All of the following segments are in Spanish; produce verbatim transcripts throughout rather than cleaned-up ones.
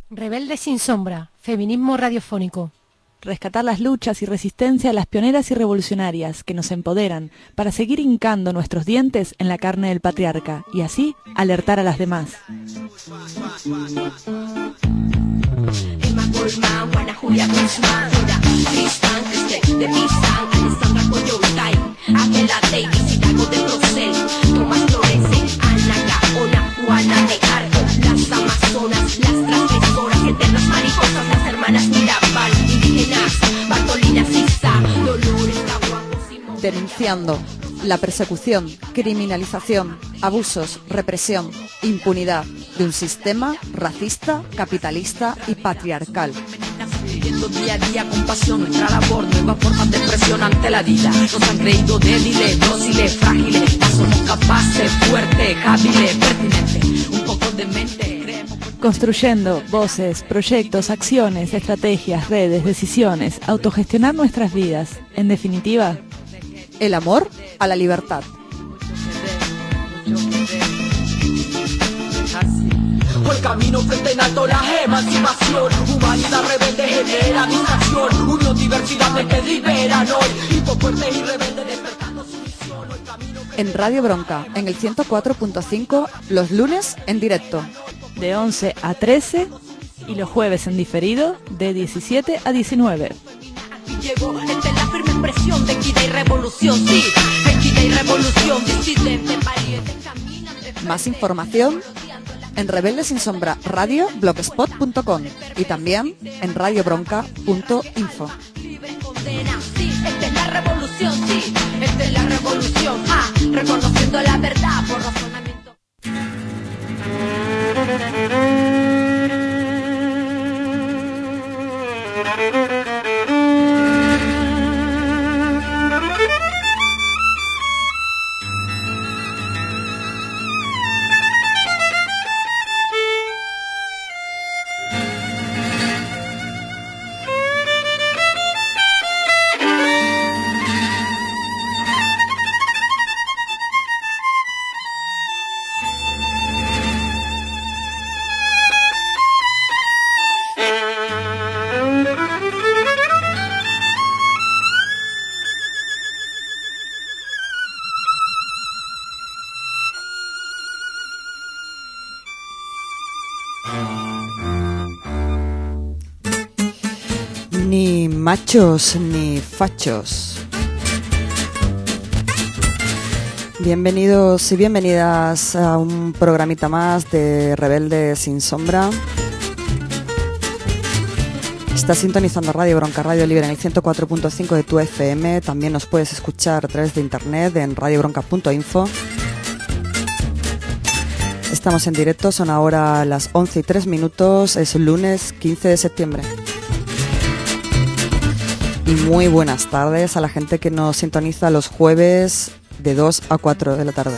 Rebelde sin sombra, feminismo radiofónico. Rescatar las luchas y resistencia a las pioneras y revolucionarias que nos empoderan para seguir hincando nuestros dientes en la carne del patriarca y así alertar a las demás. Las amazonas, las transgresoras, eternas mariposas, las hermanas Mirabal, indígenas, Bartolina Sisa, Dolores, Tahuapos. Denunciando la persecución, criminalización, abusos, represión, impunidad de un sistema racista, capitalista y patriarcal. Viviendo día a día con pasión nuestra labor, nuevas formas de expresión ante la vida. Nos han creído débiles, dóciles, frágiles, ya somos capaces, fuertes, hábiles, pertinentes, un poco de mente. Creemos... Construyendo voces, proyectos, acciones, estrategias, redes, decisiones, autogestionar nuestras vidas. En definitiva, el amor a la libertad. Por el camino frente en alto la emancipación, humanidad rebelde genera distracción, unión, diversidad de que liberan hoy, hijos fuertes y rebeldes despertando su misión. En Radio Bronca, en el ciento cuatro punto cinco, los lunes en directo. De once a trece y los jueves en diferido de diecisiete a diecinueve. Aquí llegó, esta es la firme expresión de equidad y revolución, sí, equidad y revolución, disidente, valiente, caminante. Más información en Rebelde Sin Sombra Radio blogspot punto com y también en radio bronca punto info. Libre condena, sí, esta es la revolución, sí, esta es la revolución, ah, reconociendo la verdad por razonamiento. Ni machos ni fachos. Bienvenidos y bienvenidas a un programita más de Rebelde Sin Sombra. Estás sintonizando Radio Bronca, Radio Libre en el ciento cuatro punto cinco de tu F M. También nos puedes escuchar a través de internet en radio bronca punto info. Estamos en directo, son ahora las once y tres minutos, es el lunes quince de septiembre. Y muy buenas tardes a la gente que nos sintoniza los jueves de dos a cuatro de la tarde.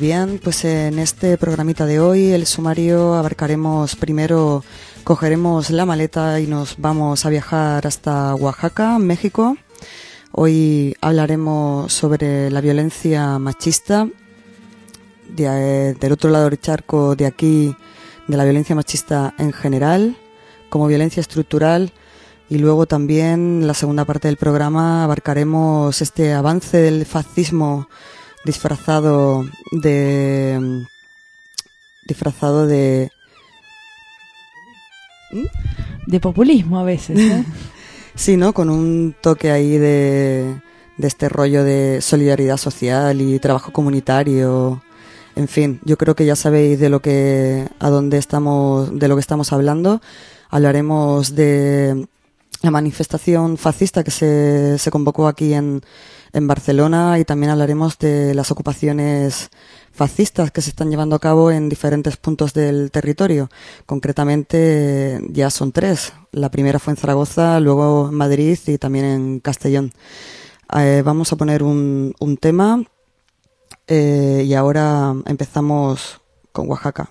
bien, pues en este programita de hoy, el sumario, abarcaremos primero, cogeremos la maleta y nos vamos a viajar hasta Oaxaca, México. Hoy hablaremos sobre la violencia machista, de, eh, del otro lado del charco de aquí, de la violencia machista en general, como violencia estructural, y luego también en la segunda parte del programa abarcaremos este avance del fascismo disfrazado de disfrazado de de populismo a veces, ¿eh? Sí, ¿no? Con un toque ahí de de este rollo de solidaridad social y trabajo comunitario. En fin, yo creo que ya sabéis de lo que a dónde estamos, de lo que estamos hablando. Hablaremos de la manifestación fascista que se, se convocó aquí en, en Barcelona, y también hablaremos de las ocupaciones fascistas que se están llevando a cabo en diferentes puntos del territorio. Concretamente ya son tres. La primera fue en Zaragoza, luego en Madrid y también en Castellón. Eh, vamos a poner un, un tema eh, y ahora empezamos con Oaxaca.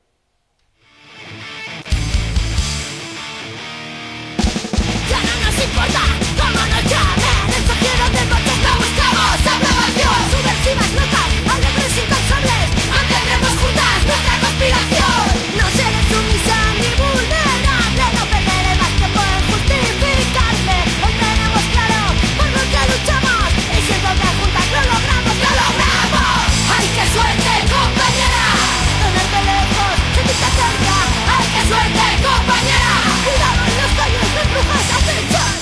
No seré sumisa ni vulnerable, no perderé más tiempo en justificarme. Hoy tenemos claro por lo que luchamos, y si es lo que juntas lo logramos, lo logramos. ¡Ay, qué suerte, compañera! Tenerte lejos, sentirte cerca. ¡Ay, qué suerte, compañera! Cuidado en los calles, las brujas acechan.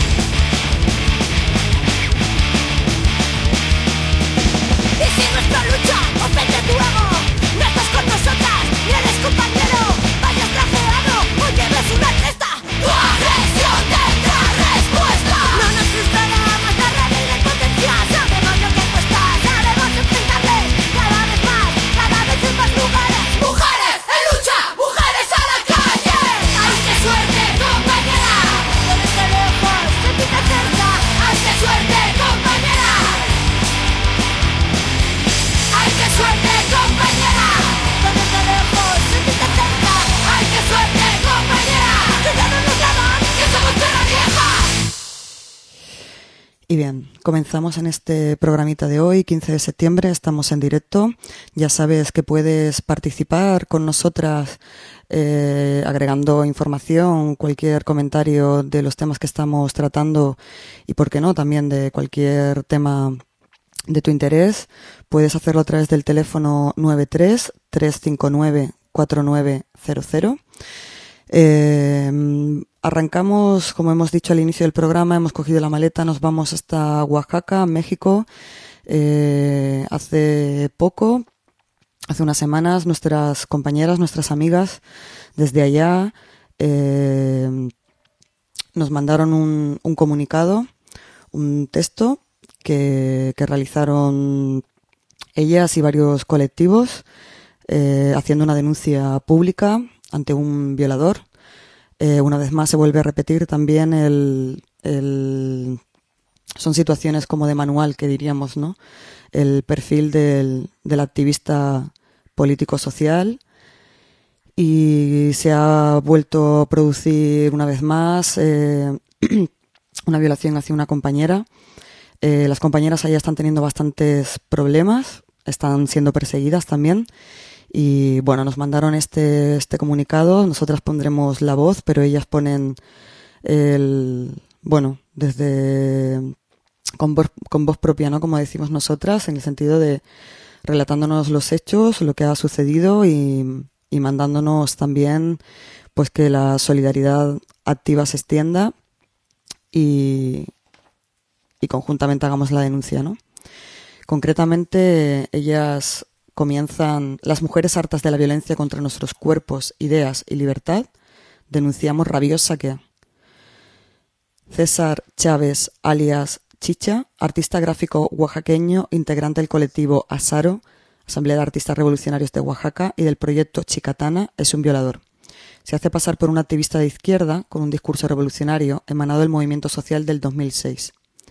Y si nuestra lucha ofende tu ego, no estás con nosotras, ni eres compañero, vayas trajeado o lleves una cresta. Tu agresión tendrá respuesta. No nos frustrará más la rabia y la impotencia. Sabemos lo que cuesta, sabemos enfrentarle cada vez más, cada vez en más lugares. Mujeres en lucha, mujeres a la calle. ¡Ay, qué suerte, compañera! Tenerte lejos, sentirte cerca. ¡Ay, qué suerte, compañera! ¡Ay, qué suerte, compañera! Tenerte lejos, sentirte cerca. ¡Ay, qué suerte, compañera! Que ya no nos llaman, que somos tierra vieja. Y bien, comenzamos en este programita de hoy, quince de septiembre, estamos en directo. Ya sabes que puedes participar con nosotras eh, agregando información, cualquier comentario de los temas que estamos tratando y, por qué no, también de cualquier tema de tu interés. Puedes hacerlo a través del teléfono nueve tres, tres cinco nueve, cuatro nueve cero cero. Eh, arrancamos, como hemos dicho al inicio del programa, hemos cogido la maleta, nos vamos hasta Oaxaca, México. Eh, hace poco, hace unas semanas, nuestras compañeras, nuestras amigas desde allá eh, nos mandaron un, un comunicado, un texto que, que realizaron ellas y varios colectivos eh, haciendo una denuncia pública ante un violador. Eh, una vez más se vuelve a repetir también el, el... Son situaciones como de manual, que diríamos, ¿no? El perfil del, del activista político-social, y se ha vuelto a producir una vez más eh, una violación hacia una compañera. Eh, las compañeras allá están teniendo bastantes problemas, están siendo perseguidas también. Y bueno, nos mandaron este, este comunicado, nosotras pondremos la voz, pero ellas ponen el, bueno, desde, con voz, con voz propia, ¿no? Como decimos nosotras, en el sentido de relatándonos los hechos, lo que ha sucedido y, y mandándonos también, pues, que la solidaridad activa se extienda y, y conjuntamente hagamos la denuncia, ¿no? Concretamente, ellas comienzan: las mujeres hartas de la violencia contra nuestros cuerpos, ideas y libertad, denunciamos rabiosa que César Chávez, alias Chicha, artista gráfico oaxaqueño, integrante del colectivo Asaro, Asamblea de Artistas Revolucionarios de Oaxaca, y del proyecto Chicatana, es un violador. Se hace pasar por un activista de izquierda con un discurso revolucionario emanado del movimiento social del dos mil seis.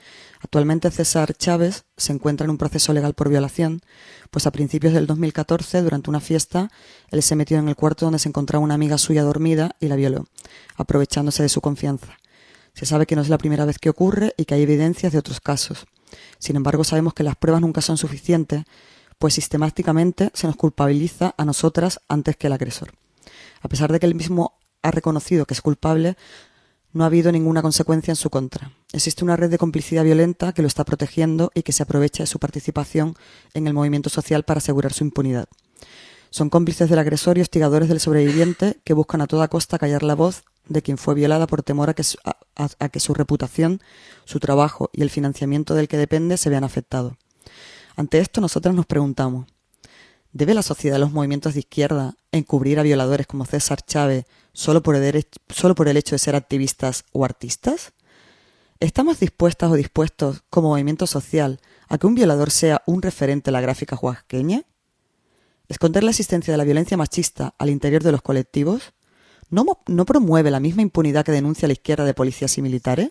Actualmente César Chávez se encuentra en un proceso legal por violación, pues a principios del dos mil catorce, durante una fiesta, él se metió en el cuarto donde se encontraba una amiga suya dormida y la violó, aprovechándose de su confianza. Se sabe que no es la primera vez que ocurre y que hay evidencias de otros casos. Sin embargo, sabemos que las pruebas nunca son suficientes, pues sistemáticamente se nos culpabiliza a nosotras antes que el agresor. A pesar de que él mismo ha reconocido que es culpable, no ha habido ninguna consecuencia en su contra. Existe una red de complicidad violenta que lo está protegiendo y que se aprovecha de su participación en el movimiento social para asegurar su impunidad. Son cómplices del agresor y hostigadores del sobreviviente que buscan a toda costa callar la voz de quien fue violada por temor a que, su, a, a, a que su reputación, su trabajo y el financiamiento del que depende se vean afectados. Ante esto, nosotras nos preguntamos, ¿debe la sociedad de los movimientos de izquierda encubrir a violadores como César Chávez solo por, el, solo por el hecho de ser activistas o artistas? ¿Estamos dispuestas o dispuestos, como movimiento social, a que un violador sea un referente en la gráfica oaxaqueña? ¿Esconder la existencia de la violencia machista al interior de los colectivos no, no promueve la misma impunidad que denuncia la izquierda de policías y militares?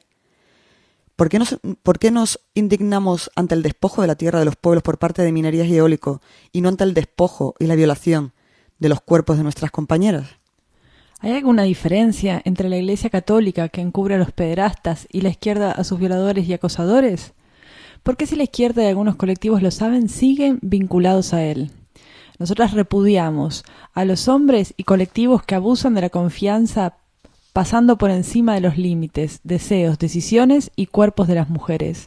¿Por qué, nos, ¿Por qué nos indignamos ante el despojo de la tierra de los pueblos por parte de minerías y eólicos y no ante el despojo y la violación de los cuerpos de nuestras compañeras? ¿Hay alguna diferencia entre la Iglesia Católica, que encubre a los pederastas, y la izquierda a sus violadores y acosadores? ¿Por qué, si la izquierda y algunos colectivos lo saben, siguen vinculados a él? Nosotras repudiamos a los hombres y colectivos que abusan de la confianza, pasando por encima de los límites, deseos, decisiones y cuerpos de las mujeres.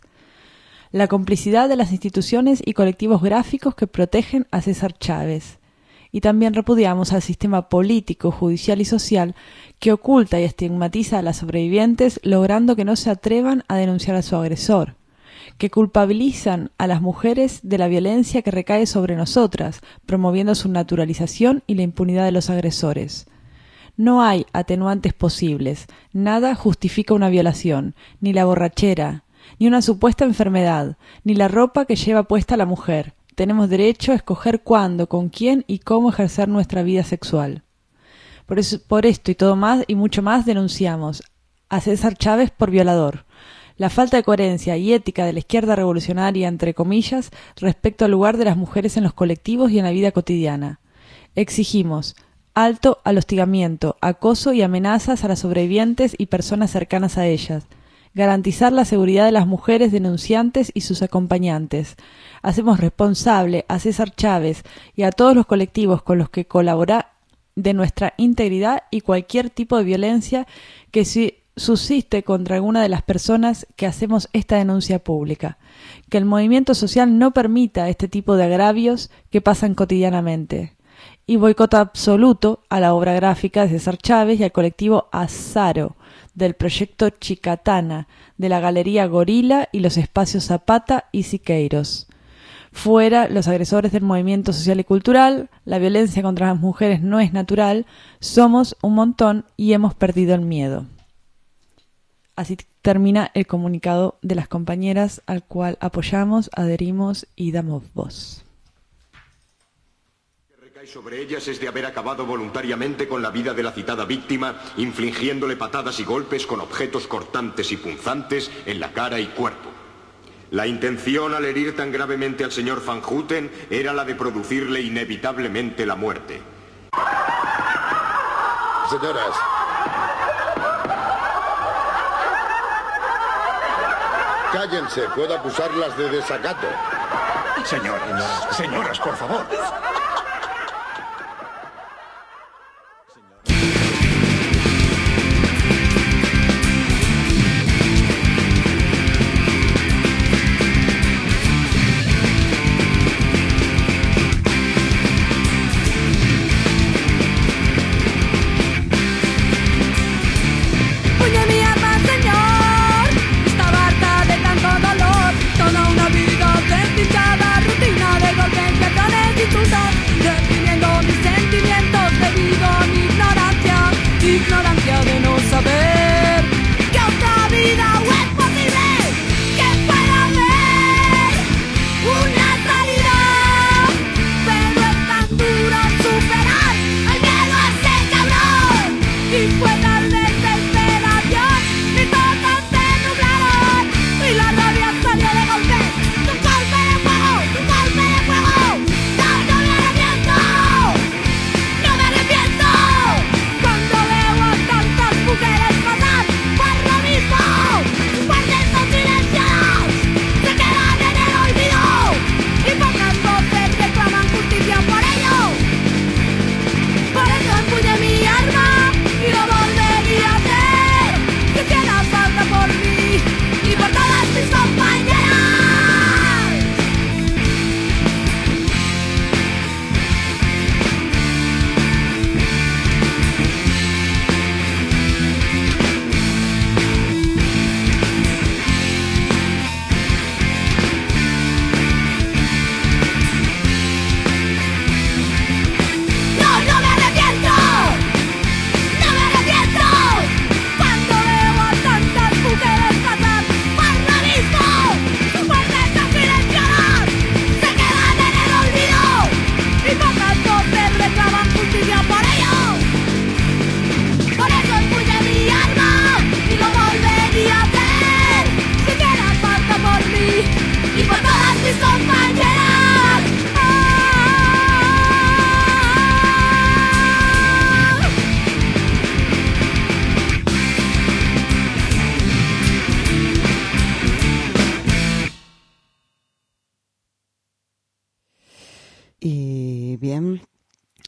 La complicidad de las instituciones y colectivos gráficos que protegen a César Chávez. Y también repudiamos al sistema político, judicial y social que oculta y estigmatiza a las sobrevivientes, logrando que no se atrevan a denunciar a su agresor, que culpabilizan a las mujeres de la violencia que recae sobre nosotras, promoviendo su naturalización y la impunidad de los agresores. No hay atenuantes posibles, nada justifica una violación, ni la borrachera, ni una supuesta enfermedad, ni la ropa que lleva puesta la mujer. Tenemos derecho a escoger cuándo, con quién y cómo ejercer nuestra vida sexual. Por eso, por esto y todo más y mucho más denunciamos a César Chávez por violador. La falta de coherencia y ética de la izquierda revolucionaria, entre comillas, respecto al lugar de las mujeres en los colectivos y en la vida cotidiana. Exigimos alto al hostigamiento, acoso y amenazas a las sobrevivientes y personas cercanas a ellas. Garantizar la seguridad de las mujeres denunciantes y sus acompañantes. Hacemos responsable a César Chávez y a todos los colectivos con los que colabora de nuestra integridad y cualquier tipo de violencia que si subsiste contra alguna de las personas que hacemos esta denuncia pública. Que el movimiento social no permita este tipo de agravios que pasan cotidianamente. Y boicot absoluto a la obra gráfica de César Chávez y al colectivo Azaro, del proyecto Chicatana, de la Galería Gorila y los espacios Zapata y Siqueiros. Fuera los agresores del movimiento social y cultural, la violencia contra las mujeres no es natural, somos un montón y hemos perdido el miedo. Así termina el comunicado de las compañeras, al cual apoyamos, adherimos y damos voz. Sobre ellas es de haber acabado voluntariamente con la vida de la citada víctima, infligiéndole patadas y golpes con objetos cortantes y punzantes en la cara y cuerpo. La intención al herir tan gravemente al señor Van Houten era la de producirle inevitablemente la muerte. Señoras, cállense, puedo acusarlas de desacato. Señoras, señoras, por favor. Rutina de golpes, peatones y tus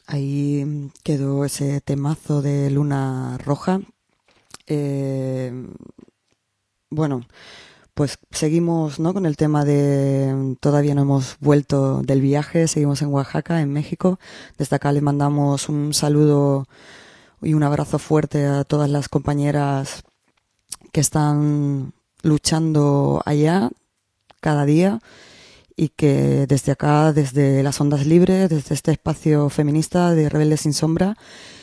Ahí quedó ese temazo de Luna Roja. Eh, bueno, pues seguimos, ¿no?, con el tema de... Todavía no hemos vuelto del viaje, seguimos en Oaxaca, en México. Desde acá les mandamos un saludo y un abrazo fuerte a todas las compañeras que están luchando allá cada día, y que desde acá, desde las ondas libres, desde este espacio feminista de Rebeldes sin Sombra,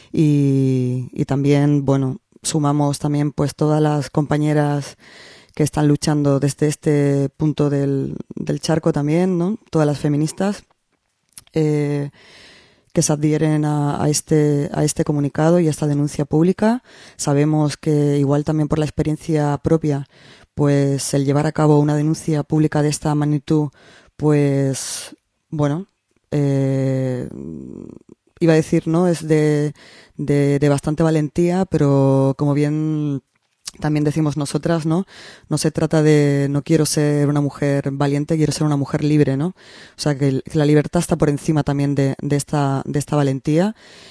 y, y también, bueno, sumamos también pues todas las compañeras que están luchando desde este punto del, del charco también, ¿no? Todas las feministas eh, que se adhieren a, a este a este comunicado y a esta denuncia pública. Sabemos que igual también por la experiencia propia, pues el llevar a cabo una denuncia pública de esta magnitud, pues, bueno, eh, iba a decir, ¿no?, es de, de, de bastante valentía, pero como bien también decimos nosotras, ¿no?, no se trata de no quiero ser una mujer valiente, quiero ser una mujer libre, ¿no? O sea, que, el, que la libertad está por encima también de, de esta, de esta valentía,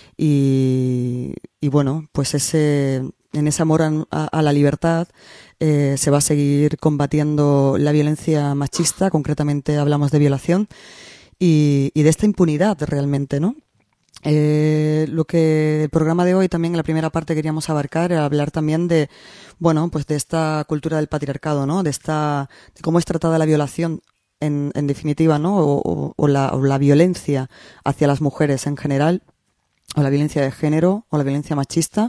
y, y bueno, pues ese, en ese amor a, a la libertad, Eh, se va a seguir combatiendo la violencia machista, concretamente hablamos de violación, y, y de esta impunidad realmente, ¿no? Eh, lo que el programa de hoy también en la primera parte queríamos abarcar era hablar también de, bueno, pues de esta cultura del patriarcado, ¿no? De esta, de cómo es tratada la violación en, en definitiva, ¿no? O, o, o, la, o la violencia hacia las mujeres en general, o la violencia de género, o la violencia machista.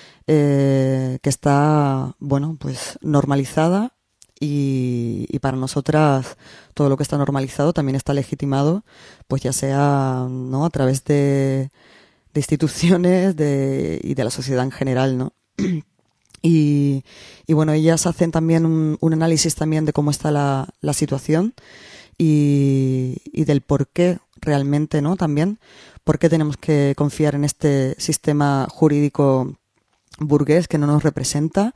Eh, que está, bueno, pues normalizada, y, y para nosotras todo lo que está normalizado también está legitimado, pues ya sea, ¿no?, a través de, de instituciones de, y de la sociedad en general, ¿no? Y, y bueno, ellas hacen también un, un análisis también de cómo está la, la situación, y, y del por qué realmente, ¿no?, también, por qué tenemos que confiar en este sistema jurídico burgués que no nos representa,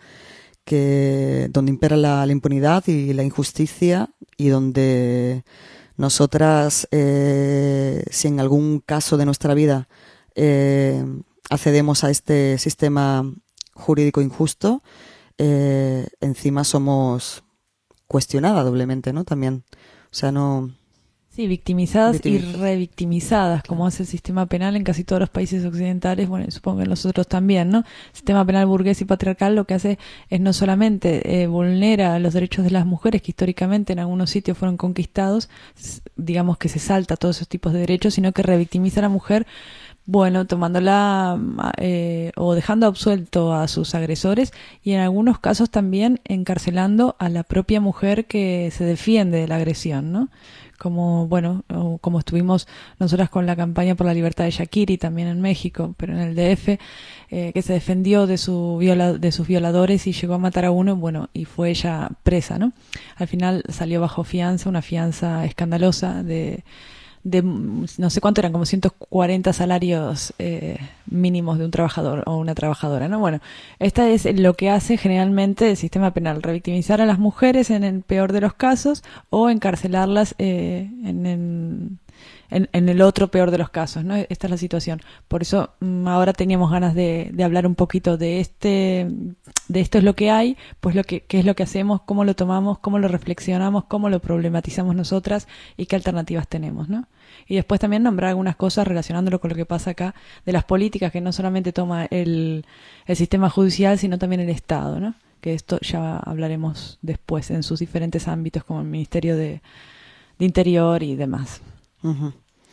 que donde impera la, la impunidad y la injusticia, y donde nosotras, eh, si en algún caso de nuestra vida eh, accedemos a este sistema jurídico injusto, eh, encima somos cuestionadas doblemente, ¿no? También, o sea, no... Sí, victimizadas Victimizadas. y revictimizadas, como hace el sistema penal en casi todos los países occidentales, bueno, supongo que en los otros también, ¿no? El sistema penal burgués y patriarcal lo que hace es no solamente eh, vulnera los derechos de las mujeres, que históricamente en algunos sitios fueron conquistados, digamos que se salta todos esos tipos de derechos, sino que revictimiza a la mujer, bueno, tomándola eh, o dejando absuelto a sus agresores, y en algunos casos también encarcelando a la propia mujer que se defiende de la agresión, ¿no? Como, bueno, como estuvimos nosotras con la campaña por la libertad de Shakiri también en México, pero en el D F, eh, que se defendió de su viola, de sus violadores y llegó a matar a uno, bueno, y fue ella presa, ¿no? Al final salió bajo fianza, una fianza escandalosa de de no sé cuánto eran, como ciento cuarenta salarios eh, mínimos de un trabajador o una trabajadora, ¿no? Bueno, esta es lo que hace generalmente el sistema penal, revictimizar a las mujeres en el peor de los casos, o encarcelarlas eh, en, en, en, en el otro peor de los casos, ¿no? Esta es la situación. Por eso ahora teníamos ganas de, de hablar un poquito de este, de esto es lo que hay, pues lo que, qué es lo que hacemos, cómo lo tomamos, cómo lo reflexionamos, cómo lo problematizamos nosotras y qué alternativas tenemos, ¿no? Y después también nombrar algunas cosas relacionándolo con lo que pasa acá, de las políticas que no solamente toma el, el sistema judicial, sino también el Estado, ¿no? Que esto ya hablaremos después en sus diferentes ámbitos, como el Ministerio de, de Interior y demás. Uh-huh.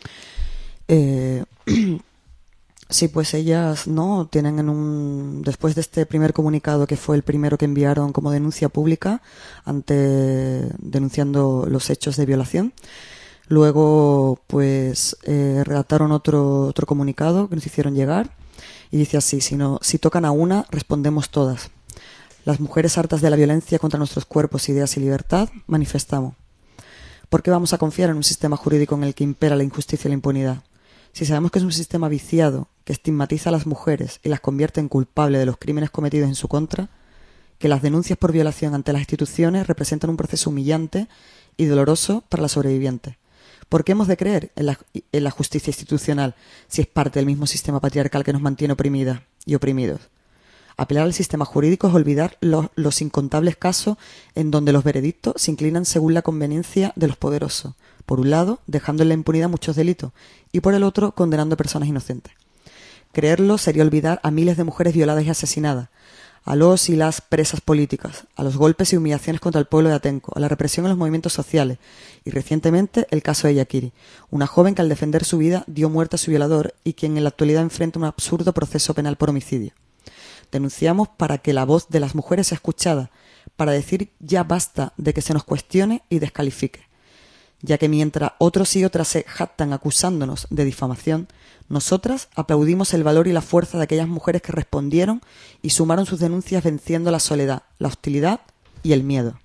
Eh, sí, pues ellas, ¿no?, tienen en un, después de este primer comunicado, que fue el primero que enviaron como denuncia pública, ante denunciando los hechos de violación. Luego, pues, eh, redactaron otro, otro comunicado que nos hicieron llegar, y dice así: si, no, si tocan a una, respondemos todas. Las mujeres hartas de la violencia contra nuestros cuerpos, ideas y libertad, manifestamos. ¿Por qué vamos a confiar en un sistema jurídico en el que impera la injusticia y la impunidad? Si sabemos que es un sistema viciado, que estigmatiza a las mujeres y las convierte en culpables de los crímenes cometidos en su contra, que las denuncias por violación ante las instituciones representan un proceso humillante y doloroso para las sobrevivientes. ¿Por qué hemos de creer en la, en la justicia institucional si es parte del mismo sistema patriarcal que nos mantiene oprimidas y oprimidos? Apelar al sistema jurídico es olvidar los, los incontables casos en donde los veredictos se inclinan según la conveniencia de los poderosos, por un lado, dejando en la impunidad muchos delitos, y por el otro, condenando a personas inocentes. Creerlo sería olvidar a miles de mujeres violadas y asesinadas, a los y las presas políticas, a los golpes y humillaciones contra el pueblo de Atenco, a la represión en los movimientos sociales, y recientemente el caso de Yakiri, una joven que al defender su vida dio muerte a su violador y quien en la actualidad enfrenta un absurdo proceso penal por homicidio. Denunciamos para que la voz de las mujeres sea escuchada, para decir ya basta de que se nos cuestione y descalifique, ya que mientras otros y otras se jactan acusándonos de difamación, nosotras aplaudimos el valor y la fuerza de aquellas mujeres que respondieron y sumaron sus denuncias venciendo la soledad, la hostilidad y el miedo.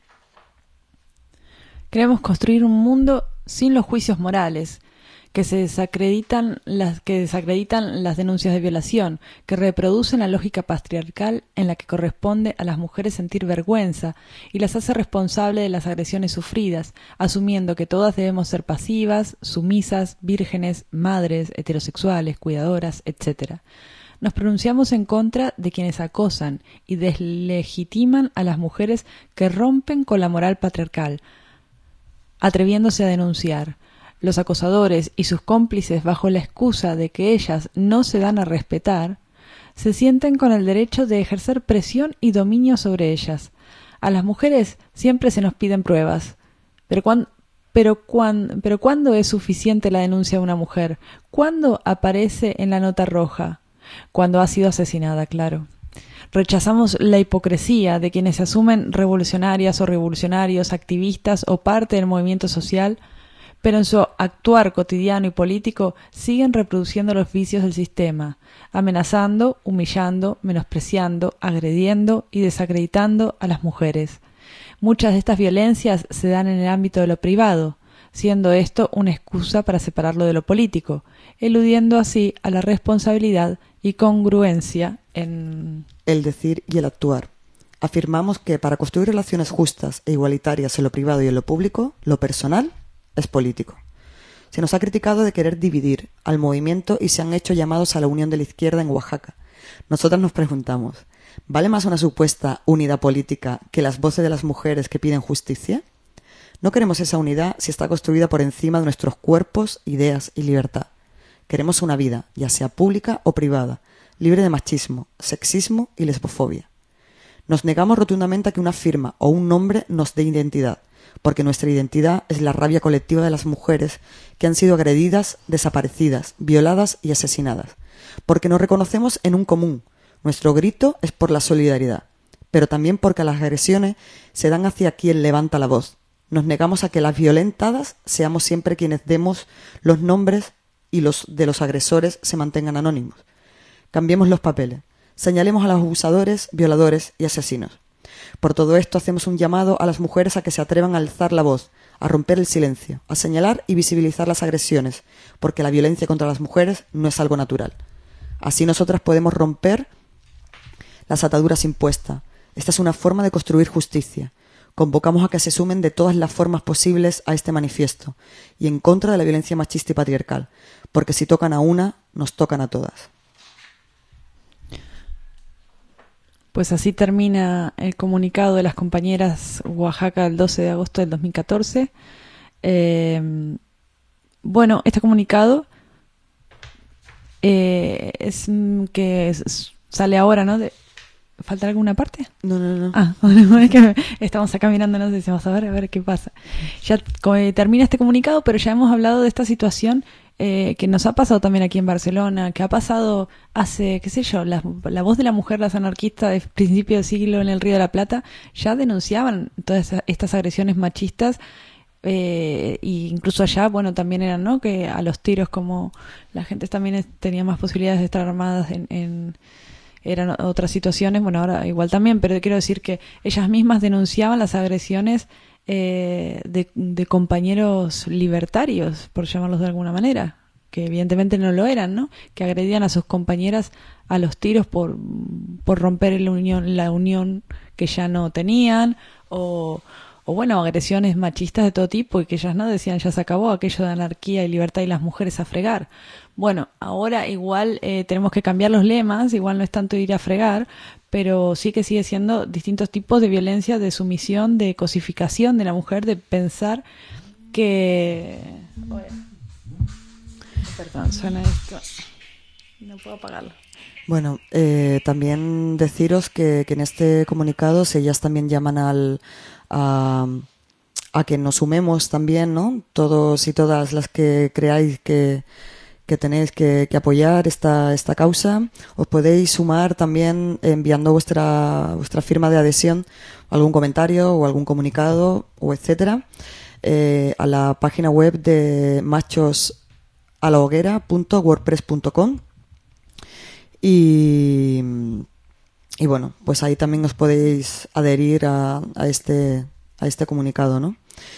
Queremos construir un mundo sin los juicios morales, que se desacreditan las que desacreditan las denuncias de violación, que reproducen la lógica patriarcal en la que corresponde a las mujeres sentir vergüenza y las hace responsables de las agresiones sufridas, asumiendo que todas debemos ser pasivas, sumisas, vírgenes, madres, heterosexuales, cuidadoras, etcétera. Nos pronunciamos en contra de quienes acosan y deslegitiman a las mujeres que rompen con la moral patriarcal, atreviéndose a denunciar. Los acosadores y sus cómplices, bajo la excusa de que ellas no se dan a respetar, se sienten con el derecho de ejercer presión y dominio sobre ellas. A las mujeres siempre se nos piden pruebas. Pero, cuan, pero, cuan, pero ¿cuándo es suficiente la denuncia de una mujer? ¿Cuándo aparece en la nota roja? Cuando ha sido asesinada, claro. Rechazamos la hipocresía de quienes se asumen revolucionarias o revolucionarios, activistas o parte del movimiento social, pero en su actuar cotidiano y político siguen reproduciendo los vicios del sistema, amenazando, humillando, menospreciando, agrediendo y desacreditando a las mujeres. Muchas de estas violencias se dan en el ámbito de lo privado, siendo esto una excusa para separarlo de lo político, eludiendo así a la responsabilidad y congruencia en el decir y el actuar. Afirmamos que para construir relaciones justas e igualitarias en lo privado y en lo público, lo personal es político. Se nos ha criticado de querer dividir al movimiento y se han hecho llamados a la unión de la izquierda en Oaxaca. Nosotras nos preguntamos, ¿vale más una supuesta unidad política que las voces de las mujeres que piden justicia? No queremos esa unidad si está construida por encima de nuestros cuerpos, ideas y libertad. Queremos una vida, ya sea pública o privada, libre de machismo, sexismo y lesbofobia. Nos negamos rotundamente a que una firma o un nombre nos dé identidad, porque nuestra identidad es la rabia colectiva de las mujeres que han sido agredidas, desaparecidas, violadas y asesinadas, porque nos reconocemos en un común. Nuestro grito es por la solidaridad, pero también porque las agresiones se dan hacia quien levanta la voz. Nos negamos a que las violentadas seamos siempre quienes demos los nombres y los de los agresores se mantengan anónimos. Cambiemos los papeles. Señalemos a los abusadores, violadores y asesinos. Por todo esto hacemos un llamado a las mujeres a que se atrevan a alzar la voz, a romper el silencio, a señalar y visibilizar las agresiones, porque la violencia contra las mujeres no es algo natural. Así nosotras podemos romper las ataduras impuestas. Esta es una forma de construir justicia. Convocamos a que se sumen de todas las formas posibles a este manifiesto y en contra de la violencia machista y patriarcal, porque si tocan a una, nos tocan a todas. Pues así termina el comunicado de las compañeras Oaxaca el doce de agosto del dos mil catorce. Eh, bueno, este comunicado eh, es que es, sale ahora, ¿no? De, ¿falta alguna parte? No, no, no. Ah, bueno, es que estamos acá mirándonos y decimos, a ver, a ver qué pasa. Ya eh, termina este comunicado, pero ya hemos hablado de esta situación eh, que nos ha pasado también aquí en Barcelona, que ha pasado hace, qué sé yo, la, la voz de la mujer, las anarquistas de principio de siglo en el Río de la Plata, ya denunciaban todas estas agresiones machistas. Eh, y incluso allá, bueno, también eran, ¿no? Que a los tiros, como la gente también es, tenía más posibilidades de estar armadas en, en eran otras situaciones, bueno, ahora igual también, pero quiero decir que ellas mismas denunciaban las agresiones eh, de, de compañeros libertarios, por llamarlos de alguna manera, que evidentemente no lo eran, ¿no? Que agredían a sus compañeras a los tiros por, por romper la unión, la unión que ya no tenían, o o bueno, agresiones machistas de todo tipo, y que ellas no decían ya se acabó aquello de anarquía y libertad y las mujeres a fregar. Bueno, ahora igual eh, tenemos que cambiar los lemas, igual no es tanto ir a fregar, pero sí que sigue siendo distintos tipos de violencia, de sumisión, de cosificación de la mujer, de pensar que... Perdón, suena esto. No puedo apagarlo. Bueno, eh, también deciros que, que en este comunicado ellas también llaman al a, a que nos sumemos también, ¿no? Todos y todas las que creáis que, que tenéis que, que apoyar esta, esta causa, os podéis sumar también enviando vuestra, vuestra firma de adhesión, algún comentario o algún comunicado o etcétera, eh, a la página web de machos a la hoguera punto wordpress punto com. Y, y bueno, pues ahí también os podéis adherir a, a este a este comunicado, ¿no?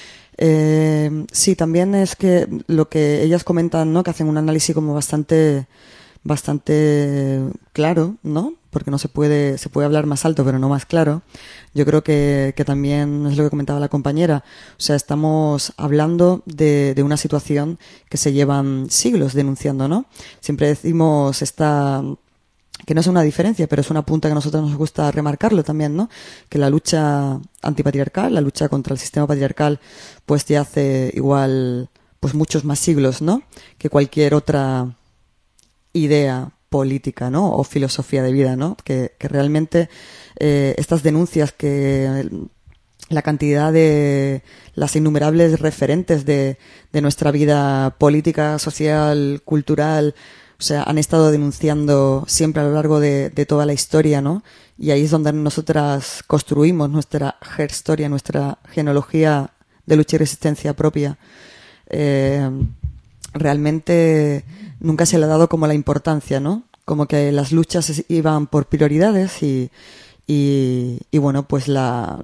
Eh, sí, también es que lo que ellas comentan, ¿no? Que hacen un análisis como bastante bastante claro, ¿no? Porque no se puede se puede hablar más alto, pero no más claro. Yo creo que, que también es lo que comentaba la compañera. O sea, estamos hablando de, de una situación que se llevan siglos denunciando, ¿no? Siempre decimos esta... que no es una diferencia, pero es una punta que a nosotros nos gusta remarcarlo también, ¿no? Que la lucha antipatriarcal, la lucha contra el sistema patriarcal, pues ya hace igual, pues muchos más siglos, ¿no? Que cualquier otra idea política, ¿no? O filosofía de vida, ¿no? Que, que realmente eh, estas denuncias que la cantidad de las innumerables referentes de, de nuestra vida política, social, cultural, o sea, han estado denunciando siempre a lo largo de, de toda la historia, ¿no? Y ahí es donde nosotras construimos nuestra herstoria, nuestra genealogía de lucha y resistencia propia. Eh, realmente nunca se le ha dado como la importancia, ¿no? Como que las luchas iban por prioridades y, y, y bueno, pues la,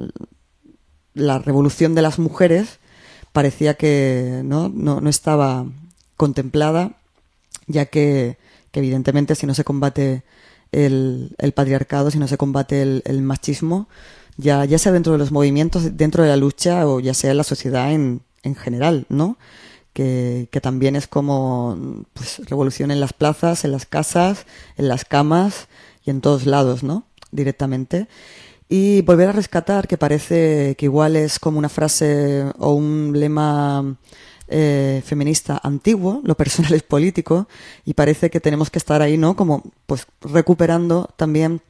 la revolución de las mujeres parecía que no, no, no estaba contemplada, ya que, que evidentemente si no se combate el, el patriarcado, si no se combate el, el machismo, ya, ya sea dentro de los movimientos, dentro de la lucha o ya sea en la sociedad en, en general, ¿no? Que, que también es como pues revolución en las plazas, en las casas, en las camas y en todos lados, ¿no? Directamente. Y volver a rescatar, que parece que igual es como una frase o un lema eh, feminista antiguo, lo personal es político, y parece que tenemos que estar ahí, ¿no? Como pues recuperando también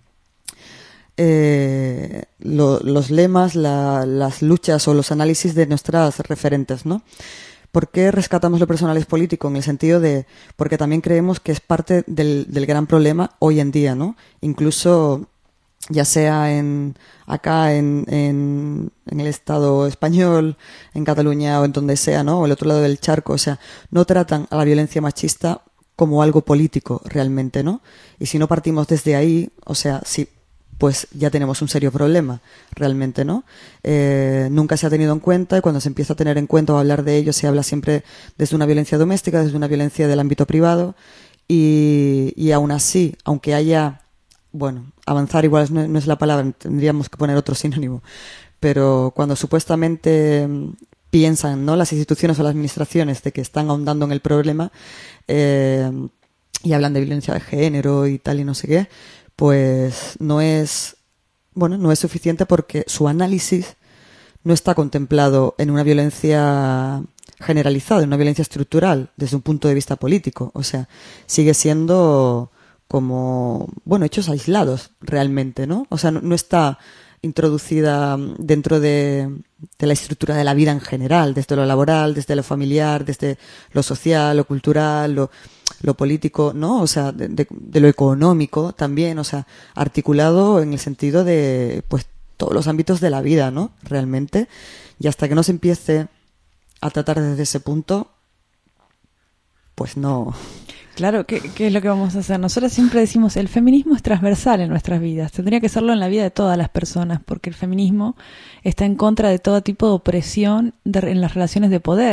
eh, lo, los lemas, la, las luchas o los análisis de nuestras referentes, ¿no? ¿Por qué rescatamos lo personal es político? En el sentido de, porque también creemos que es parte del, del gran problema hoy en día, ¿no? Incluso, ya sea en acá en, en, en el Estado español, en Cataluña o en donde sea, ¿no? O el otro lado del charco, o sea, no tratan a la violencia machista como algo político realmente, ¿no? Y si no partimos desde ahí, o sea, si pues ya tenemos un serio problema, realmente, ¿no? Eh, nunca se ha tenido en cuenta, y cuando se empieza a tener en cuenta o a hablar de ello, se habla siempre desde una violencia doméstica, desde una violencia del ámbito privado, y, y aún así, aunque haya, bueno, avanzar igual no, no es la palabra, tendríamos que poner otro sinónimo, pero cuando supuestamente piensan, ¿no?, las instituciones o las administraciones de que están ahondando en el problema, eh, y hablan de violencia de género y tal y no sé qué, pues no es, bueno, no es suficiente porque su análisis no está contemplado en una violencia generalizada, en una violencia estructural desde un punto de vista político. O sea, sigue siendo como, bueno, hechos aislados realmente, ¿no? O sea, no, no está introducida dentro de, de la estructura de la vida en general, desde lo laboral, desde lo familiar, desde lo social, lo cultural, lo... lo político, ¿no? O sea, de, de, de lo económico también, o sea, articulado en el sentido de, pues, todos los ámbitos de la vida, ¿no? Realmente. Y hasta que no se empiece a tratar desde ese punto, pues no. Claro, ¿qué, qué es lo que vamos a hacer? Nosotros siempre decimos, el feminismo es transversal en nuestras vidas. Tendría que serlo en la vida de todas las personas, porque el feminismo está en contra de todo tipo de opresión de, en las relaciones de poder.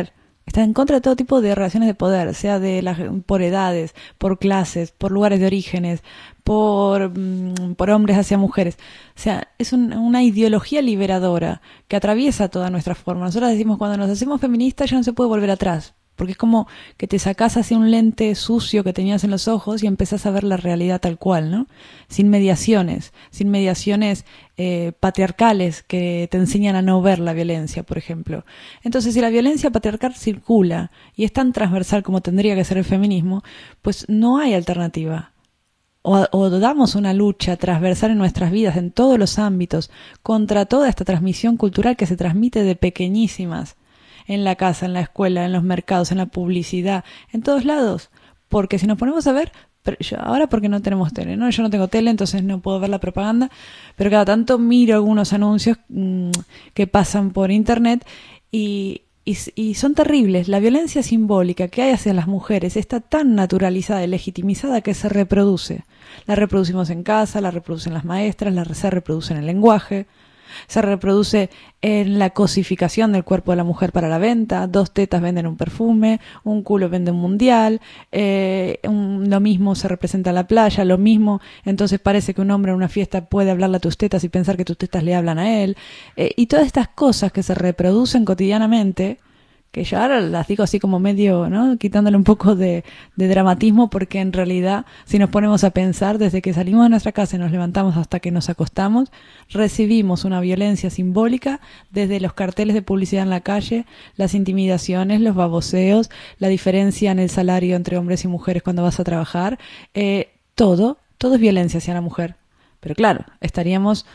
Está en contra de todo tipo de relaciones de poder, sea de las, por edades, por clases, por lugares de orígenes, por, por hombres hacia mujeres. O sea, es un, una ideología liberadora que atraviesa toda nuestra forma. Nosotros decimos, cuando nos hacemos feministas ya no se puede volver atrás, porque es como que te sacás hacia un lente sucio que tenías en los ojos y empezás a ver la realidad tal cual, ¿no? Sin mediaciones, sin mediaciones eh, patriarcales que te enseñan a no ver la violencia, por ejemplo. Entonces, si la violencia patriarcal circula y es tan transversal como tendría que ser el feminismo, pues no hay alternativa. O, o damos una lucha transversal en nuestras vidas, en todos los ámbitos, contra toda esta transmisión cultural que se transmite de pequeñísimas, en la casa, en la escuela, en los mercados, en la publicidad, en todos lados. Porque si nos ponemos a ver, pero yo, ahora porque no tenemos tele, ¿no? Yo no tengo tele, entonces no puedo ver la propaganda, pero cada tanto miro algunos anuncios mmm, que pasan por internet y, y, y son terribles. La violencia simbólica que hay hacia las mujeres está tan naturalizada y legitimizada que se reproduce. La reproducimos en casa, la reproducen las maestras, la se reproduce en el lenguaje, se reproduce en la cosificación del cuerpo de la mujer para la venta. Dos tetas venden un perfume, un culo vende un mundial, eh, un, lo mismo se representa en la playa, lo mismo, entonces parece que un hombre en una fiesta puede hablarle a tus tetas y pensar que tus tetas le hablan a él, eh, y todas estas cosas que se reproducen cotidianamente, que yo ahora las digo así como medio, ¿no?, quitándole un poco de, de dramatismo, porque en realidad, si nos ponemos a pensar, desde que salimos de nuestra casa y nos levantamos hasta que nos acostamos, recibimos una violencia simbólica desde los carteles de publicidad en la calle, las intimidaciones, los baboseos, la diferencia en el salario entre hombres y mujeres cuando vas a trabajar, eh, todo, todo es violencia hacia la mujer. Pero claro, estaríamos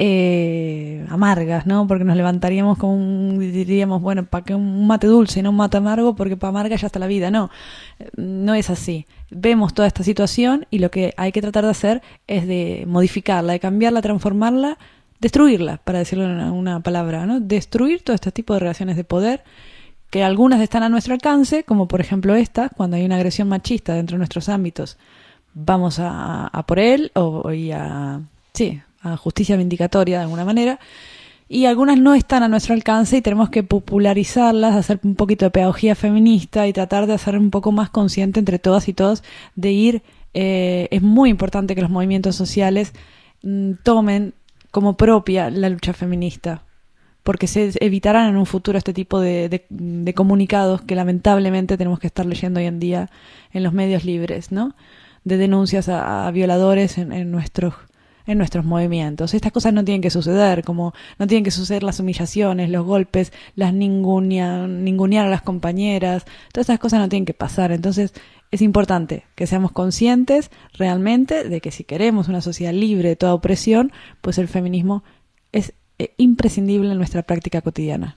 eh, amargas, ¿no? Porque nos levantaríamos con un, diríamos, bueno, ¿para qué un mate dulce y no un mate amargo? Porque para amarga ya está la vida. No, no es así. Vemos toda esta situación y lo que hay que tratar de hacer es de modificarla, de cambiarla, transformarla, destruirla, para decirlo en una, una palabra, ¿no? Destruir todo este tipo de relaciones de poder, que algunas están a nuestro alcance, como por ejemplo esta, cuando hay una agresión machista dentro de nuestros ámbitos. Vamos a, a por él o y a, sí, a justicia vindicatoria de alguna manera, y algunas no están a nuestro alcance y tenemos que popularizarlas, hacer un poquito de pedagogía feminista y tratar de hacer un poco más consciente entre todas y todos de ir, eh, es muy importante que los movimientos sociales mm, tomen como propia la lucha feminista, porque se evitarán en un futuro este tipo de, de, de comunicados que lamentablemente tenemos que estar leyendo hoy en día en los medios libres, ¿no?, de denuncias a, a violadores en, en nuestros en nuestros movimientos. Estas cosas no tienen que suceder, como no tienen que suceder las humillaciones, los golpes, las ningunear, ningunear a las compañeras. Todas estas cosas no tienen que pasar. Entonces es importante que seamos conscientes realmente de que si queremos una sociedad libre de toda opresión, pues el feminismo es eh, imprescindible en nuestra práctica cotidiana.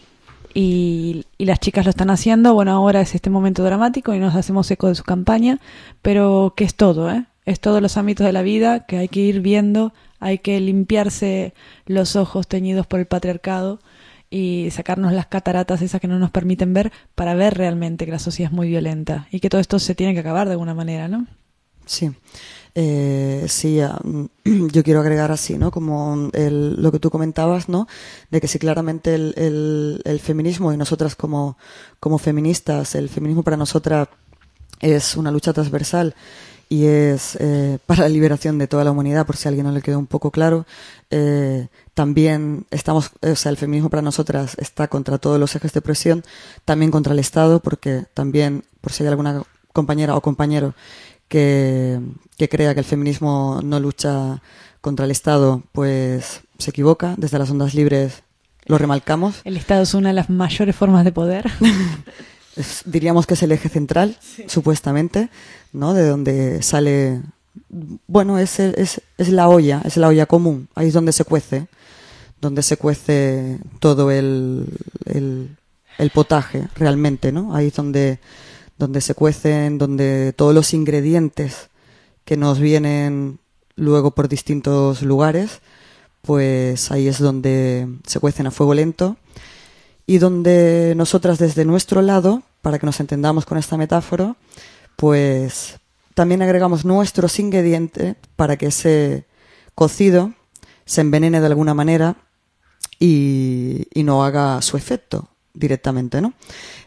Y, y las chicas lo están haciendo. Bueno, ahora es este momento dramático y nos hacemos eco de su campaña, pero que es todo, ¿eh? Es todos los ámbitos de la vida que hay que ir viendo, hay que limpiarse los ojos teñidos por el patriarcado y sacarnos las cataratas esas que no nos permiten ver, para ver realmente que la sociedad es muy violenta y que todo esto se tiene que acabar de alguna manera, ¿no? Sí. Eh, sí, yo quiero agregar así, ¿no? Como el, lo que tú comentabas, ¿no? De que sí, claramente el, el, el feminismo y nosotras como, como feministas, el feminismo para nosotras es una lucha transversal y es eh, para la liberación de toda la humanidad, por si a alguien no le quedó un poco claro. Eh, también estamos, o sea, el feminismo para nosotras está contra todos los ejes de opresión, también contra el Estado, porque también, por si hay alguna compañera o compañero que, que crea que el feminismo no lucha contra el Estado, pues se equivoca. Desde las Ondas Libres lo remarcamos. El Estado es una de las mayores formas de poder. Es, diríamos que es el eje central, sí, supuestamente, ¿no? De donde sale, bueno, es, es, es la olla, es la olla común. Ahí es donde se cuece, donde se cuece todo el, el, el potaje, realmente, ¿no? Ahí es donde donde se cuecen, donde todos los ingredientes que nos vienen luego por distintos lugares, pues ahí es donde se cuecen a fuego lento y donde nosotras desde nuestro lado, para que nos entendamos con esta metáfora, pues también agregamos nuestros ingredientes para que ese cocido se envenene de alguna manera y, y no haga su efecto directamente, ¿no?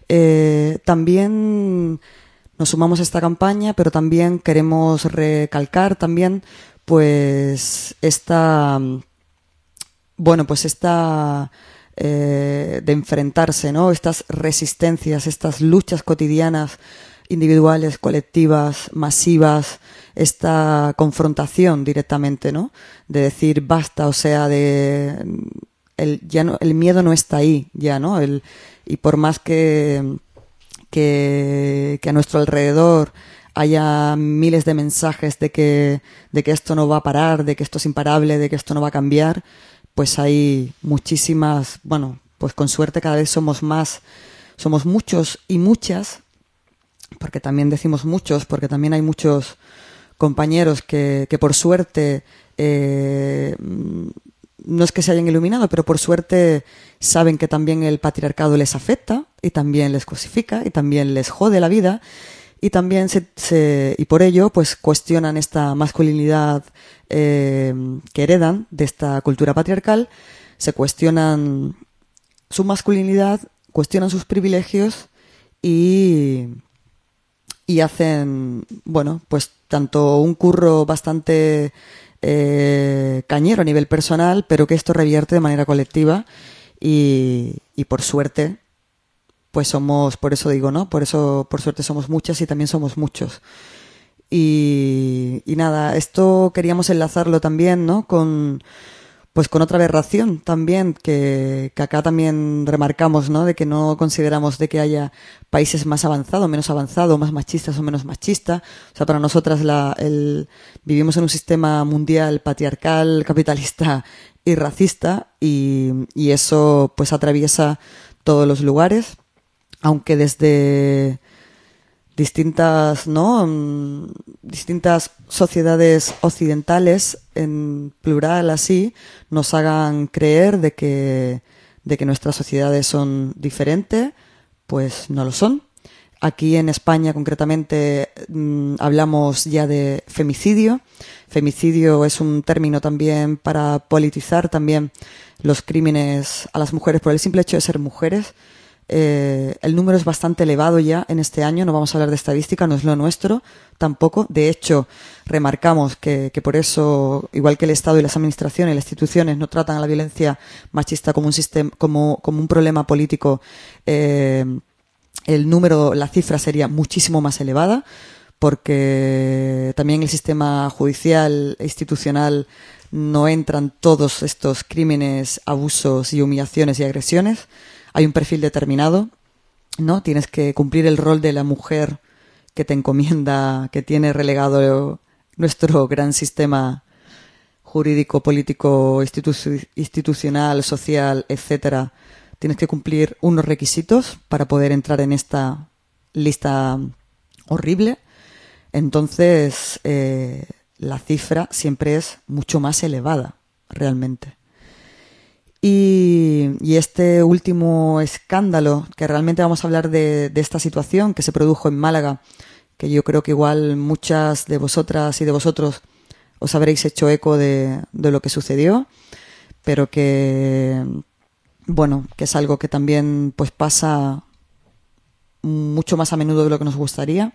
Eh, también nos sumamos a esta campaña, pero también queremos recalcar también pues esta bueno pues esta eh, de enfrentarse, ¿no? Estas resistencias, estas luchas cotidianas, individuales, colectivas, masivas, esta confrontación directamente, ¿no? De decir basta, o sea, de el ya no, el miedo no está ahí ya, ¿no? El, y por más que que que a nuestro alrededor haya miles de mensajes de que de que esto no va a parar, de que esto es imparable, de que esto no va a cambiar, pues hay muchísimas, bueno, pues con suerte cada vez somos más, somos muchos y muchas, porque también decimos muchos, porque también hay muchos compañeros que, que por suerte eh, no es que se hayan iluminado, pero por suerte saben que también el patriarcado les afecta y también les cosifica y también les jode la vida y también se, se y por ello pues cuestionan esta masculinidad eh, que heredan de esta cultura patriarcal, se cuestionan su masculinidad, cuestionan sus privilegios y y hacen, bueno, pues tanto un curro bastante eh, cañero a nivel personal, pero que esto revierte de manera colectiva y, y por suerte, pues somos, por eso digo, ¿no? Por eso, por suerte somos muchas y también somos muchos. Y, y nada, esto queríamos enlazarlo también, ¿no? Con, pues con otra aberración también, que, que acá también remarcamos, ¿no? De que no consideramos de que haya países más avanzados, menos avanzados, más machistas o menos machistas. O sea, para nosotras la, el, vivimos en un sistema mundial patriarcal, capitalista y racista y, y eso pues atraviesa todos los lugares, aunque desde distintas, ¿no? Mm, distintas sociedades occidentales, en plural así, nos hagan creer de que, de que nuestras sociedades son diferentes, pues no lo son. Aquí en España, concretamente, mmm, hablamos ya de femicidio. Femicidio es un término también para politizar también los crímenes a las mujeres por el simple hecho de ser mujeres. Eh, el número es bastante elevado ya en este año, no vamos a hablar de estadística, no es lo nuestro tampoco. De hecho, remarcamos que, que por eso, igual que el Estado y las administraciones y las instituciones no tratan a la violencia machista como un sistema, como, como un problema político, eh, el número, la cifra sería muchísimo más elevada, porque también el sistema judicial e institucional no entran todos estos crímenes, abusos y humillaciones y agresiones. Hay un perfil determinado, ¿no? Tienes que cumplir el rol de la mujer que te encomienda, que tiene relegado nuestro gran sistema jurídico, político, institu- institucional, social, etcétera. Tienes que cumplir unos requisitos para poder entrar en esta lista horrible. Entonces, eh, la cifra siempre es mucho más elevada, realmente. Y, y este último escándalo, que realmente vamos a hablar de, de esta situación que se produjo en Málaga, que yo creo que igual muchas de vosotras y de vosotros os habréis hecho eco de, de lo que sucedió, pero que, bueno, que es algo que también pues pasa mucho más a menudo de lo que nos gustaría.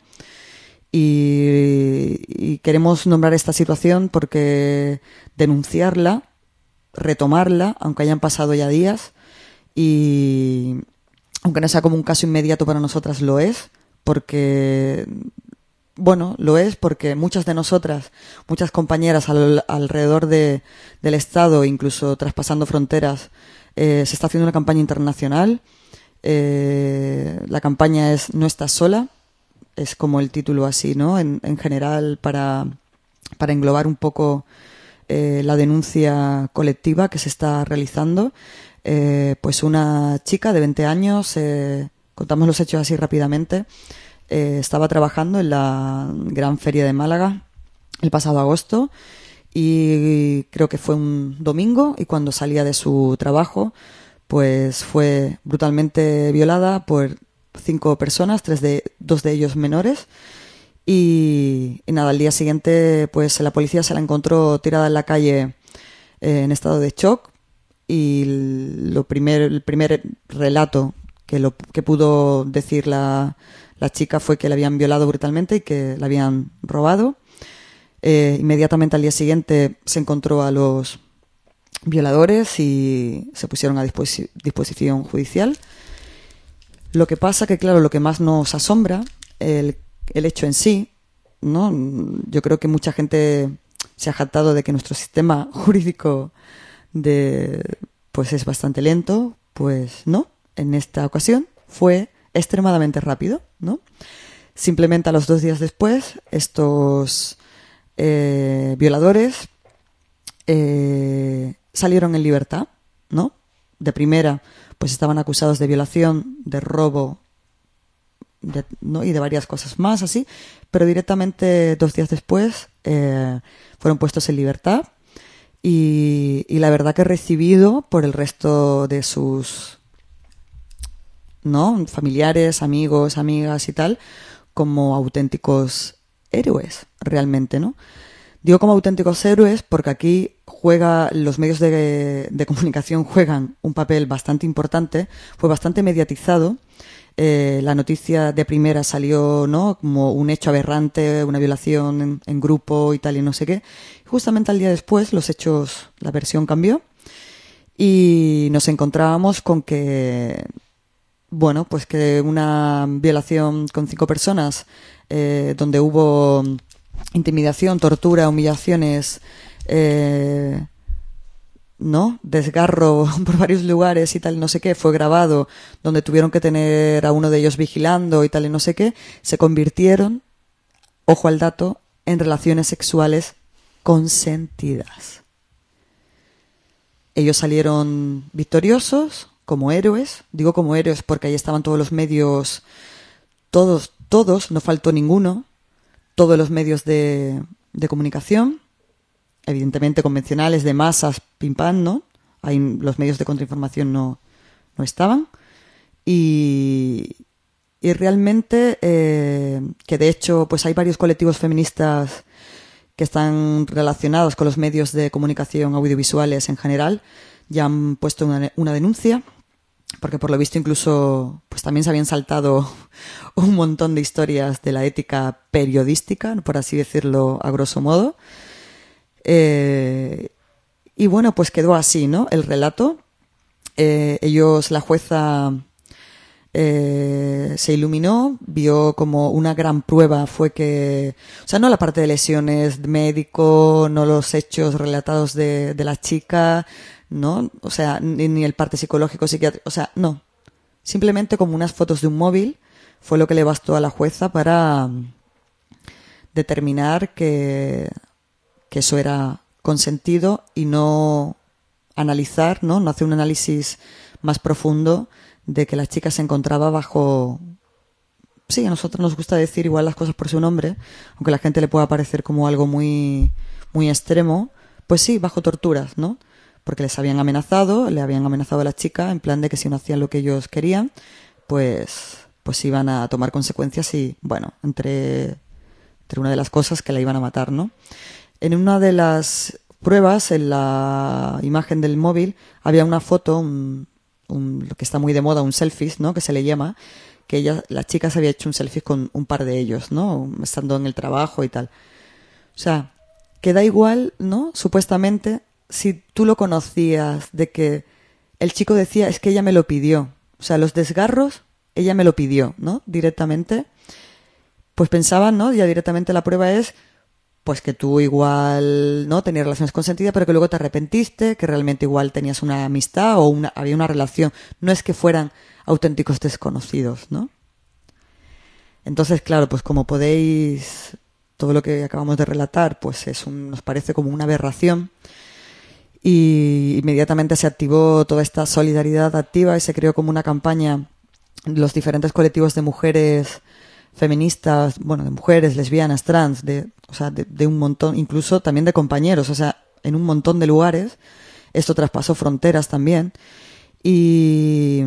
Y, y queremos nombrar esta situación porque denunciarla, retomarla, aunque hayan pasado ya días, y aunque no sea como un caso inmediato para nosotras, lo es, porque, bueno, lo es porque muchas de nosotras, muchas compañeras al, alrededor de, del Estado, incluso traspasando fronteras, eh, se está haciendo una campaña internacional. Eh, la campaña es No estás sola, es como el título así, ¿no? En, en general, para, para englobar un poco Eh, la denuncia colectiva que se está realizando. Eh, pues una chica de veinte años, eh, contamos los hechos así rápidamente, eh, estaba trabajando en la Gran Feria de Málaga el pasado agosto y creo que fue un domingo, y cuando salía de su trabajo pues fue brutalmente violada por cinco personas, tres de, dos de ellos menores. Y, y nada, al día siguiente pues la policía se la encontró tirada en la calle eh, en estado de shock, y lo primer, el primer relato que lo que pudo decir la, la chica fue que la habían violado brutalmente y que la habían robado. Eh, inmediatamente al día siguiente se encontró a los violadores y se pusieron a disposi- disposición judicial. Lo que pasa que, claro, lo que más nos asombra, el, el hecho en sí, ¿no? Yo creo que mucha gente se ha jactado de que nuestro sistema jurídico de, pues es bastante lento. Pues no, en esta ocasión fue extremadamente rápido, ¿no? Simplemente a los dos días después, estos eh, violadores eh, salieron en libertad, ¿no? De primera, pues estaban acusados de violación, de robo, de, ¿no? y de varias cosas más, así, pero directamente dos días después eh, fueron puestos en libertad y, y la verdad que recibido por el resto de sus, ¿no? familiares, amigos, amigas y tal, como auténticos héroes, realmente, ¿no? Digo como auténticos héroes porque aquí juega, los medios de, de comunicación juegan un papel bastante importante, fue bastante mediatizado. Eh, la noticia de primera salió, ¿no? como un hecho aberrante, una violación en, en grupo y tal y no sé qué. Justamente al día después los hechos, la versión cambió y nos encontrábamos con que, bueno, pues que una violación con cinco personas eh, donde hubo intimidación, tortura, humillaciones, eh, ¿no? desgarro por varios lugares y tal, no sé qué, fue grabado, donde tuvieron que tener a uno de ellos vigilando y tal y no sé qué, se convirtieron, ojo al dato, en relaciones sexuales consentidas. Ellos salieron victoriosos, como héroes, digo como héroes porque ahí estaban todos los medios, todos, todos, no faltó ninguno, todos los medios de, de comunicación, evidentemente convencionales, de masas, pim pam, ¿no? Ahí los medios de contrainformación no, no estaban. Y, y realmente, eh, que de hecho, pues hay varios colectivos feministas que están relacionados con los medios de comunicación audiovisuales en general, ya han puesto una, una denuncia, porque por lo visto incluso pues también se habían saltado un montón de historias de la ética periodística, por así decirlo a grosso modo. Eh, y bueno, pues quedó así, ¿no? El relato. Eh, ellos, la jueza eh, se iluminó, vio como una gran prueba fue que, o sea, no la parte de lesiones médico, no los hechos relatados de, de la chica, ¿no? O sea, ni, ni el parte psicológico, psiquiátrico, o sea, no. Simplemente como unas fotos de un móvil fue lo que le bastó a la jueza para determinar que, que eso era consentido y no analizar, ¿no? No hacer un análisis más profundo de que la chica se encontraba bajo... Sí, a nosotros nos gusta decir igual las cosas por su nombre, aunque a la gente le pueda parecer como algo muy, muy extremo, pues sí, bajo torturas, ¿no? Porque les habían amenazado, le habían amenazado a la chica en plan de que si no hacían lo que ellos querían, pues, pues iban a tomar consecuencias y, bueno, entre, entre una de las cosas que la iban a matar, ¿no? En una de las pruebas, en la imagen del móvil, había una foto, un, un, lo que está muy de moda, un selfies, ¿no? Que se le llama, que ella, la chica se había hecho un selfie con un par de ellos, ¿no? Estando en el trabajo y tal. O sea, que da igual, ¿no? Supuestamente, si tú lo conocías, de que el chico decía, es que ella me lo pidió. O sea, los desgarros, ella me lo pidió, ¿no? Directamente. Pues pensaban, ¿no? Ya directamente la prueba es, pues que tú igual, ¿no? Tenías relaciones consentidas, pero que luego te arrepentiste, que realmente igual tenías una amistad o una, había una relación. No es que fueran auténticos desconocidos, ¿no? Entonces, claro, pues como podéis, todo lo que acabamos de relatar, pues es un, nos parece como una aberración. Y inmediatamente se activó toda esta solidaridad activa y se creó como una campaña en los diferentes colectivos de mujeres feministas, bueno, de mujeres, lesbianas, trans, de, o sea, de, de un montón, incluso también de compañeros, o sea, en un montón de lugares. Esto traspasó fronteras también. Y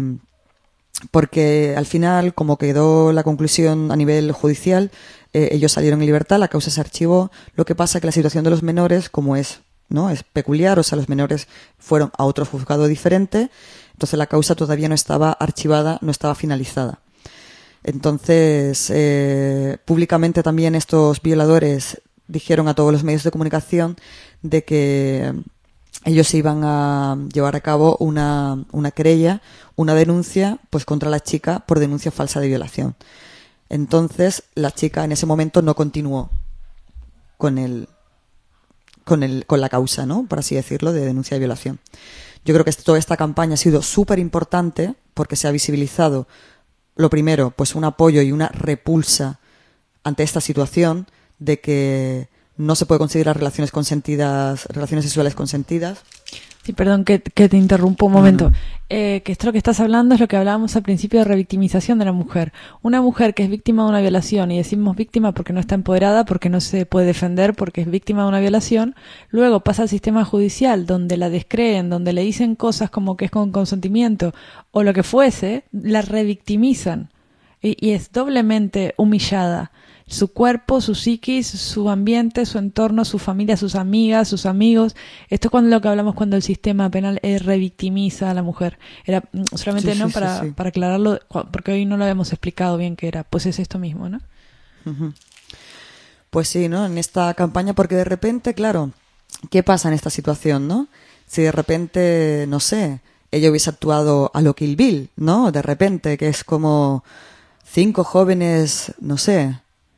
porque al final, como quedó la conclusión a nivel judicial, eh, ellos salieron en libertad, la causa se archivó. Lo que pasa es que la situación de los menores, como es ¿no? Es peculiar, o sea, los menores fueron a otro juzgado diferente, entonces la causa todavía no estaba archivada, no estaba finalizada. Entonces, eh, públicamente también estos violadores dijeron a todos los medios de comunicación de que ellos se iban a llevar a cabo una, una querella, una denuncia, pues contra la chica por denuncia falsa de violación. Entonces, la chica en ese momento no continuó con el, con el, con la causa, ¿no? Por así decirlo, de denuncia de violación. Yo creo que toda esta campaña ha sido súper importante porque se ha visibilizado, lo primero, pues un apoyo y una repulsa ante esta situación de que no se puede considerar relaciones consentidas, relaciones sexuales consentidas. Sí, perdón que, que te interrumpo un momento. Mm. Eh, que esto lo que estás hablando es lo que hablábamos al principio de revictimización de la mujer. Una mujer que es víctima de una violación, y decimos víctima porque no está empoderada, porque no se puede defender, porque es víctima de una violación, luego pasa al sistema judicial donde la descreen, donde le dicen cosas como que es con consentimiento o lo que fuese, la revictimizan y, y es doblemente humillada. Su cuerpo, su psiquis, su ambiente, su entorno, su familia, sus amigas, sus amigos. Esto es cuando lo que hablamos cuando el sistema penal eh, revictimiza a la mujer. Era solamente sí, no sí, para, sí, sí. para aclararlo, porque hoy no lo habíamos explicado bien qué era. Pues es esto mismo, ¿no? Uh-huh. Pues sí, ¿no? En esta campaña, porque de repente, claro, ¿qué pasa en esta situación, no? Si de repente, no sé, ella hubiese actuado a lo Kill Bill, ¿no? De repente, que es como cinco jóvenes, no sé,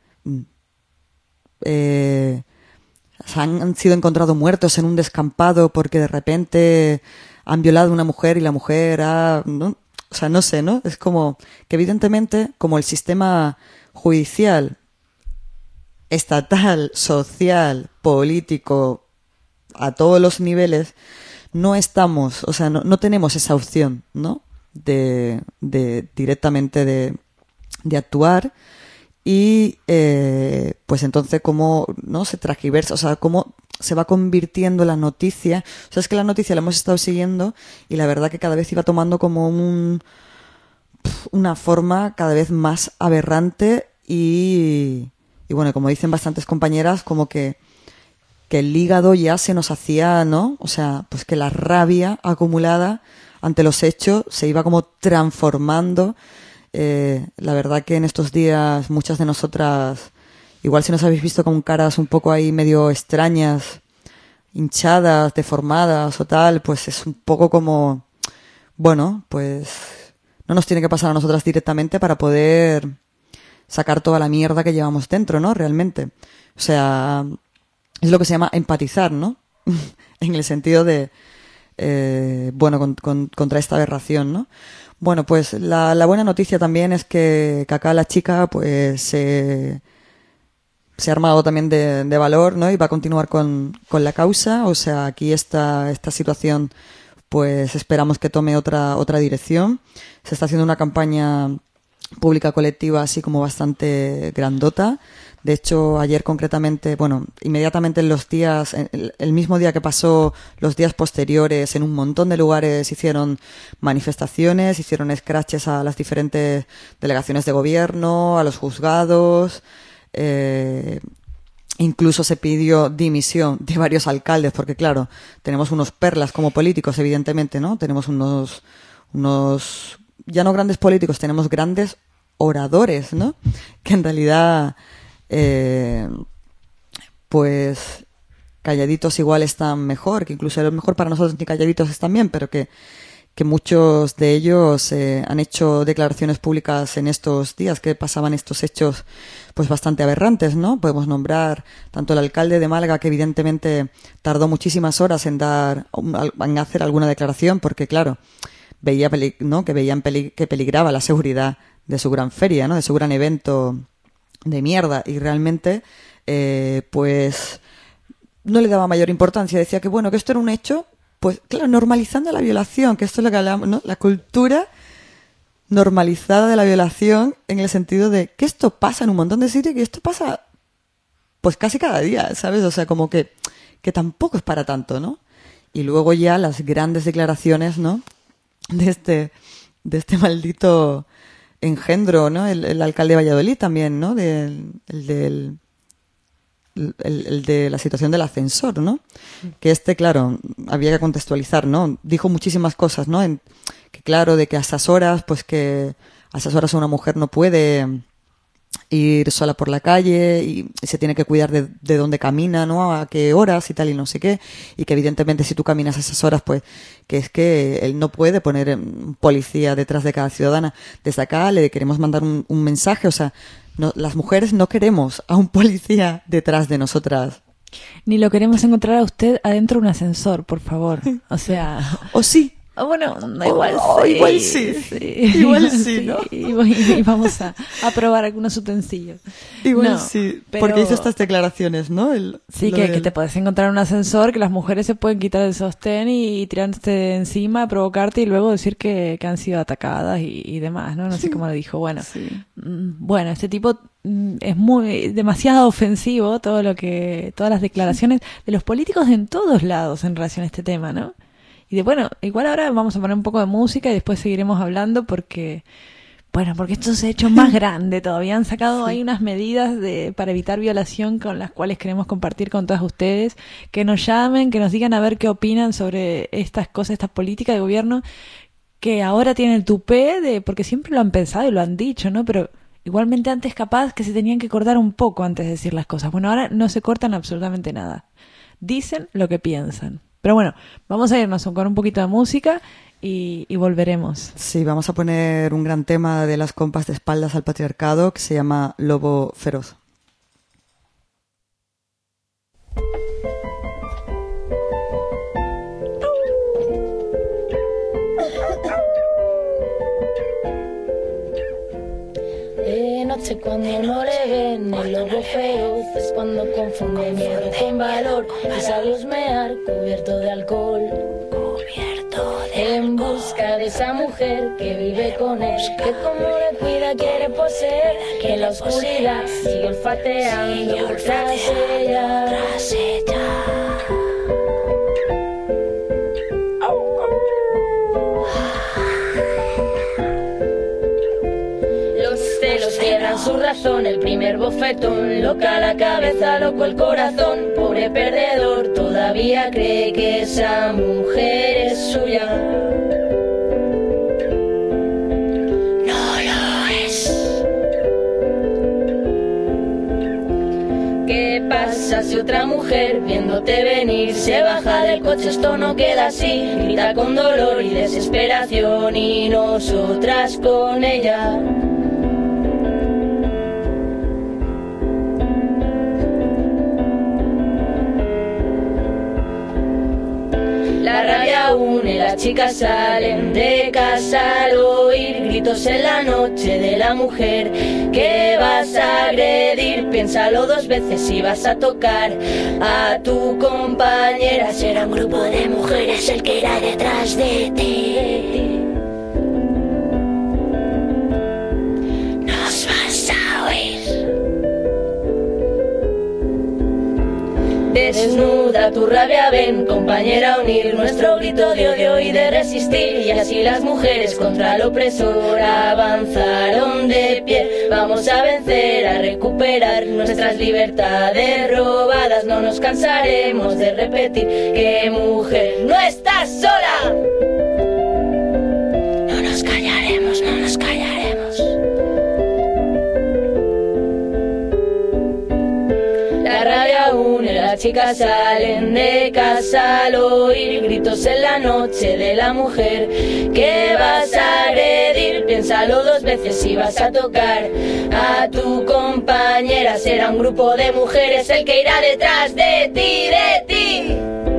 Eh, han, han sido encontrados muertos en un descampado porque de repente han violado a una mujer y la mujer ha... ¿no? O sea, no sé, ¿no? Es como que evidentemente, como el sistema judicial, estatal, social, político, a todos los niveles, no estamos, o sea, no, no tenemos esa opción, ¿no? De, de directamente de, de actuar. Y eh, pues entonces cómo no se transgiversa, o sea, cómo se va convirtiendo la noticia. O sea, es que la noticia la hemos estado siguiendo y la verdad que cada vez iba tomando como un una forma cada vez más aberrante y, y bueno, como dicen bastantes compañeras, como que que el hígado ya se nos hacía, ¿no? O sea, pues que la rabia acumulada ante los hechos se iba como transformando. Eh, la verdad que en estos días muchas de nosotras, igual si nos habéis visto con caras un poco ahí medio extrañas, hinchadas, deformadas o tal, pues es un poco como, bueno, pues no nos tiene que pasar a nosotras directamente para poder sacar toda la mierda que llevamos dentro, ¿no? Realmente. O sea, es lo que se llama empatizar, ¿no? En el sentido de, eh, bueno, con, con, contra esta aberración, ¿no? Bueno, pues la, la buena noticia también es que, que acá la chica pues se, se ha armado también de, de valor, ¿no? Y va a continuar con, con la causa. O sea, aquí esta, esta situación pues esperamos que tome otra, otra dirección. Se está haciendo una campaña pública colectiva así como bastante grandota. De hecho, ayer concretamente, bueno, inmediatamente en los días, el, el mismo día que pasó, los días posteriores, en un montón de lugares hicieron manifestaciones, hicieron scratches a las diferentes delegaciones de gobierno, a los juzgados, eh, incluso se pidió dimisión de varios alcaldes, porque claro, tenemos unos perlas como políticos, evidentemente, ¿no? Tenemos unos, unos, ya no grandes políticos, tenemos grandes oradores, ¿no? Que en realidad... Eh, pues calladitos igual están mejor, que incluso a lo mejor para nosotros ni calladitos están bien, pero que, que muchos de ellos eh, han hecho declaraciones públicas en estos días que pasaban estos hechos pues bastante aberrantes, ¿no? Podemos nombrar tanto el alcalde de Málaga, que evidentemente tardó muchísimas horas en dar en hacer alguna declaración, porque claro, veía peli- ¿no? que veían peli- que peligraba la seguridad de su gran feria, ¿no? De su gran evento de mierda, y realmente eh, pues no le daba mayor importancia, decía que bueno, que esto era un hecho, pues claro, normalizando la violación, que esto es lo que hablamos, ¿no? La cultura normalizada de la violación, en el sentido de que esto pasa en un montón de sitios y que esto pasa pues casi cada día, ¿sabes? O sea, como que, que tampoco es para tanto, ¿no? Y luego ya las grandes declaraciones, ¿no? De este, de este maldito engendro, ¿no? El, el alcalde de Valladolid también, ¿no? Del, el del... el, el de la situación del ascensor, ¿no? Que este, claro, había que contextualizar, ¿no? Dijo muchísimas cosas, ¿no? En, que claro, de que a esas horas, pues que a esas horas una mujer no puede ir sola por la calle y se tiene que cuidar de, de dónde camina, ¿no? A qué horas y tal y no sé qué. Y que evidentemente si tú caminas a esas horas, pues que es que él no puede poner un policía detrás de cada ciudadana. Desde acá le queremos mandar un, un mensaje, o sea, no, las mujeres no queremos a un policía detrás de nosotras. Ni lo queremos encontrar a usted adentro de un ascensor, por favor. O sea... O sí. Oh, bueno, igual, oh, sí, igual sí. sí. Igual sí, ¿no? Y, y vamos a, a probar algunos utensilios. Igual no, sí, pero... porque hizo estas declaraciones, ¿no? El, sí, que, del... que te puedes encontrar en un ascensor, que las mujeres se pueden quitar el sostén y, y tirarte encima, provocarte y luego decir que, que han sido atacadas y, y demás, ¿no? No sé cómo lo dijo. Bueno, sí. Bueno, este tipo es muy demasiado ofensivo, todo lo que, todas las declaraciones de los políticos en todos lados en relación a este tema, ¿no? Y de bueno, igual ahora vamos a poner un poco de música y después seguiremos hablando porque, bueno, porque esto se ha hecho más grande todavía. Han sacado ahí unas medidas de, para evitar violación con las cuales queremos compartir con todas ustedes. Que nos llamen, que nos digan a ver qué opinan sobre estas cosas, estas políticas de gobierno que ahora tienen el tupé de, porque siempre lo han pensado y lo han dicho, ¿no? Pero igualmente antes capaz que se tenían que cortar un poco antes de decir las cosas. Bueno, ahora no se cortan absolutamente nada. Dicen lo que piensan. Pero bueno, vamos a irnos con un poquito de música y, y volveremos. Sí, vamos a poner un gran tema de las compas de espaldas al patriarcado que se llama Lobo Feroz. De noche cuando no le ven el lobo feroz es cuando confunde miedo con valor y sale a husmear cubierto de alcohol, cubierto de en busca de esa mujer que vive con él, que como le cuida quiere poseer, que en la oscuridad sigue olfateando tras ella, tras ella. Cierran su razón, el primer bofetón, loca la cabeza, loco el corazón, pobre perdedor, todavía cree que esa mujer es suya. No lo es. ¿Qué pasa si otra mujer, viéndote venir, se baja del coche? Esto no queda así, grita con dolor y desesperación y nosotras con ella. La rabia une, las chicas salen de casa al oír gritos en la noche de la mujer que vas a agredir. Piénsalo dos veces si vas a tocar a tu compañera. Será un grupo de mujeres el que irá detrás de ti. Nos vas a oír. Desnuda tu rabia, ven, compañera, a unir nuestro grito de odio y de resistir. Y así las mujeres contra el opresor avanzaron de pie. Vamos a vencer, a recuperar nuestras libertades robadas. No nos cansaremos de repetir que mujer no estás sola. No nos callaremos, no nos callaremos. La rabia une, las chicas salen de casa al oír gritos en la noche de la mujer que vas a agredir. Piénsalo dos veces si vas a tocar a tu compañera. Será un grupo de mujeres el que irá detrás de ti, de ti.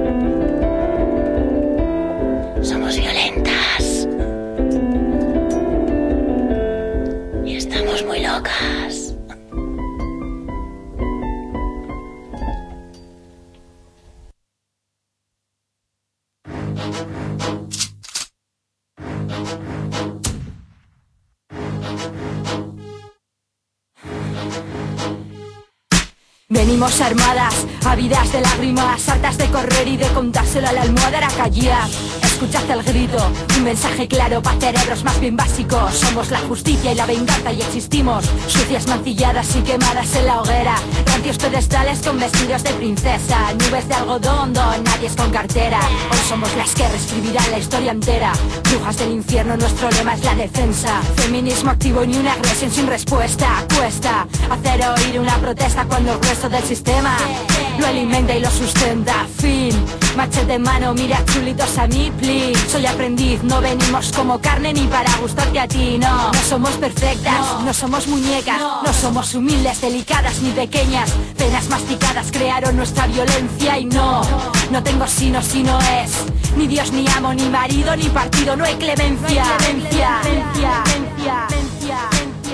Somos violentas y estamos muy locas. Venimos armadas, ávidas de lágrimas, hartas de correr y de contárselo a la almohada, era callar. Es escuchad el grito, un mensaje claro para cerebros más bien básicos. Somos la justicia y la venganza y existimos sucias, mancilladas y quemadas en la hoguera. Rancios pedestales con vestidos de princesa, nubes de algodón, don nadie es con cartera. Hoy somos las que reescribirán la historia entera. Brujas del infierno, nuestro lema es la defensa. Feminismo activo y ni una agresión sin respuesta. Cuesta hacer oír una protesta cuando el resto del sistema lo alimenta y lo sustenta. Fin, machete en mano, mira chulitos a mí, please. Soy aprendiz, no venimos como carne ni para gustarte a ti, no. No somos perfectas, no, no somos muñecas, no. No somos humildes, delicadas ni pequeñas. Penas masticadas crearon nuestra violencia y no, no, no tengo sino si no es ni Dios, ni amo, ni marido, ni partido. No hay clemencia, no hay clemencia, clemencia, clemencia, clemencia.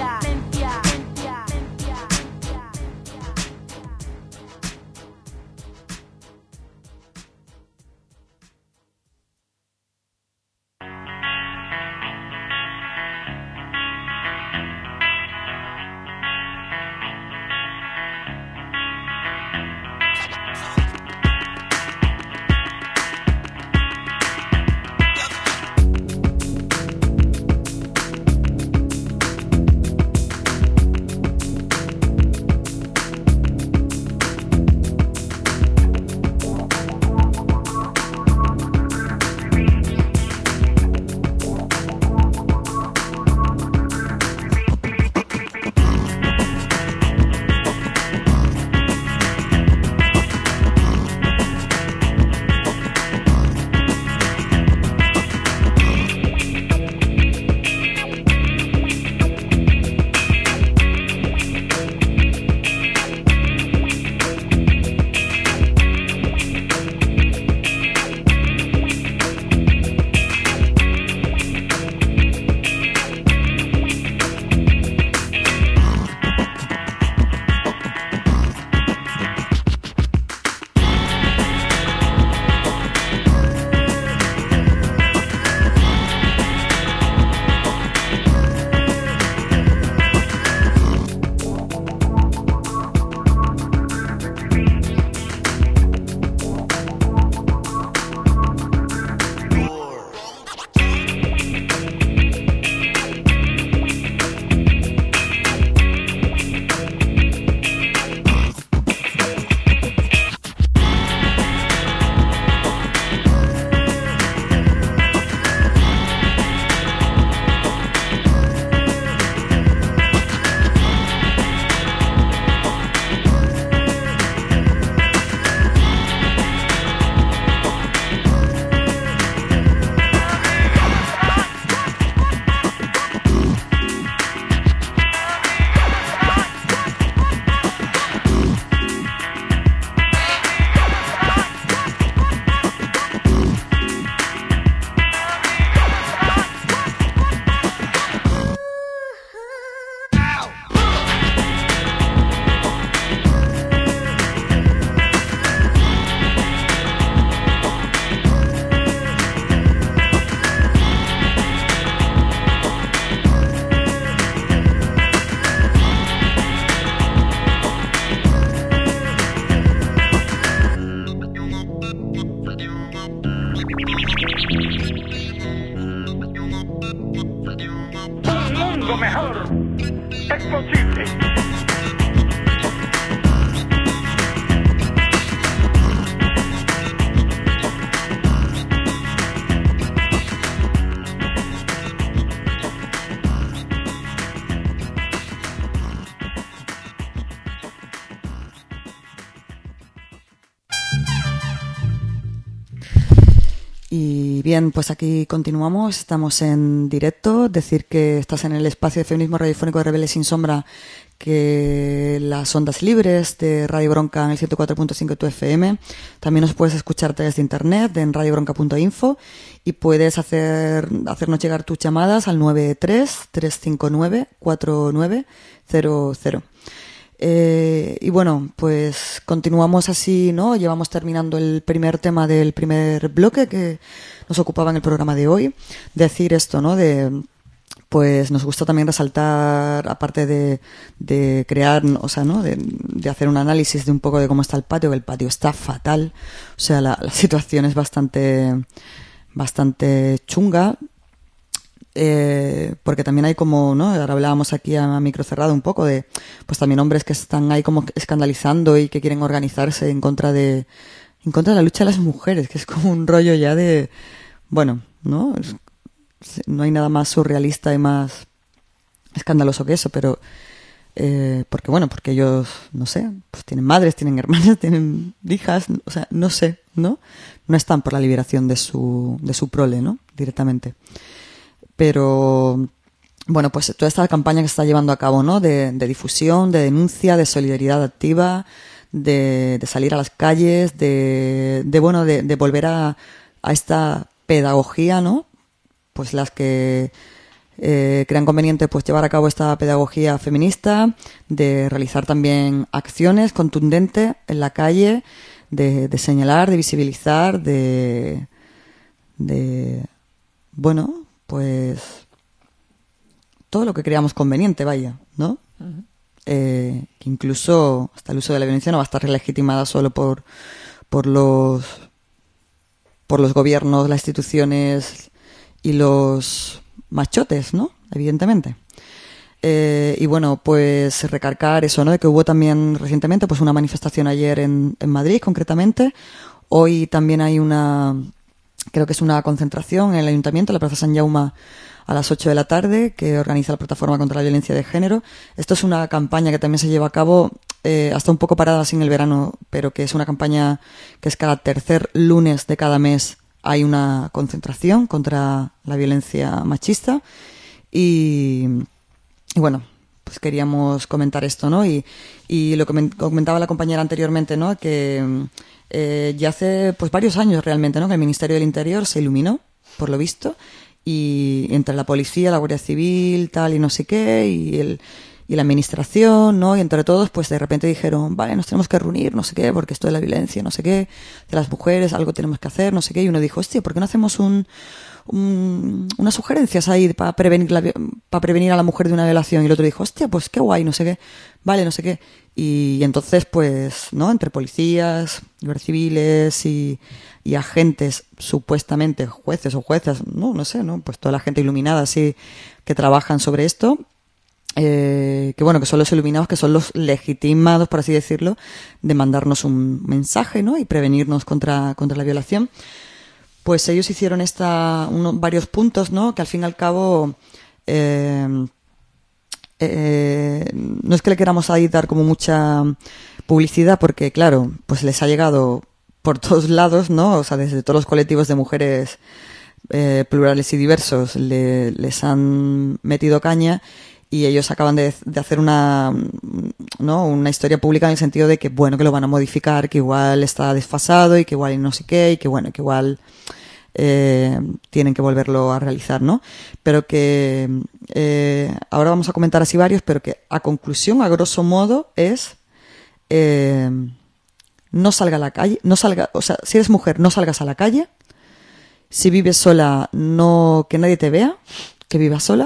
Y bien, pues aquí continuamos, estamos en directo. Decir que estás en el espacio de feminismo radiofónico de Rebeldes Sin Sombra, que las ondas libres de Radio Bronca en el ciento cuatro punto cinco de tu F M. También nos puedes escuchar desde internet en radio bronca punto info y puedes hacer hacernos llegar tus llamadas al nueve tres, tres cinco nueve, cuatro nueve cero cero. Eh, y bueno, pues continuamos así, ¿no? Llevamos terminando el primer tema del primer bloque que nos ocupaba en el programa de hoy. Decir esto, ¿no? De, pues nos gusta también resaltar, aparte de, de crear, o sea, ¿no? De, de hacer un análisis de un poco de cómo está el patio, que el patio está fatal. O sea, la, la situación es bastante, bastante chunga, eh, porque también hay como, ¿no? Ahora hablábamos aquí a micro cerrado un poco de, pues también hombres que están ahí como escandalizando y que quieren organizarse en contra de, en contra de la lucha de las mujeres, que es como un rollo ya de, bueno, ¿no? Es, no hay nada más surrealista y más escandaloso que eso, pero eh, porque bueno, porque ellos, no sé, pues tienen madres, tienen hermanas, tienen hijas, o sea, no sé, ¿no? No están por la liberación de su, de su prole, ¿no? Directamente. Pero, bueno, pues toda esta campaña que se está llevando a cabo, ¿no? De, de difusión, de denuncia, de solidaridad activa, de, de salir a las calles, de, de bueno, de, de volver a, a esta pedagogía, ¿no? Pues las que eh, crean conveniente pues llevar a cabo esta pedagogía feminista, de realizar también acciones contundentes en la calle, de, de señalar, de visibilizar, de, de bueno, pues todo lo que creamos conveniente, vaya, ¿no? Uh-huh. Eh, que incluso hasta el uso de la violencia no va a estar legitimada solo por por los por los gobiernos, las instituciones y los machotes, ¿no? Evidentemente. Eh, y bueno, pues recargar eso, ¿no? De que hubo también recientemente pues una manifestación ayer en, en Madrid, concretamente. Hoy también hay una, creo que es una concentración en el Ayuntamiento, en la Plaza San Jaume, a las ocho de la tarde, que organiza la Plataforma contra la Violencia de Género. Esto es una campaña que también se lleva a cabo, eh, hasta un poco parada sin el verano, pero que es una campaña que es cada tercer lunes de cada mes hay una concentración contra la violencia machista. Y, y bueno, pues queríamos comentar esto, ¿no? Y, y lo que comentaba la compañera anteriormente, ¿no? Que eh, ya hace pues varios años realmente, ¿no? Que el Ministerio del Interior se iluminó, por lo visto, y entre la policía, la Guardia Civil, tal y no sé qué, y el y la administración, ¿no? Y entre todos, pues de repente dijeron, vale, nos tenemos que reunir, no sé qué, porque esto de la violencia, no sé qué, de las mujeres, algo tenemos que hacer, no sé qué. Y uno dijo, hostia, ¿por qué no hacemos un, un unas sugerencias ahí para prevenir la, para prevenir a la mujer de una violación? Y el otro dijo, hostia, pues qué guay, no sé qué, vale, no sé qué. Y, y entonces, pues, ¿no? Entre policías, guardias civiles y, y agentes, supuestamente jueces o juezas, no, no sé, ¿no? Pues toda la gente iluminada así que trabajan sobre esto. Eh, que bueno, que son los iluminados, que son los legitimados, por así decirlo, de mandarnos un mensaje, ¿no? Y prevenirnos contra, contra la violación. Pues ellos hicieron esta, uno, varios puntos, ¿no? Que al fin y al cabo, eh, eh, no es que le queramos ahí dar como mucha publicidad, porque claro, pues les ha llegado por todos lados, ¿no? O sea, desde todos los colectivos de mujeres eh, plurales y diversos le, les han metido caña. Y ellos acaban de, de hacer una, ¿no? Una historia pública en el sentido de que, bueno, que lo van a modificar, que igual está desfasado y que igual no sé qué, y que, bueno, que igual eh, tienen que volverlo a realizar, ¿no? Pero que eh, ahora vamos a comentar así varios, pero que a conclusión, a grosso modo, es eh, no salga a la calle, no salga, o sea, si eres mujer, no salgas a la calle. Si vives sola, no, que nadie te vea, que vivas sola.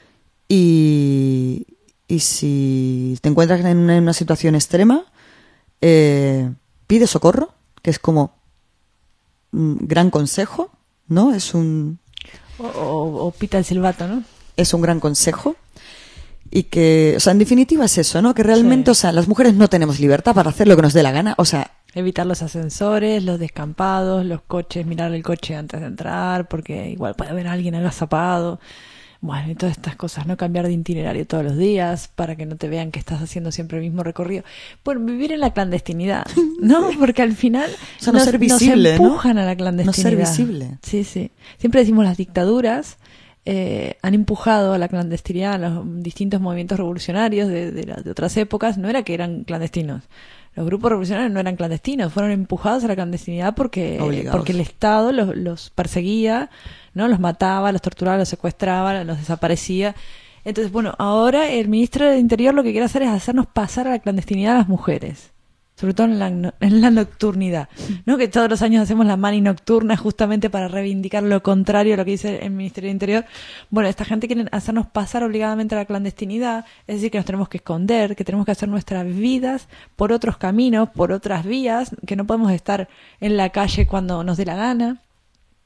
Y, y si te encuentras en una, en una situación extrema, eh, pide socorro, que es como un gran consejo, ¿no? Es un... O, o, o pita el silbato, ¿no? Es un gran consejo. Y que, o sea, en definitiva es eso, ¿no? Que realmente, sí. O sea, las mujeres no tenemos libertad para hacer lo que nos dé la gana, o sea... Evitar los ascensores, los descampados, los coches, mirar el coche antes de entrar, porque igual puede haber alguien agazapado... Bueno, y todas estas cosas, ¿no? Cambiar de itinerario todos los días para que no te vean que estás haciendo siempre el mismo recorrido. Por vivir en la clandestinidad, ¿no? Porque al final o sea, no nos, ser visible, nos empujan ¿no? a la clandestinidad. No ser visible. Sí, sí. Siempre decimos las dictaduras eh, han empujado a la clandestinidad, a los distintos movimientos revolucionarios de, de, la, de otras épocas. No era que eran clandestinos. Los grupos revolucionarios no eran clandestinos, fueron empujados a la clandestinidad porque, porque el Estado los, los perseguía, ¿no? Los mataba, los torturaba, los secuestraba, los desaparecía. Entonces, bueno, ahora el ministro del Interior lo que quiere hacer es hacernos pasar a la clandestinidad a las mujeres, sobre todo en la, en la nocturnidad, ¿no? Que todos los años hacemos la mani nocturna justamente para reivindicar lo contrario a lo que dice el Ministerio del Interior. Bueno, esta gente quiere hacernos pasar obligadamente a la clandestinidad, es decir, que nos tenemos que esconder, que tenemos que hacer nuestras vidas por otros caminos, por otras vías, que no podemos estar en la calle cuando nos dé la gana.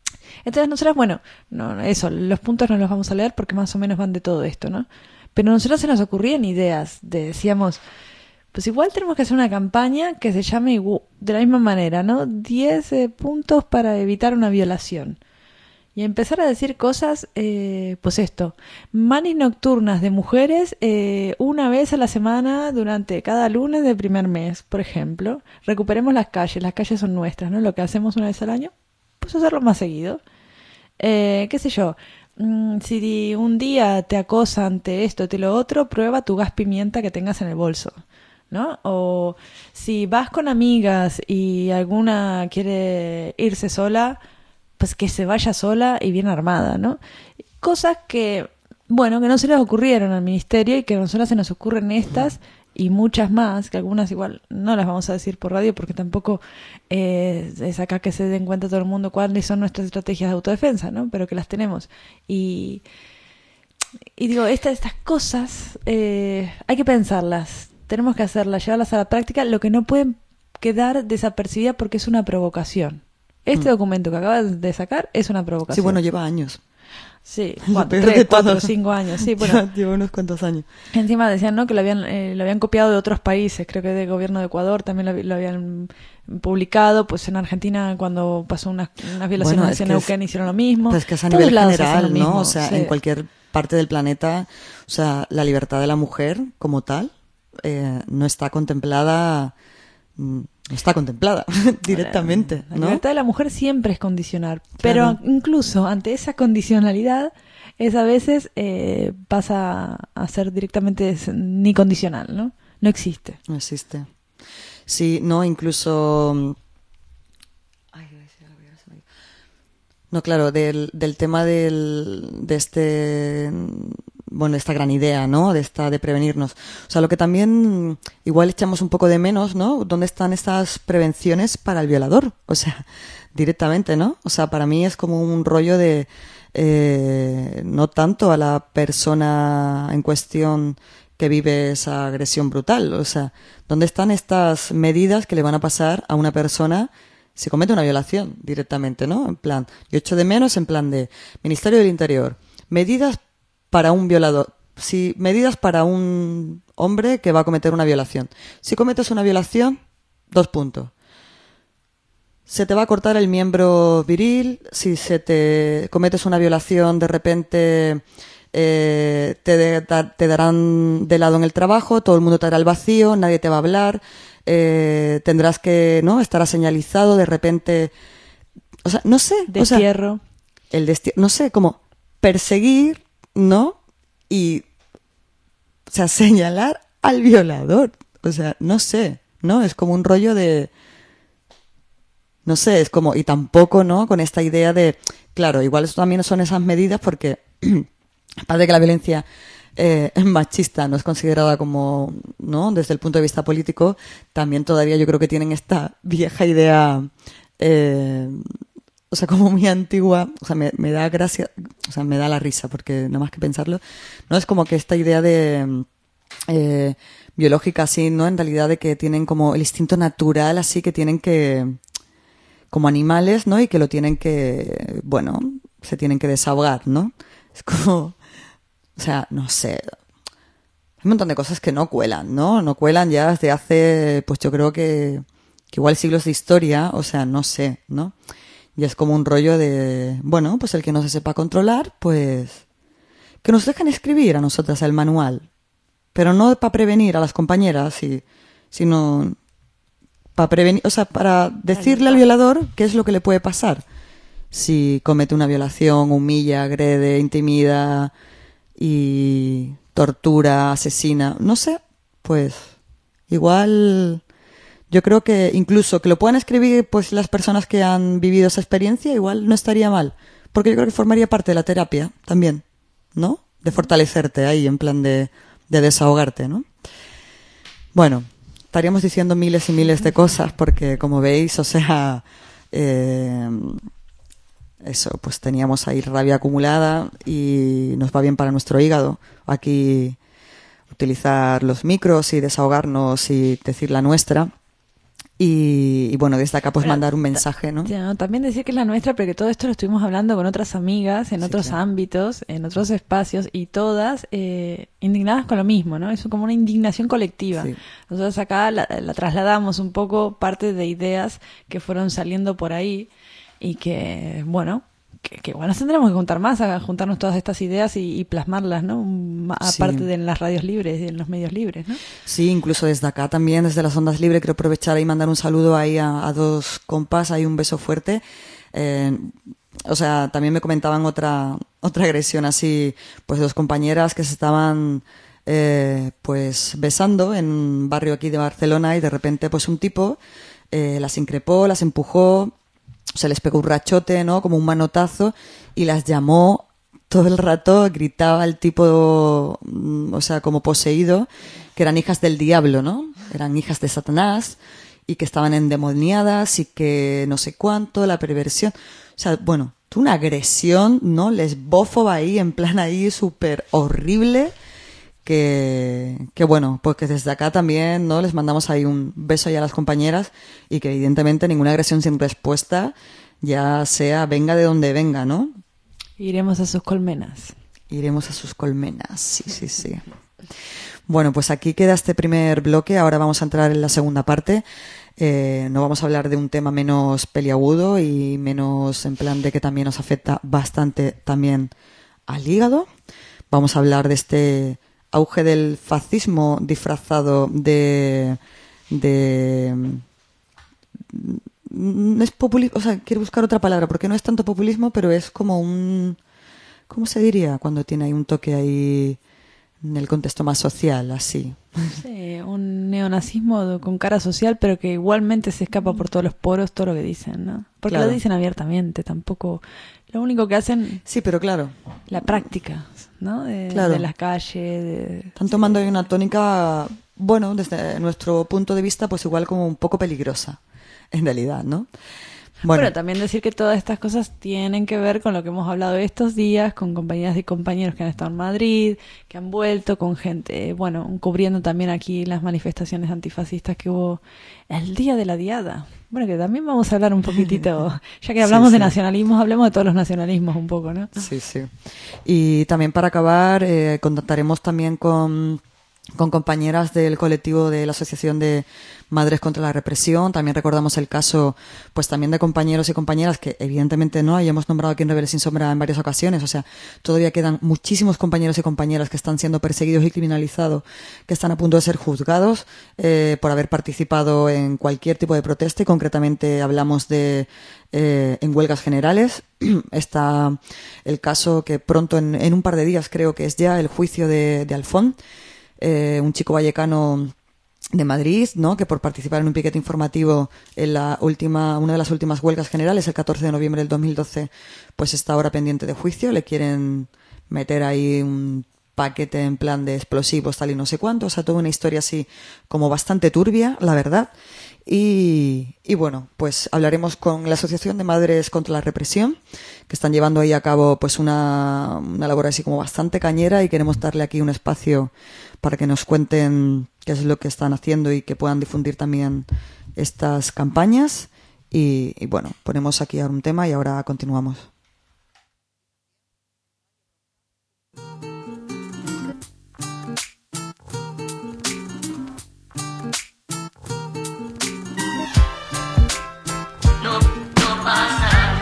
Entonces nosotras, bueno, no, eso, los puntos no los vamos a leer porque más o menos van de todo esto, ¿no? Pero a nosotros se nos ocurrían ideas, de, decíamos, pues igual tenemos que hacer una campaña que se llame de la misma manera, ¿no? diez eh, puntos para evitar una violación. Y empezar a decir cosas, eh, pues esto, manis nocturnas de mujeres eh, una vez a la semana durante cada lunes del primer mes, por ejemplo. Recuperemos las calles, las calles son nuestras, ¿no? Lo que hacemos una vez al año, pues hacerlo más seguido. Eh, qué sé yo, mm, si un día te acosa ante esto, te lo otro, prueba tu gas pimienta que tengas en el bolso, ¿no? O si vas con amigas y alguna quiere irse sola, pues que se vaya sola y bien armada, ¿no? Cosas que, bueno, que no se les ocurrieron al ministerio y que a nosotras se nos ocurren estas y muchas más, que algunas igual no las vamos a decir por radio porque tampoco eh, es acá que se den cuenta todo el mundo cuáles son nuestras estrategias de autodefensa, ¿no? Pero que las tenemos. Y, y digo, esta, estas cosas eh, hay que pensarlas, tenemos que hacerlas, llevarlas a la práctica, lo que no pueden quedar desapercibida porque es una provocación. Este mm. documento que acabas de sacar es una provocación. Sí, bueno, lleva años. Sí, cuatro, tres, cuatro, cinco años. Sí, bueno, lleva, lleva unos cuantos años. Encima decían, ¿no? Que lo habían, eh, lo habían copiado de otros países. Creo que del gobierno de Ecuador también lo, lo habían publicado. Pues en Argentina, cuando pasó unas, unas violaciones bueno, en Neuquén, es, hicieron lo mismo. Pues es que es a nivel general, ¿no? O sea, sí. En cualquier parte del planeta, o sea, la libertad de la mujer como tal eh, no está contemplada... Mm, No está contemplada directamente, la, la ¿no? libertad de la mujer siempre es condicional, pero claro. Incluso ante esa condicionalidad es a veces eh, pasa a ser directamente ni condicional, ¿no? No existe. No existe. Sí, no, incluso... Ay, no, claro, del, del tema del, de este... bueno, esta gran idea, ¿no? De esta, de prevenirnos. O sea, lo que también igual echamos un poco de menos, ¿no? ¿Dónde están estas prevenciones para el violador? O sea, directamente, ¿no? O sea, para mí es como un rollo de, eh, no tanto a la persona en cuestión que vive esa agresión brutal. O sea, ¿dónde están estas medidas que le van a pasar a una persona si comete una violación directamente, ¿no? En plan, yo echo de menos en plan de Ministerio del Interior, medidas para un violador, si medidas para un hombre que va a cometer una violación. Si cometes una violación, dos puntos. Se te va a cortar el miembro viril, si se te cometes una violación, de repente eh, te, de, te darán de lado en el trabajo, todo el mundo te hará el vacío, nadie te va a hablar, eh, tendrás que, ¿no?, estará señalizado, de repente, o sea, no sé, destierro. O sea, el destierro, no sé, como perseguir, ¿no? Y, o sea, señalar al violador. O sea, no sé, ¿no? Es como un rollo de... No sé, es como... Y tampoco, ¿no? Con esta idea de... Claro, igual eso también son esas medidas porque... aparte de que la violencia eh, machista no es considerada como... ¿no? Desde el punto de vista político, también todavía yo creo que tienen esta vieja idea... Eh, o sea, como muy antigua, o sea, me, me da gracia, o sea, me da la risa, porque no más que pensarlo, no es como que esta idea de eh, biológica así, ¿no? En realidad de que tienen como el instinto natural así, que tienen que, como animales, ¿no? Y que lo tienen que, bueno, se tienen que desahogar, ¿no? Es como, o sea, no sé, hay un montón de cosas que no cuelan, ¿no? No cuelan ya desde hace, pues yo creo que, que igual siglos de historia, o sea, no sé, ¿no? Y es como un rollo de, bueno, pues el que no se sepa controlar, pues que nos dejen escribir a nosotras el manual. Pero no para prevenir a las compañeras, y, sino para prevenir, o sea, para decirle al violador qué es lo que le puede pasar. Si comete una violación, humilla, agrede, intimida y tortura, asesina, no sé, pues igual... Yo creo que incluso que lo puedan escribir pues las personas que han vivido esa experiencia, igual no estaría mal, porque yo creo que formaría parte de la terapia también, ¿no? De fortalecerte ahí, en plan de, de desahogarte, ¿no? Bueno, estaríamos diciendo miles y miles de cosas porque, como veis, o sea, eh, eso, pues teníamos ahí rabia acumulada y nos va bien para nuestro hígado aquí utilizar los micros y desahogarnos y decir la nuestra. Y, y bueno, desde acá pues Bueno, mandar un mensaje, ¿no? Ya, también decir que es la nuestra, pero que todo esto lo estuvimos hablando con otras amigas, en Sí, otros claro. ámbitos, en otros espacios, y todas eh, indignadas con lo mismo, ¿no? Es como una indignación colectiva. Sí. Nosotros acá la, la trasladamos un poco parte de ideas que fueron saliendo por ahí y que, bueno, que, que bueno, tendremos que juntar más, a juntarnos todas estas ideas y, y plasmarlas, ¿no? Un- Aparte Sí. de en las radios libres y en los medios libres, ¿no? Sí, incluso desde acá también, desde las Ondas Libres, quiero aprovechar y mandar un saludo ahí a, a dos compas, ahí un beso fuerte. Eh, o sea, también me comentaban otra otra agresión así, pues dos compañeras que se estaban eh, pues besando en un barrio aquí de Barcelona y de repente pues un tipo eh, las increpó, las empujó, se les pegó un rachote, ¿no? Como un manotazo y las llamó todo el rato, gritaba el tipo, mm, o sea, como poseído, que eran hijas del diablo, ¿no? Eran hijas de Satanás y que estaban endemoniadas y que no sé cuánto, la perversión. O sea, bueno, una agresión, ¿no? Lesbófoba ahí, en plan ahí súper horrible. Que, que bueno, pues que desde acá también, ¿no? Les mandamos ahí un beso ya a las compañeras y que evidentemente ninguna agresión sin respuesta, ya sea venga de donde venga, ¿no? Iremos a sus colmenas. Iremos a sus colmenas, sí, sí, sí. Bueno, pues aquí queda este primer bloque, ahora vamos a entrar en la segunda parte. Eh, no vamos a hablar de un tema menos peliagudo y menos en plan de que también nos afecta bastante también al hígado. Vamos a hablar de este auge del fascismo disfrazado de... de no es populismo, o sea, quiero buscar otra palabra, porque no es tanto populismo, pero es como un... ¿Cómo se diría cuando tiene ahí un toque ahí en el contexto más social, así? Sí, un neonazismo con cara social, pero que igualmente se escapa por todos los poros todo lo que dicen, ¿no? Porque Claro. lo dicen abiertamente, tampoco... Lo único que hacen... Sí, pero claro. La práctica, ¿no? De, Claro. de las calles, de... Están tomando ahí una tónica, bueno, desde nuestro punto de vista, pues igual como un poco peligrosa, en realidad, ¿no? Bueno. Bueno, también decir que todas estas cosas tienen que ver con lo que hemos hablado estos días, con compañeras y compañeros que han estado en Madrid, que han vuelto, con gente, bueno, cubriendo también aquí las manifestaciones antifascistas que hubo el día de la Diada. Bueno, que también vamos a hablar un poquitito, ya que hablamos Sí, de sí. nacionalismos, hablemos de todos los nacionalismos un poco, ¿no? sí, sí. Y también para acabar, eh, contactaremos también con, con compañeras del colectivo de la Asociación de Madres contra la Represión. También recordamos el caso, pues también de compañeros y compañeras que evidentemente no, y hemos nombrado aquí en Rebelde Sin Sombra en varias ocasiones. O sea, todavía quedan muchísimos compañeros y compañeras que están siendo perseguidos y criminalizados, que están a punto de ser juzgados eh, por haber participado en cualquier tipo de protesta, y concretamente hablamos de eh, en huelgas generales. Está el caso que pronto, en, en un par de días creo que es ya, el juicio de, de Alfón, eh, un chico vallecano de Madrid, ¿no? Que por participar en un piquete informativo en la última, una de las últimas huelgas generales, el catorce de noviembre del dos mil doce, pues está ahora pendiente de juicio. Le quieren meter ahí un paquete en plan de explosivos, tal y no sé cuánto. O sea, toda una historia así como bastante turbia, la verdad. Y, y bueno, pues hablaremos con la Asociación de Madres contra la Represión, que están llevando ahí a cabo pues una, una labor así como bastante cañera, y queremos darle aquí un espacio para que nos cuenten qué es lo que están haciendo y que puedan difundir también estas campañas. Y, y bueno, ponemos aquí ahora un tema y ahora continuamos. No, no pasa.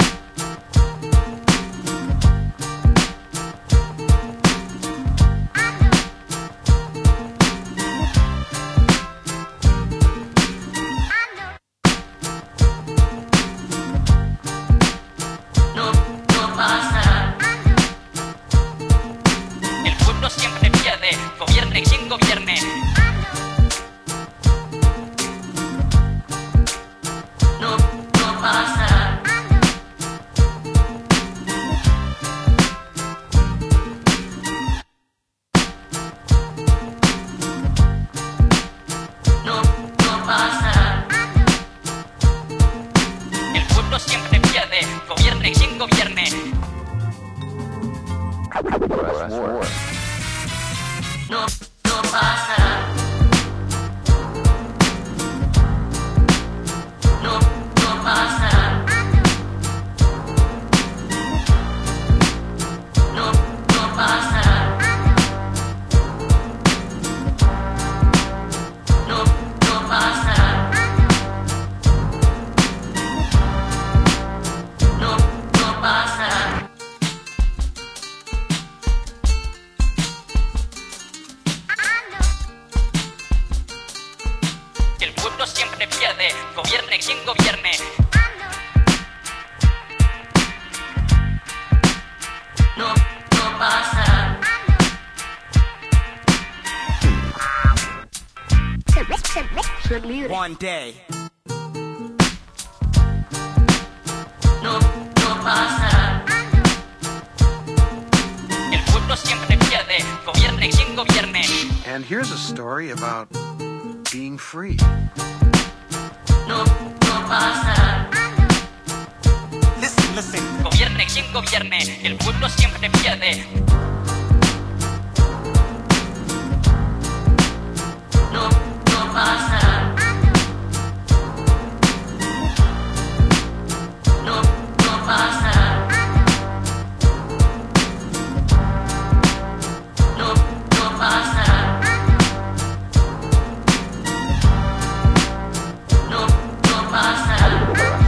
No, no pasa. El pueblo siempre pierde, gobierne quien gobierne. No, no pasa. No, no pasa. El pueblo siempre pierde, gobierne quien gobierne. No, no pasa. One day. No, no pasará. El pueblo siempre pierde, gobierne quien gobierne. And here's a story about being free. No, no pasará. Listen, listen. Gobierne quien gobierne, el pueblo siempre pierde. No, no pasará. No, no pasará. No, no pasará. No, no pasará.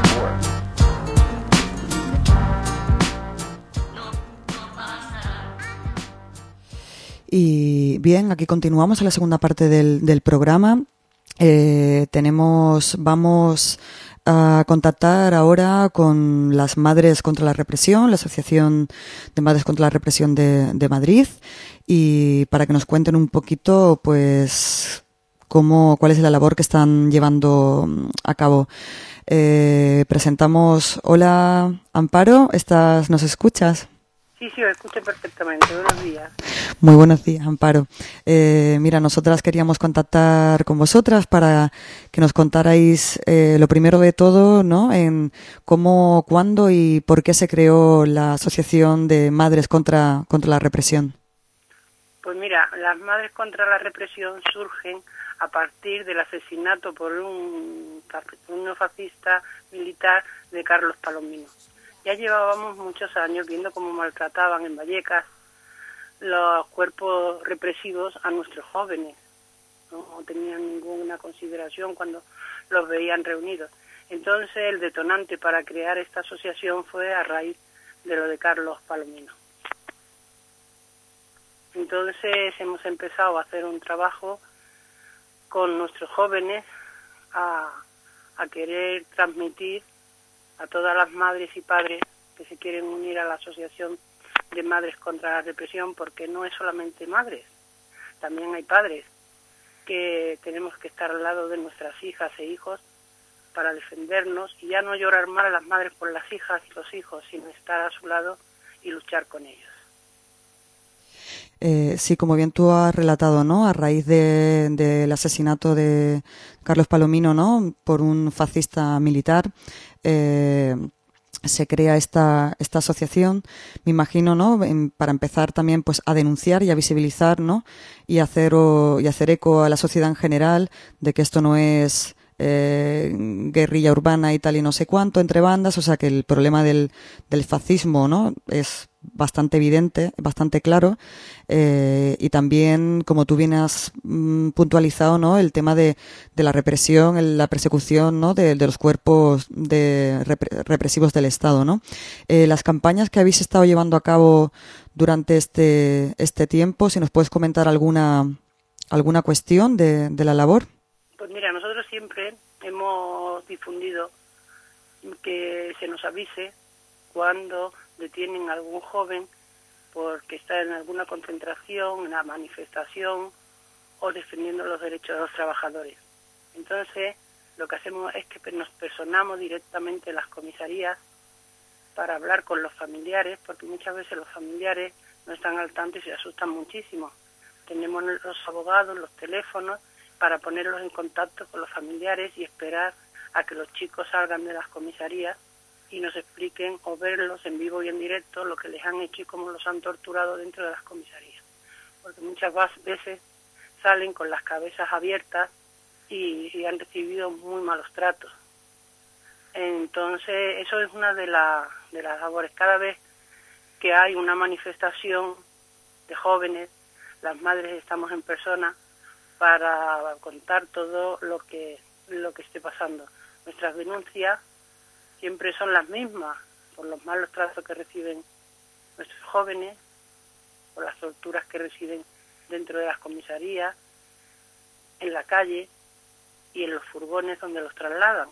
Y bien, aquí continuamos en la segunda parte del, del programa. Eh, tenemos, vamos a contactar ahora con las Madres contra la Represión, la Asociación de Madres contra la Represión de, de Madrid, y para que nos cuenten un poquito, pues, cómo, cuál es la labor que están llevando a cabo. Eh, presentamos, hola Amparo, ¿estás, nos escuchas? Sí, sí, os escucho perfectamente. Buenos días. Muy buenos días, Amparo. Eh, mira, nosotras queríamos contactar con vosotras para que nos contarais eh, lo primero de todo, ¿no? En cómo, cuándo y por qué se creó la Asociación de Madres contra, contra la Represión. Pues mira, las Madres contra la Represión surgen a partir del asesinato por un, un fascista militar de Carlos Palomino. Ya llevábamos muchos años viendo cómo maltrataban en Vallecas los cuerpos represivos a nuestros jóvenes. No tenían ninguna consideración cuando los veían reunidos. Entonces el detonante para crear esta asociación fue a raíz de lo de Carlos Palomino. Entonces hemos empezado a hacer un trabajo con nuestros jóvenes a, a querer transmitir a todas las madres y padres que se quieren unir a la Asociación de Madres contra la Represión, porque no es solamente madres, también hay padres que tenemos que estar al lado de nuestras hijas e hijos para defendernos y ya no llorar mal a las madres por las hijas y los hijos, sino estar a su lado y luchar con ellos. Eh, sí, como bien tú has relatado, ¿no? A raíz de, del asesinato de Carlos Palomino, ¿no? Por un fascista militar, eh, se crea esta esta asociación, me imagino, ¿no? En, para empezar también, pues, a denunciar y a visibilizar, ¿no? Y hacer o, y hacer eco a la sociedad en general de que esto no es eh, guerrilla urbana y tal y no sé cuánto entre bandas, o sea que el problema del del fascismo, ¿no? Es bastante evidente, bastante claro, eh, y también, como tú bien has mm, puntualizado, ¿no? El tema de, de la represión, el, la persecución, ¿no? De, de los cuerpos de repre, represivos del Estado, ¿no? Eh, las campañas que habéis estado llevando a cabo durante este este tiempo, si nos puedes comentar alguna alguna cuestión de, de la labor. Pues mira, nosotros siempre hemos difundido que se nos avise cuando detienen a algún joven porque está en alguna concentración, una manifestación o defendiendo los derechos de los trabajadores. Entonces, lo que hacemos es que nos personamos directamente en las comisarías para hablar con los familiares, porque muchas veces los familiares no están al tanto y se asustan muchísimo. Tenemos los abogados, los teléfonos, para ponerlos en contacto con los familiares y esperar a que los chicos salgan de las comisarías y nos expliquen o verlos en vivo y en directo lo que les han hecho y cómo los han torturado dentro de las comisarías. Porque muchas veces salen con las cabezas abiertas y, y han recibido muy malos tratos. Entonces, eso es una de, la, de las labores. Cada vez que hay una manifestación de jóvenes, las madres estamos en persona para contar todo lo que, lo que esté pasando. Nuestras denuncias siempre son las mismas, por los malos tratos que reciben nuestros jóvenes, por las torturas que reciben dentro de las comisarías, en la calle y en los furgones donde los trasladan.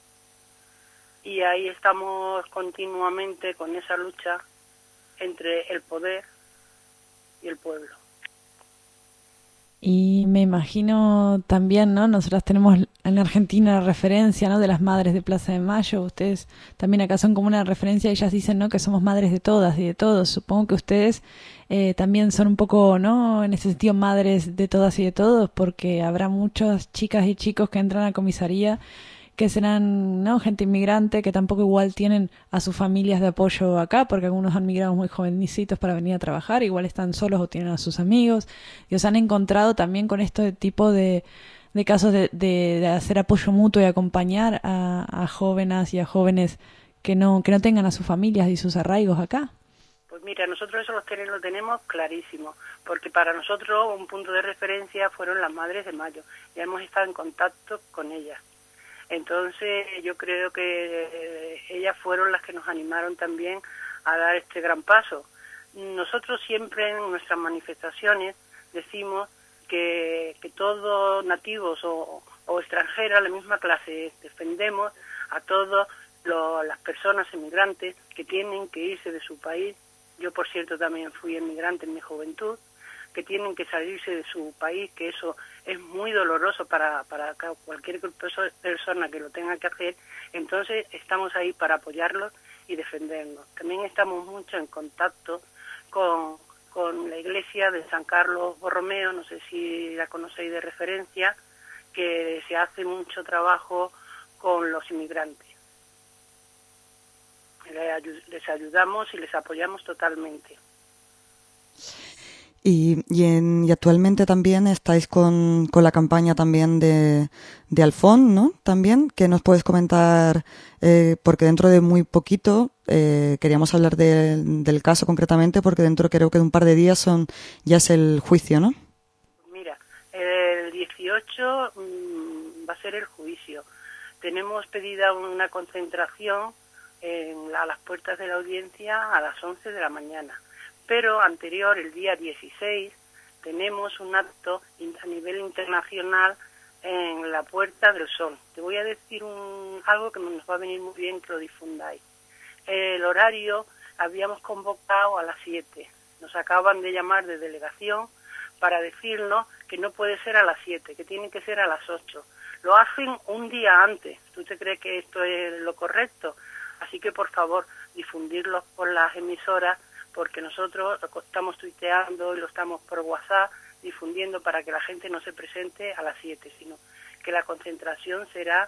Y ahí estamos continuamente con esa lucha entre el poder y el pueblo. Y me imagino también, ¿no? Nosotras tenemos en Argentina la referencia, ¿no? De las madres de Plaza de Mayo. Ustedes también acá son como una referencia. Ellas dicen, ¿no? Que somos madres de todas y de todos. Supongo que ustedes eh, también son un poco, ¿no? En ese sentido, madres de todas y de todos, porque habrá muchas chicas y chicos que entran a comisaría que serán, ¿no? Gente inmigrante que tampoco igual tienen a sus familias de apoyo acá, porque algunos han migrado muy jovencitos para venir a trabajar, igual están solos o tienen a sus amigos, y os han encontrado también con este tipo de, de casos de, de, de hacer apoyo mutuo y acompañar a, a jóvenes y a jóvenes que no, que no tengan a sus familias y sus arraigos acá. Pues mira, nosotros eso lo tenemos, lo tenemos clarísimo, porque para nosotros un punto de referencia fueron las Madres de Mayo, ya hemos estado en contacto con ellas. Entonces yo creo que ellas fueron las que nos animaron también a dar este gran paso. Nosotros siempre en nuestras manifestaciones decimos que, que todos nativos o, o extranjeros, la misma clase, defendemos a todas las personas emigrantes que tienen que irse de su país. Yo, por cierto, también fui emigrante en mi juventud, que tienen que salirse de su país, que eso es muy doloroso para, para cualquier persona que lo tenga que hacer. Entonces estamos ahí para apoyarlos y defendernos. También estamos mucho en contacto con, con la iglesia de San Carlos Borromeo, no sé si la conocéis de referencia, que se hace mucho trabajo con los inmigrantes. Les ayudamos y les apoyamos totalmente. Y, y, en, y actualmente también estáis con, con la campaña también de, de Alfón, ¿no? También, que nos puedes comentar, eh, porque dentro de muy poquito eh, queríamos hablar de, del caso concretamente, porque dentro creo que de un par de días son ya es el juicio, ¿no? Mira, el dieciocho mmm, va a ser el juicio. Tenemos pedida una concentración en la, a las puertas de la audiencia a las once de la mañana. Pero anterior, el día dieciséis, tenemos un acto a nivel internacional en la Puerta del Sol. Te voy a decir un, algo que nos va a venir muy bien que lo difundáis. El horario habíamos convocado a las siete. Nos acaban de llamar de delegación para decirnos que no puede ser a las siete, que tiene que ser a las ocho. Lo hacen un día antes. ¿Tú te crees que esto es lo correcto? Así que, por favor, difundirlos por las emisoras, porque nosotros lo estamos tuiteando y lo estamos por WhatsApp difundiendo para que la gente no se presente a las siete, sino que la concentración será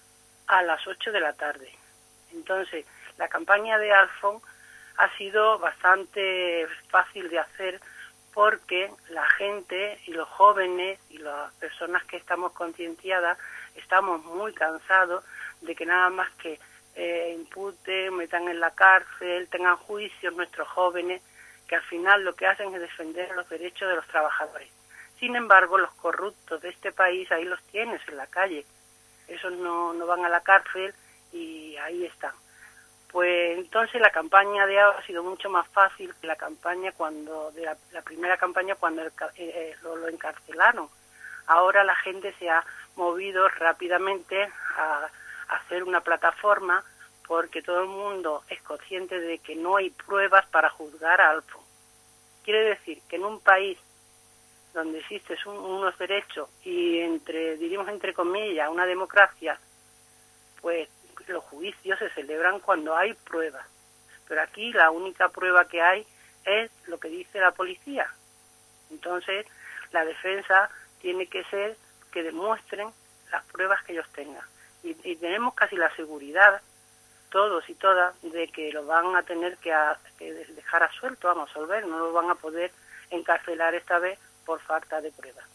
a las ocho de la tarde. Entonces, la campaña de Alfón ha sido bastante fácil de hacer porque la gente y los jóvenes y las personas que estamos concienciadas estamos muy cansados de que nada más que Eh, imputen, metan en la cárcel, tengan juicios nuestros jóvenes, que al final lo que hacen es defender los derechos de los trabajadores. Sin embargo, los corruptos de este país, ahí los tienes en la calle. Esos no, no van a la cárcel y ahí están. Pues entonces la campaña de ahora ha sido mucho más fácil que la campaña cuando, de la, la primera campaña cuando el, eh, lo, lo encarcelaron. Ahora la gente se ha movido rápidamente a hacer una plataforma porque todo el mundo es consciente de que no hay pruebas para juzgar a Alfón. Quiere decir que en un país donde existen un, unos derechos y entre, diríamos entre comillas, una democracia, pues los juicios se celebran cuando hay pruebas. Pero aquí la única prueba que hay es lo que dice la policía. Entonces la defensa tiene que ser que demuestren las pruebas que ellos tengan. Y, y tenemos casi la seguridad, todos y todas, de que lo van a tener que, a, que dejar a suelto, vamos a volver, no lo van a poder encarcelar esta vez por falta de pruebas.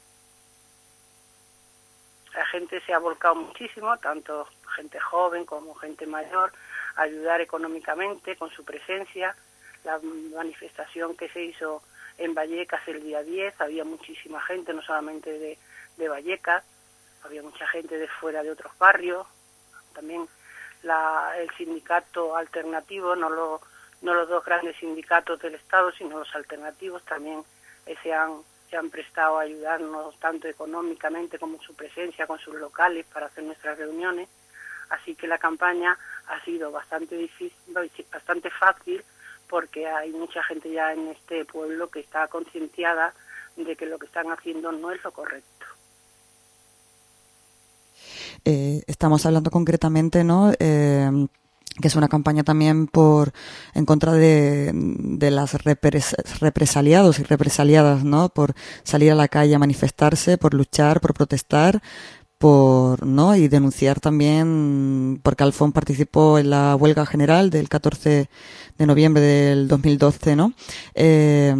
La gente se ha volcado muchísimo, tanto gente joven como gente mayor, a ayudar económicamente con su presencia. La manifestación que se hizo en Vallecas el día diez, había muchísima gente, no solamente de, de Vallecas, había mucha gente de fuera de otros barrios. También la, el sindicato alternativo, no, lo, no los dos grandes sindicatos del Estado, sino los alternativos, también eh, se, han, se han prestado a ayudarnos tanto económicamente como su presencia con sus locales para hacer nuestras reuniones. Así que la campaña ha sido bastante difícil, bastante fácil, porque hay mucha gente ya en este pueblo que está concienciada de que lo que están haciendo no es lo correcto. Eh, estamos hablando concretamente, ¿no?, eh, que es una campaña también por en contra de, de las repres, represaliados y represaliadas, ¿no?, por salir a la calle a manifestarse, por luchar, por protestar, por no y denunciar también, porque Alfón participó en la huelga general del catorce de noviembre del dos mil doce, ¿no? Eh,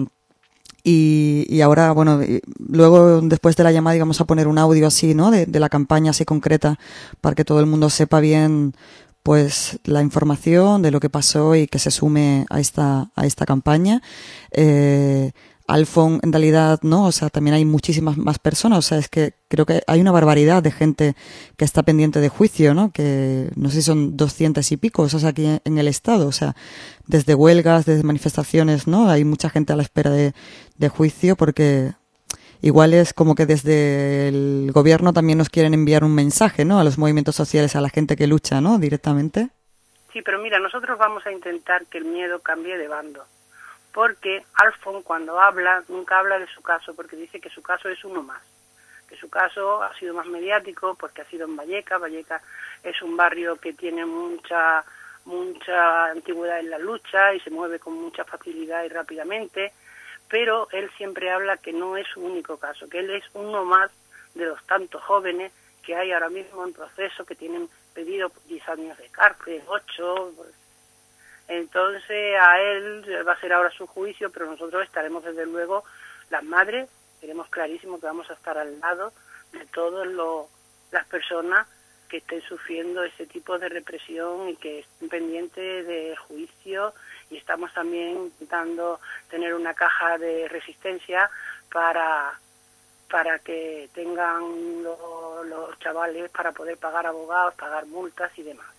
y, y ahora, bueno, y luego después de la llamada íbamos a poner un audio así, ¿no?, de, de la campaña así concreta para que todo el mundo sepa bien, pues, la información de lo que pasó y que se sume a esta a esta campaña. Eh, Alfón, en realidad, no, o sea, también hay muchísimas más personas, o sea, es que creo que hay una barbaridad de gente que está pendiente de juicio, ¿no?, que no sé si son doscientas y pico, eso es aquí en el Estado, o sea, desde huelgas, desde manifestaciones, ¿no?, hay mucha gente a la espera de, de juicio porque igual es como que desde el gobierno también nos quieren enviar un mensaje, ¿no?, a los movimientos sociales, a la gente que lucha, ¿no?, directamente. Sí, pero mira, nosotros vamos a intentar que el miedo cambie de bando. Porque Alfón, cuando habla, nunca habla de su caso, porque dice que su caso es uno más, que su caso ha sido más mediático porque ha sido en Vallecas. Vallecas es un barrio que tiene mucha mucha antigüedad en la lucha y se mueve con mucha facilidad y rápidamente, pero él siempre habla que no es su único caso, que él es uno más de los tantos jóvenes que hay ahora mismo en proceso, que tienen pedido diez años de cárcel, ocho... Pues, entonces a él va a ser ahora su juicio, pero nosotros estaremos desde luego, las madres, tenemos clarísimo que vamos a estar al lado de todas las personas que estén sufriendo ese tipo de represión y que estén pendientes de juicio, y estamos también intentando tener una caja de resistencia para para que tengan lo, los chavales para poder pagar abogados, pagar multas y demás.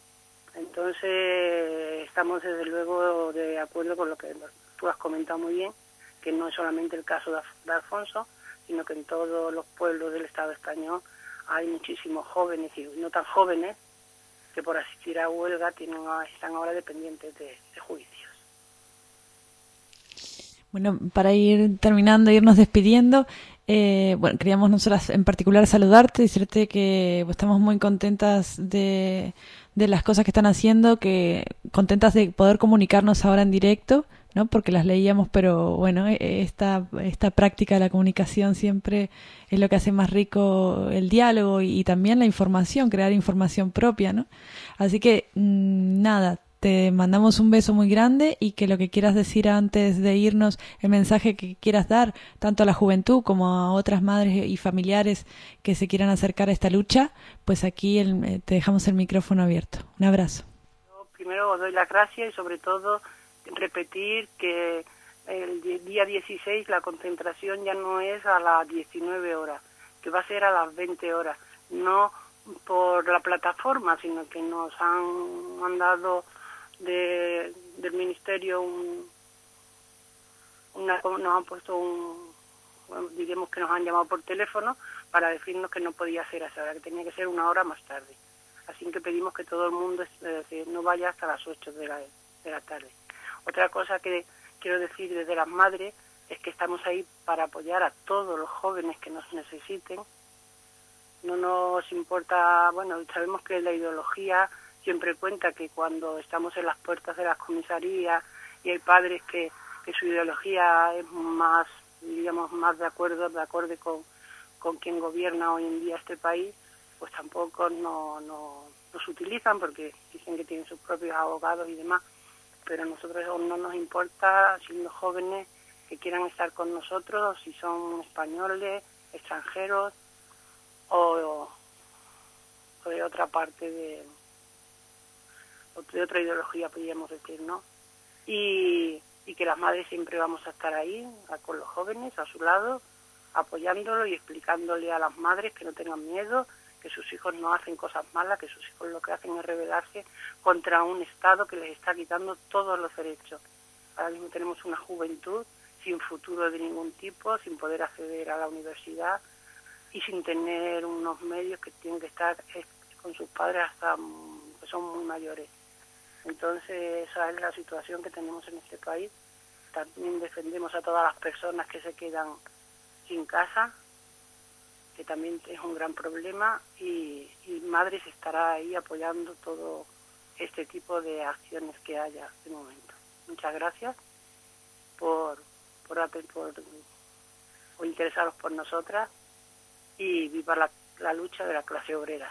Entonces, estamos desde luego de acuerdo con lo que tú has comentado muy bien, que no es solamente el caso de, de Alfonso, sino que en todos los pueblos del Estado español hay muchísimos jóvenes y no tan jóvenes que por asistir a huelga tienen, están ahora dependientes de, de juicios. Bueno, para ir terminando, irnos despidiendo, eh, bueno, queríamos nosotras en particular saludarte, decirte que estamos muy contentas de... de las cosas que están haciendo, que contentas de poder comunicarnos ahora en directo, ¿no?, porque las leíamos, pero bueno, esta esta práctica de la comunicación siempre es lo que hace más rico el diálogo y, y también la información, crear información propia, ¿no? Así que mmm, nada, te mandamos un beso muy grande y que lo que quieras decir antes de irnos, el mensaje que quieras dar tanto a la juventud como a otras madres y familiares que se quieran acercar a esta lucha, pues aquí el, te dejamos el micrófono abierto. Un abrazo. Yo primero os doy las gracias y sobre todo repetir que el día dieciséis la concentración ya no es a las diecinueve horas, que va a ser a las veinte horas, no por la plataforma, sino que nos han mandado de, del ministerio un, una, nos han puesto un, bueno, digamos que nos han llamado por teléfono para decirnos que no podía ser a esa hora, que tenía que ser una hora más tarde. Así que pedimos que todo el mundo eh, no vaya hasta las ocho de la, de la tarde. Otra cosa que quiero decir desde las madres es que estamos ahí para apoyar a todos los jóvenes que nos necesiten. No nos importa, bueno, sabemos que la ideología siempre cuenta que cuando estamos en las puertas de las comisarías y hay padres que, que su ideología es más, digamos, más de acuerdo, de acorde con, con quien gobierna hoy en día este país, pues tampoco no, no nos utilizan porque dicen que tienen sus propios abogados y demás, pero a nosotros no nos importa, siendo jóvenes, que quieran estar con nosotros, si son españoles, extranjeros o, o de otra parte de, de otra ideología, podríamos decir, ¿no? Y, y que las madres siempre vamos a estar ahí, a, con los jóvenes, a su lado, apoyándolo y explicándole a las madres que no tengan miedo, que sus hijos no hacen cosas malas, que sus hijos lo que hacen es rebelarse contra un Estado que les está quitando todos los derechos. Ahora mismo tenemos una juventud sin futuro de ningún tipo, sin poder acceder a la universidad y sin tener unos medios que tienen que estar con sus padres hasta que son muy mayores. Entonces esa es la situación que tenemos en este país. También defendemos a todas las personas que se quedan sin casa, que también es un gran problema, y, y Madres estará ahí apoyando todo este tipo de acciones que haya de momento. Muchas gracias por, por, por, por interesaros por nosotras, y viva la, la lucha de la clase obrera.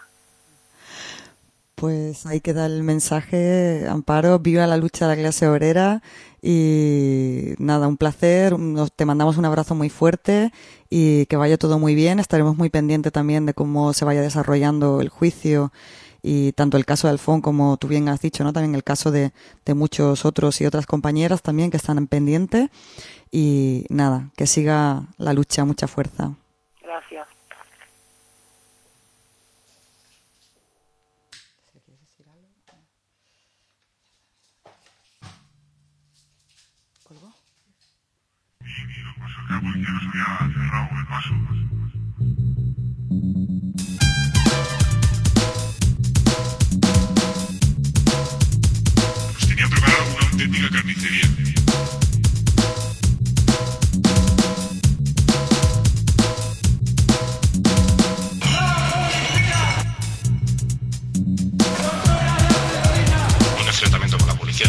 Pues ahí queda el mensaje, Amparo, viva la lucha de la clase obrera, y nada, un placer, nos, te mandamos un abrazo muy fuerte y que vaya todo muy bien. Estaremos muy pendientes también de cómo se vaya desarrollando el juicio, y tanto el caso de Alfón, como tú bien has dicho, ¿no? También el caso de, de muchos otros y otras compañeras también que están pendientes, y nada, que siga la lucha, mucha fuerza. Gracias. Pues tenía preparado una auténtica carnicería. Un enfrentamiento con la policía.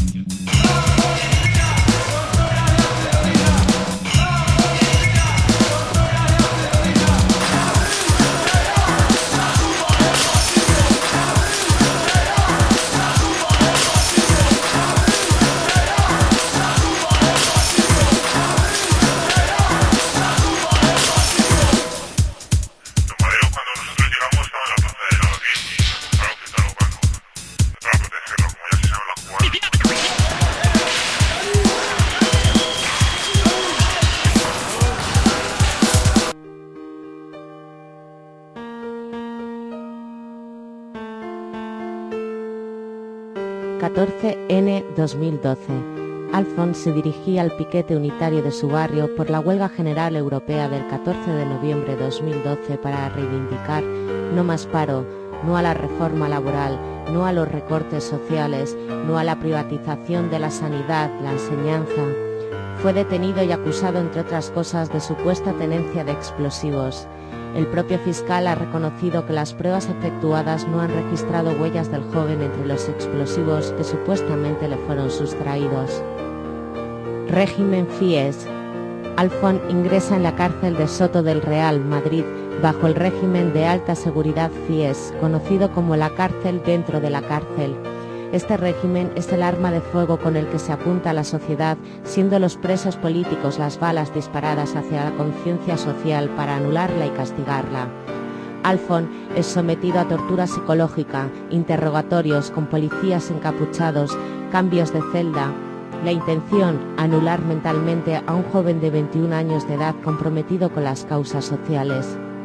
catorce ene dos mil doce. Alfón se dirigía al piquete unitario de su barrio por la huelga general europea del catorce de noviembre de dos mil doce para reivindicar no más paro, no a la reforma laboral, no a los recortes sociales, no a la privatización de la sanidad, la enseñanza. Fue detenido y acusado, entre otras cosas, de supuesta tenencia de explosivos. El propio fiscal ha reconocido que las pruebas efectuadas no han registrado huellas del joven entre los explosivos que supuestamente le fueron sustraídos. Régimen FIES. Alfón ingresa en la cárcel de Soto del Real, Madrid, bajo el régimen de alta seguridad FIES, conocido como la cárcel dentro de la cárcel. Este régimen es el arma de fuego con el que se apunta a la sociedad, siendo los presos políticos las balas disparadas hacia la conciencia social para anularla y castigarla. Alfón es sometido a tortura psicológica, interrogatorios con policías encapuchados, cambios de celda. La intención, anular mentalmente a un joven de veintiún años de edad comprometido con las causas sociales.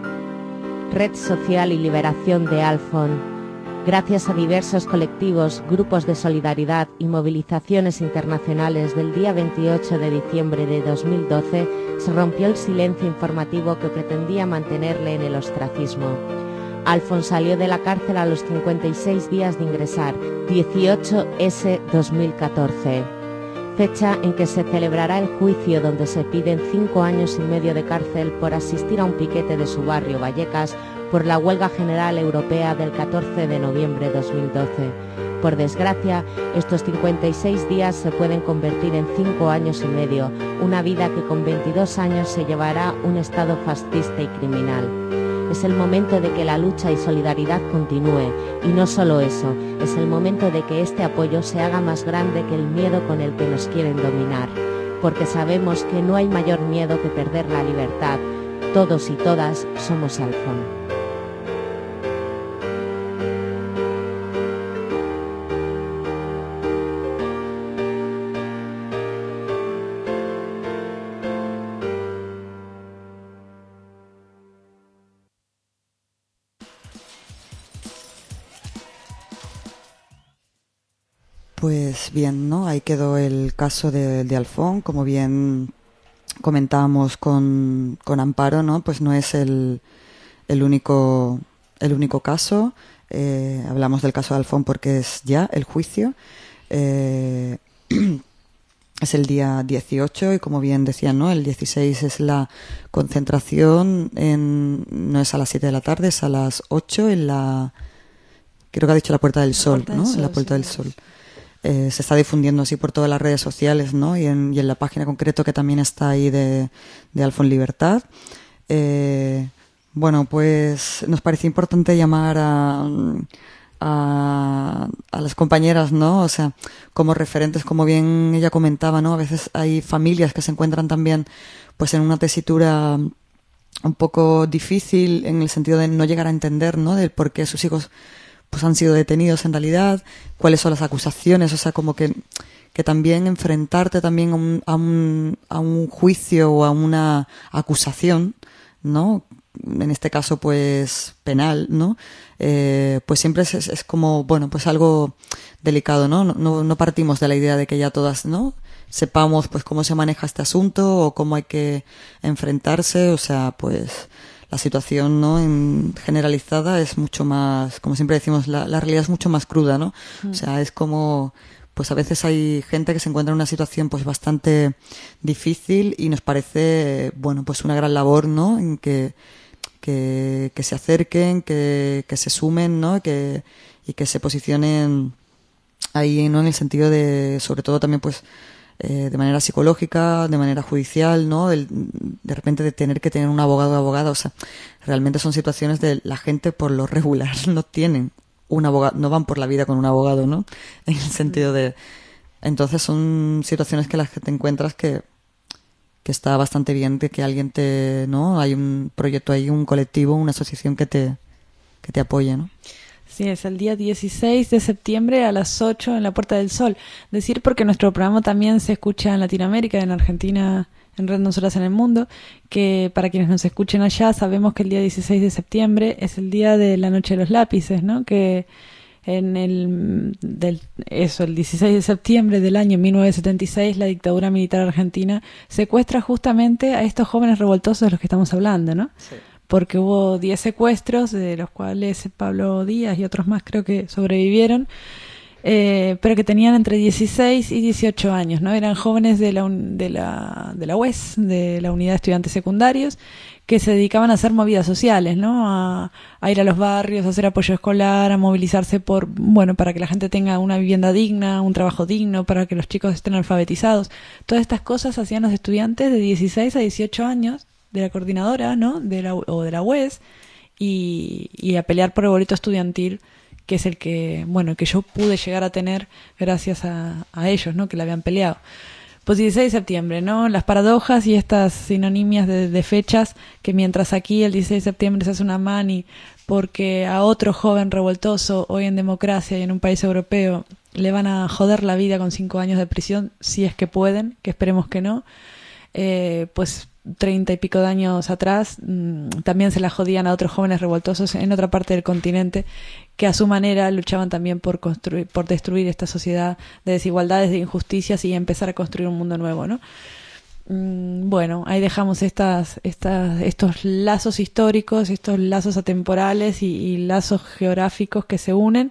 Red Social y Liberación de Alfón. Gracias a diversos colectivos, grupos de solidaridad y movilizaciones internacionales, del día veintiocho de diciembre de dos mil doce se rompió el silencio informativo que pretendía mantenerle en el ostracismo. Alfón salió de la cárcel a los cincuenta y seis días de ingresar, dieciocho ese dos mil catorce. Fecha en que se celebrará el juicio, donde se piden cinco años y medio de cárcel por asistir a un piquete de su barrio, Vallecas, por la huelga general europea del catorce de noviembre de dos mil doce. Por desgracia, estos cincuenta y seis días se pueden convertir en cinco años y medio, una vida que con veintidós años se llevará un estado fascista y criminal. Es el momento de que la lucha y solidaridad continúe, y no solo eso, es el momento de que este apoyo se haga más grande que el miedo con el que nos quieren dominar, porque sabemos que no hay mayor miedo que perder la libertad. Todos y todas somos Alfón. Pues bien, ¿no? Ahí quedó el caso de, de Alfón, como bien comentábamos con, con Amparo, ¿no? Pues no es el, el único el único caso. Eh, hablamos del caso de Alfón porque es ya el juicio. Eh, es el día dieciocho y como bien decían, ¿no? El dieciséis es la concentración, en, no es a las siete de la tarde, es a las ocho en la, creo que ha dicho la Puerta del Sol, ¿no? En la Puerta del Sol. Eh, se está difundiendo así por todas las redes sociales, ¿no? Y en, y en la página concreto que también está ahí de, de Alfon Libertad. Eh, bueno, pues nos parecía importante llamar a, a, a las compañeras, ¿no? O sea, como referentes, como bien ella comentaba, ¿no? A veces hay familias que se encuentran también pues en una tesitura un poco difícil en el sentido de no llegar a entender, ¿no? Del por qué sus hijos pues han sido detenidos en realidad, cuáles son las acusaciones, o sea, como que, que también enfrentarte también a un, a un, a un juicio o a una acusación, ¿no? En este caso, pues, penal, ¿no? Eh, pues siempre es, es, es como, bueno, pues algo delicado, ¿no? No, no partimos de la idea de que ya todas, ¿no? Sepamos, pues, cómo se maneja este asunto o cómo hay que enfrentarse, o sea, pues, la situación, ¿no? En generalizada es mucho más, como siempre decimos, la, la realidad es mucho más cruda, ¿no? Mm. O sea, es como, pues a veces hay gente que se encuentra en una situación pues bastante difícil y nos parece, bueno, pues una gran labor, ¿no? En que, que, que se acerquen, que, que se sumen, ¿no? Que, y que se posicionen ahí, ¿no? En el sentido de, sobre todo también pues, Eh, de manera psicológica, de manera judicial, ¿no? El, de repente de tener que tener un abogado o abogada, o sea, realmente son situaciones de la gente por lo regular no tienen un abogado, no van por la vida con un abogado, ¿no? En el sentido de, entonces son situaciones que las que te encuentras que que está bastante bien de que alguien te, ¿no? Hay un proyecto ahí, un colectivo, una asociación que te que te apoye, ¿no? Sí, es el día dieciséis de septiembre a las ocho en la Puerta del Sol. Decir porque nuestro programa también se escucha en Latinoamérica, en Argentina, en Red Nosotras en el Mundo, que para quienes nos escuchen allá sabemos que el día dieciséis de septiembre es el día de la Noche de los Lápices, ¿no? Que en el, del, eso, el dieciséis de septiembre del año mil novecientos setenta y seis la dictadura militar argentina secuestra justamente a estos jóvenes revoltosos de los que estamos hablando, ¿no? Sí. Porque hubo diez secuestros, de los cuales Pablo Díaz y otros más creo que sobrevivieron, eh, pero que tenían entre dieciséis y dieciocho años, ¿no? Eran jóvenes de la, de la, de la U E S, de la Unidad de Estudiantes Secundarios, que se dedicaban a hacer movidas sociales, ¿no? A, a ir a los barrios, a hacer apoyo escolar, a movilizarse por, bueno, para que la gente tenga una vivienda digna, un trabajo digno, para que los chicos estén alfabetizados. Todas estas cosas hacían los estudiantes de dieciséis a dieciocho años, de la coordinadora, ¿no? De la, o de la U E S, y, y a pelear por el boleto estudiantil, que es el que, bueno, que yo pude llegar a tener gracias a, a ellos, ¿no? Que la habían peleado. Pues dieciséis de septiembre, ¿no? Las paradojas y estas sinonimias de, de fechas, que mientras aquí el dieciséis de septiembre se hace una mani porque a otro joven revoltoso hoy en democracia y en un país europeo le van a joder la vida con cinco años de prisión, si es que pueden, que esperemos que no, eh, pues treinta y pico de años atrás mmm, también se la jodían a otros jóvenes revoltosos en otra parte del continente que a su manera luchaban también por construir, por destruir esta sociedad de desigualdades, de injusticias y empezar a construir un mundo nuevo, ¿no? Mm, bueno, ahí dejamos estas, estas, estos lazos históricos, estos lazos atemporales y, y lazos geográficos que se unen,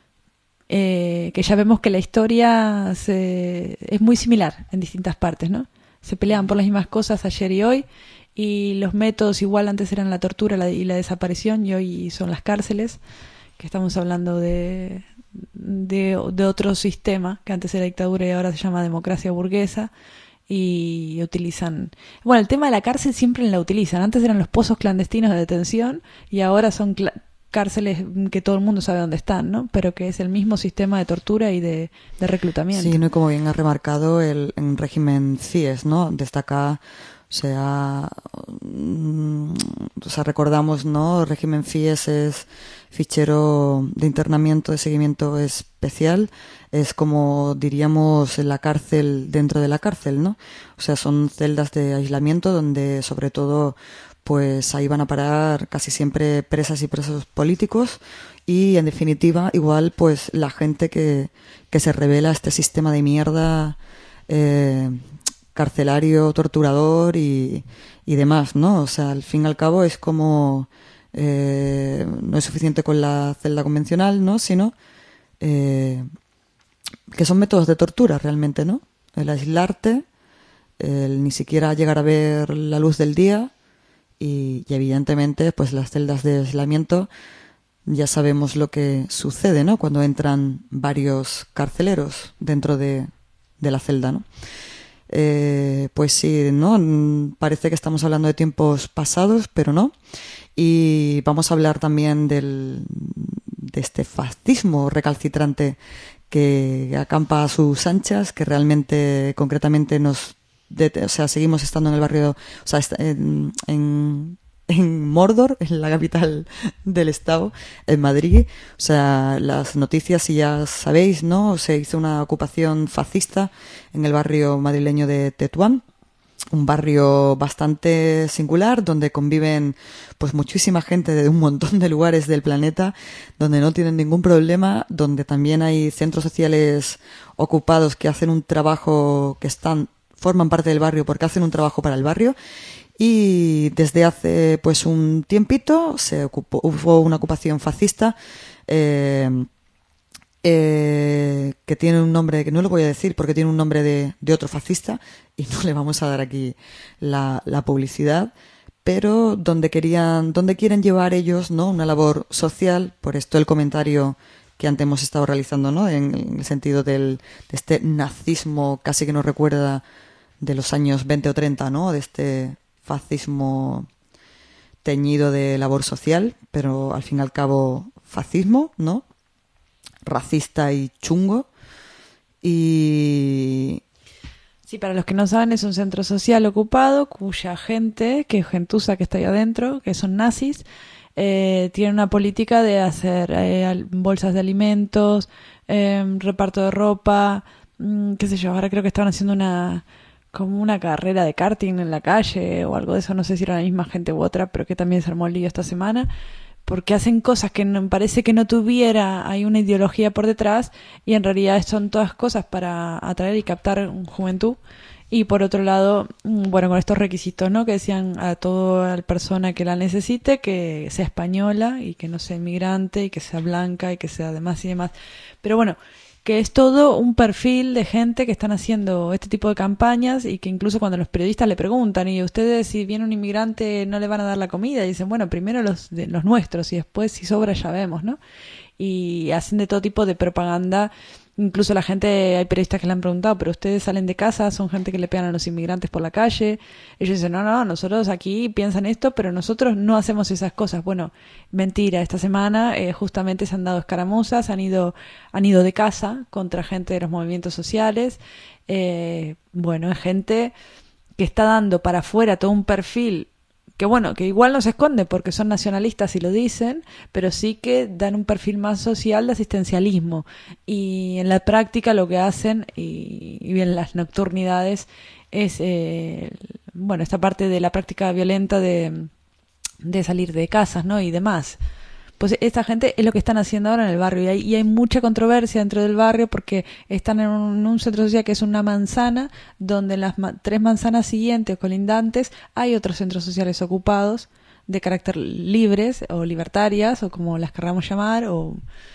eh, que ya vemos que la historia se, es muy similar en distintas partes, ¿no? Se peleaban por las mismas cosas ayer y hoy, y los métodos igual antes eran la tortura la, y la desaparición, y hoy son las cárceles, que estamos hablando de, de, de otro sistema, que antes era dictadura y ahora se llama democracia burguesa, y utilizan... Bueno, el tema de la cárcel siempre la utilizan. Antes eran los pozos clandestinos de detención, y ahora son cl- cárceles que todo el mundo sabe dónde están, ¿no? Pero que es el mismo sistema de tortura y de, de reclutamiento. Sí, ¿no? Y como bien ha remarcado, el, el régimen C I E S, ¿no? Destaca, o sea, mm, o sea, recordamos, ¿no? El régimen C I E S es fichero de internamiento, de seguimiento especial, es como diríamos la cárcel dentro de la cárcel, ¿no? O sea, son celdas de aislamiento donde sobre todo pues ahí van a parar casi siempre presas y presos políticos y, en definitiva, igual, pues la gente que, que se revela a este sistema de mierda eh, carcelario, torturador y, y demás, ¿no? O sea, al fin y al cabo es como... Eh, no es suficiente con la celda convencional, ¿no? Sino eh, que son métodos de tortura realmente, ¿no? el aislarte, el ni siquiera llegar a ver la luz del día y, y evidentemente pues las celdas de aislamiento ya sabemos lo que sucede, ¿no? Cuando entran varios carceleros dentro de, de la celda, ¿no? Eh, pues sí, ¿no? Parece que estamos hablando de tiempos pasados, pero no. Y vamos a hablar también del, de este fascismo recalcitrante que acampa a sus anchas, que realmente, concretamente, nos, de, o sea, seguimos estando en el barrio, o sea, en, en en Mordor, en la capital del estado, en Madrid. O sea, las noticias, si ya sabéis, ¿no? Se hizo una ocupación fascista en el barrio madrileño de Tetuán, un barrio bastante singular, donde conviven pues muchísima gente de un montón de lugares del planeta, donde no tienen ningún problema, donde también hay centros sociales ocupados que hacen un trabajo, que están, forman parte del barrio porque hacen un trabajo para el barrio. Y desde hace pues un tiempito se ocupó, hubo una ocupación fascista eh, eh, que tiene un nombre que no lo voy a decir porque tiene un nombre de, de otro fascista y no le vamos a dar aquí la, la publicidad, pero donde querían, donde quieren llevar ellos, ¿no? Una labor social. Por esto el comentario que antes hemos estado realizando, ¿no? En, en el sentido del, de este nazismo casi que nos recuerda de los años veinte o treinta, ¿no? De este fascismo teñido de labor social, pero al fin y al cabo fascismo, ¿no? Racista y chungo. Y sí, para los que no saben, es un centro social ocupado cuya gente, que es gentuza que está ahí adentro, que son nazis, eh, tiene una política de hacer eh, bolsas de alimentos, eh, reparto de ropa, mmm, qué sé yo, ahora creo que estaban haciendo una como una carrera de karting en la calle o algo de eso, no sé si era la misma gente u otra, pero que también se armó el lío esta semana, porque hacen cosas que no, parece que no tuviera, hay una ideología por detrás, y en realidad son todas cosas para atraer y captar juventud. Y por otro lado, bueno, con estos requisitos, ¿no? Que decían a toda persona que la necesite, que sea española y que no sea inmigrante y que sea blanca y que sea demás y demás. Pero bueno, que es todo un perfil de gente que están haciendo este tipo de campañas y que incluso cuando los periodistas le preguntan, y ustedes si viene un inmigrante no le van a dar la comida, y dicen, bueno, primero los de, los nuestros y después si sobra ya vemos, ¿no? Y hacen de todo tipo de propaganda. Incluso la gente, hay periodistas que le han preguntado, pero ustedes salen de casa, son gente que le pegan a los inmigrantes por la calle. Ellos dicen, no, no, nosotros aquí piensan esto, pero nosotros no hacemos esas cosas. Bueno, mentira, esta semana eh, justamente se han dado escaramuzas, han ido, han ido de casa contra gente de los movimientos sociales. Eh, bueno, es gente que está dando para afuera todo un perfil que bueno, que igual no se esconde porque son nacionalistas y lo dicen, pero sí que dan un perfil más social de asistencialismo, y en la práctica lo que hacen, y, y bien las nocturnidades, es eh, bueno, esta parte de la práctica violenta de, de salir de casas, ¿no? Y demás. Pues esta gente es lo que están haciendo ahora en el barrio, y hay, y hay mucha controversia dentro del barrio porque están en un, en un centro social que es una manzana, donde en las ma- tres manzanas siguientes o colindantes hay otros centros sociales ocupados de carácter libres o libertarias o como las querramos llamar, o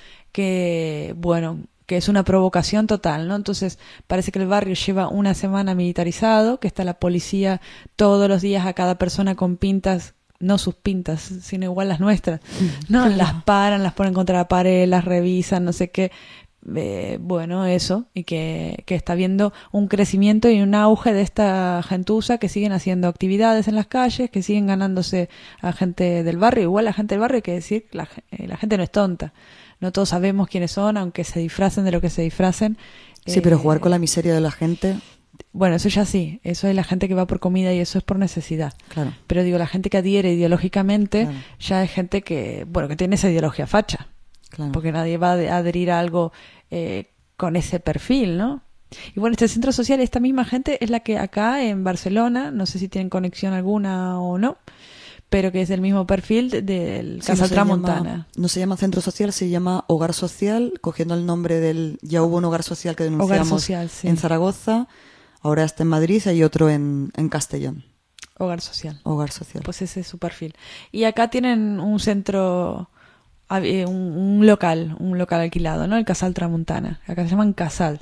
que, bueno, que es una provocación total, ¿no? Entonces parece que el barrio lleva una semana militarizado, que está la policía todos los días a cada persona con pintas, no sus pintas, sino igual las nuestras, ¿no? Claro. Las paran, las ponen contra la pared, las revisan, no sé qué. Eh, bueno, eso, y que, que está habiendo un crecimiento y un auge de esta gentuza que siguen haciendo actividades en las calles, que siguen ganándose a gente del barrio. Igual la gente del barrio, hay que decir, la, eh, la gente no es tonta. No todos sabemos quiénes son, aunque se disfracen de lo que se disfracen. Sí, eh, pero jugar con la miseria de la gente... Bueno, eso ya sí, eso es la gente que va por comida y eso es por necesidad. Claro. Pero digo, la gente que adhiere ideológicamente, claro, ya es gente que, bueno, que tiene esa ideología facha. Claro. Porque nadie va a adherir a algo eh, con ese perfil, ¿no? Y bueno, este centro social, esta misma gente es la que acá en Barcelona, no sé si tienen conexión alguna o no, pero que es el mismo perfil del de, sí, Casal no Tramuntana. Llama, no se llama centro social, se llama hogar social, cogiendo el nombre del... Ya hubo un hogar social que denunciamos hogar social, sí, en Zaragoza. Ahora está en Madrid y hay otro en, en Castellón. Hogar social. Hogar social. Pues ese es su perfil. Y acá tienen un centro, un, un local, un local alquilado, ¿no? El Casal Tramuntana. Acá se llaman Casal,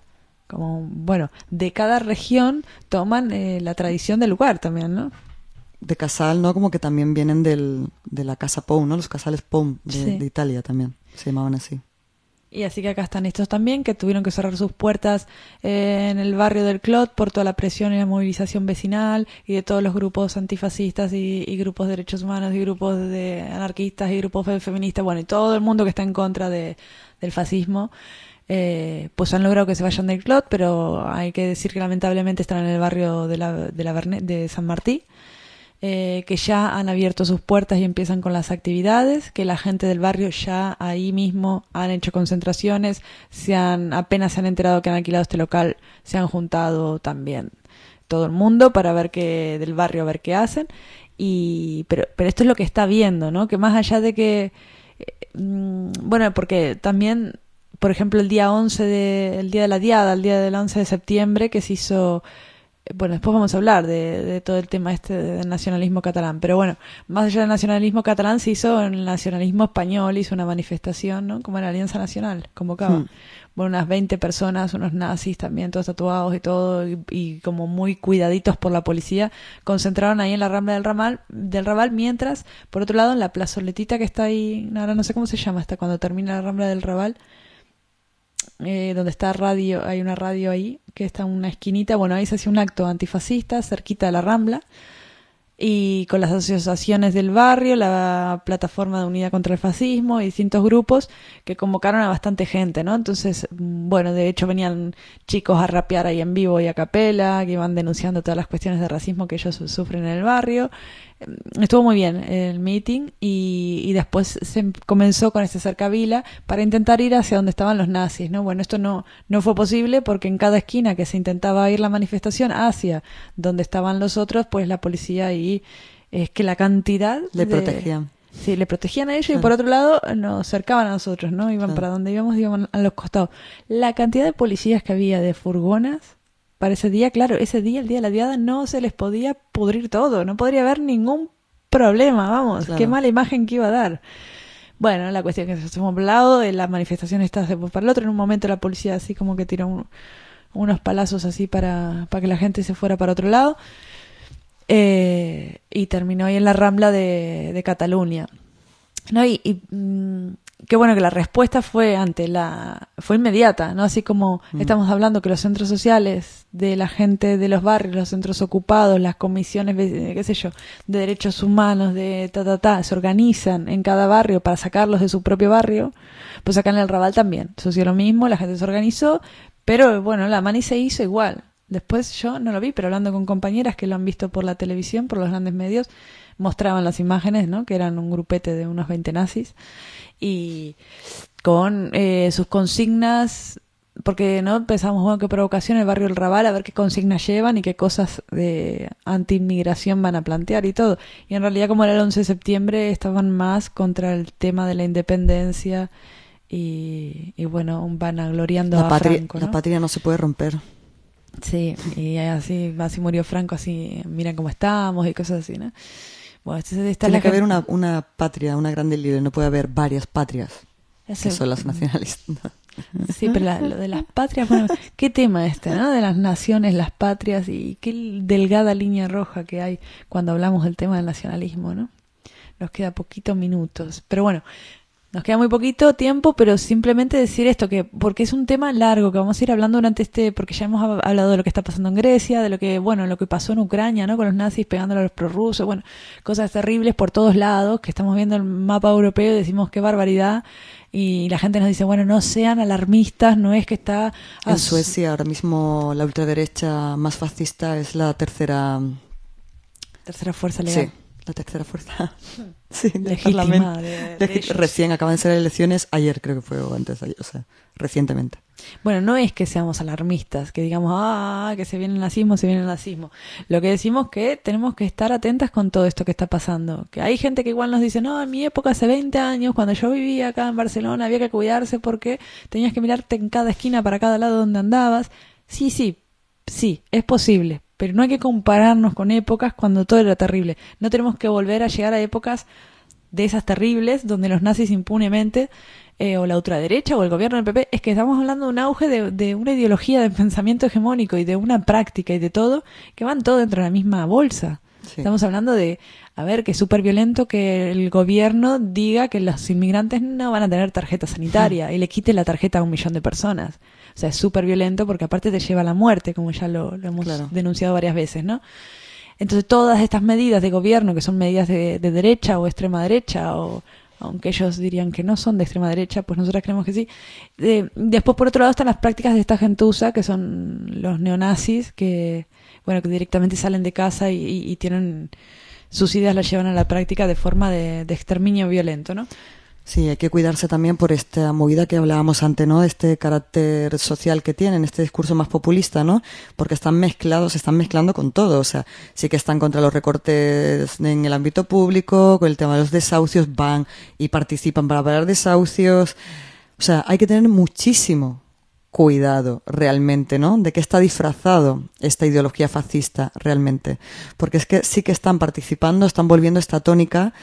como, bueno, de cada región toman eh, la tradición del lugar también, ¿no? De casal, ¿no? Como que también vienen del, de la casa Pou, ¿no? Los casales Pou de, Sí. de Italia también, se llamaban así. Y así que acá están estos también, que tuvieron que cerrar sus puertas eh, en el barrio del Clot por toda la presión y la movilización vecinal y de todos los grupos antifascistas y, y grupos de derechos humanos y grupos de anarquistas y grupos fe- feministas, bueno, y todo el mundo que está en contra de, del fascismo. Eh, pues han logrado que se vayan del Clot, pero hay que decir que lamentablemente están en el barrio de la, de, la Verne- de San Martí. Eh, que ya han abierto sus puertas y empiezan con las actividades, que la gente del barrio ya ahí mismo han hecho concentraciones, se han, apenas se han enterado que han alquilado este local, se han juntado también todo el mundo para ver qué, del barrio a ver qué hacen, y pero, pero esto es lo que está viendo, ¿no? Que más allá de que, eh, mm, bueno, porque también, por ejemplo, el día once de, el día de la Diada, el día del once de septiembre, que se hizo, bueno, después vamos a hablar de, de todo el tema este del nacionalismo catalán, pero bueno, más allá del nacionalismo catalán se hizo el nacionalismo español, hizo una manifestación, ¿no? Como en la Alianza Nacional, convocaba. Hmm. Bueno, unas veinte personas, unos nazis también, todos tatuados y todo, y, y como muy cuidaditos por la policía, concentraron ahí en la Rambla del Ramal, del Raval, mientras, por otro lado, en la plazoletita que está ahí, ahora no sé cómo se llama, hasta cuando termina la Rambla del Raval, Eh, donde está radio, hay una radio ahí, que está en una esquinita, bueno, ahí se hace un acto antifascista cerquita de la Rambla, y con las asociaciones del barrio, la plataforma de unidad contra el fascismo y distintos grupos que convocaron a bastante gente, ¿no? Entonces, bueno, de hecho venían chicos a rapear ahí en vivo y a capela, que iban denunciando todas las cuestiones de racismo que ellos sufren en el barrio. Estuvo muy bien el meeting y, y después se comenzó con este cercavila para intentar ir hacia donde estaban los nazis, ¿no? Bueno, esto no, no fue posible porque en cada esquina que se intentaba ir la manifestación hacia donde estaban los otros, pues la policía y es que la cantidad Le de, protegían. Sí, le protegían a ellos Ah. y por otro lado nos cercaban a nosotros, ¿no? Iban Ah. para donde íbamos, iban a los costados. La cantidad de policías que había de furgonas para ese día, claro, ese día, el día de la Diada, no se les podía pudrir todo, no podría haber ningún problema, vamos, Claro. qué mala imagen que iba a dar. Bueno, la cuestión es que se hacemos por un lado, de la manifestación está se fue para el otro, en un momento la policía así como que tiró un- unos palazos así para, para que la gente se fuera para otro lado, eh, y terminó ahí en la Rambla de, de Cataluña. No, y, y mm, qué bueno que la respuesta fue ante la fue inmediata, ¿no? Así como Mm. estamos hablando que los centros sociales de la gente de los barrios, los centros ocupados, las comisiones, eh, qué sé yo, de derechos humanos, de ta ta ta, se organizan en cada barrio para sacarlos de su propio barrio, pues acá en el Raval también sucedió lo mismo, la gente se organizó, pero bueno, la mani se hizo igual. Después yo no lo vi, pero hablando con compañeras que lo han visto por la televisión, por los grandes medios, mostraban las imágenes, ¿no? Que eran un grupete de unos veinte nazis y con eh, sus consignas, porque no pensamos, bueno, qué provocación el barrio del Raval, a ver qué consignas llevan y qué cosas de anti-inmigración van a plantear y todo. Y en realidad, como era el once de septiembre, estaban más contra el tema de la independencia y, y bueno, vanagloriando La a patria, Franco, ¿no? la patria no se puede romper. Sí, y así, así murió Franco, así miran cómo estamos y cosas así, ¿no? Bueno, este, esta Tiene es la que haber gente- una, una patria, una grande libre, no puede haber varias patrias, Ese- que son las nacionalistas. Sí, pero la- lo de las patrias, bueno, qué tema este, ¿no? De las naciones, las patrias y qué delgada línea roja que hay cuando hablamos del tema del nacionalismo, ¿no? Nos queda poquitos minutos, pero bueno, nos queda muy poquito tiempo, pero simplemente decir esto, que porque es un tema largo que vamos a ir hablando durante este, porque ya hemos hab- hablado de lo que está pasando en Grecia, de lo que, bueno, lo que pasó en Ucrania, ¿no? Con los nazis pegándole a los prorrusos, bueno, cosas terribles por todos lados, que estamos viendo el mapa europeo y decimos qué barbaridad, y la gente nos dice, bueno, no sean alarmistas, no es que está... En a- Suecia ahora mismo la ultraderecha más fascista es la tercera... Tercera fuerza legal. Sí, la tercera fuerza. Sí, del Legítima Parlamento. de- de Legi- ellos. Recién acaban de ser elecciones, ayer creo que fue, o antes de ayer, o sea, recientemente. Bueno, no es que seamos alarmistas, que digamos, ah, que se viene el nazismo, se viene el nazismo. Lo que decimos que tenemos que estar atentas con todo esto que está pasando. Que hay gente que igual nos dice, no, en mi época hace veinte años, cuando yo vivía acá en Barcelona, había que cuidarse porque tenías que mirarte en cada esquina para cada lado donde andabas. Sí, sí, sí, es posible. Pero no hay que compararnos con épocas cuando todo era terrible. No tenemos que volver a llegar a épocas de esas terribles donde los nazis impunemente eh, o la ultraderecha o el gobierno del P P, es que estamos hablando de un auge de, de una ideología de pensamiento hegemónico y de una práctica y de todo, que van todo dentro de la misma bolsa. Sí. Estamos hablando de, a ver, que es súper violento que el gobierno diga que los inmigrantes no van a tener tarjeta sanitaria sí. y le quite la tarjeta a un millón de personas. O sea, es súper violento porque aparte te lleva a la muerte, como ya lo, lo hemos claro. denunciado varias veces, ¿no? Entonces todas estas medidas de gobierno, que son medidas de, de derecha o extrema derecha, o aunque ellos dirían que no son de extrema derecha, pues nosotras creemos que sí. Eh, después, por otro lado, están las prácticas de esta gentuza, que son los neonazis, que bueno que directamente salen de casa y, y, y tienen sus ideas, las llevan a la práctica de forma de, de exterminio violento, ¿no? Sí, hay que cuidarse también por esta movida que hablábamos antes, ¿no? Este carácter social que tienen, este discurso más populista, ¿no? Porque están mezclados, se están mezclando con todo. O sea, sí que están contra los recortes en el ámbito público, con el tema de los desahucios, van y participan para parar desahucios. O sea, hay que tener muchísimo cuidado realmente, ¿no? De qué está disfrazado esta ideología fascista realmente. Porque es que sí que están participando, están volviendo esta tónica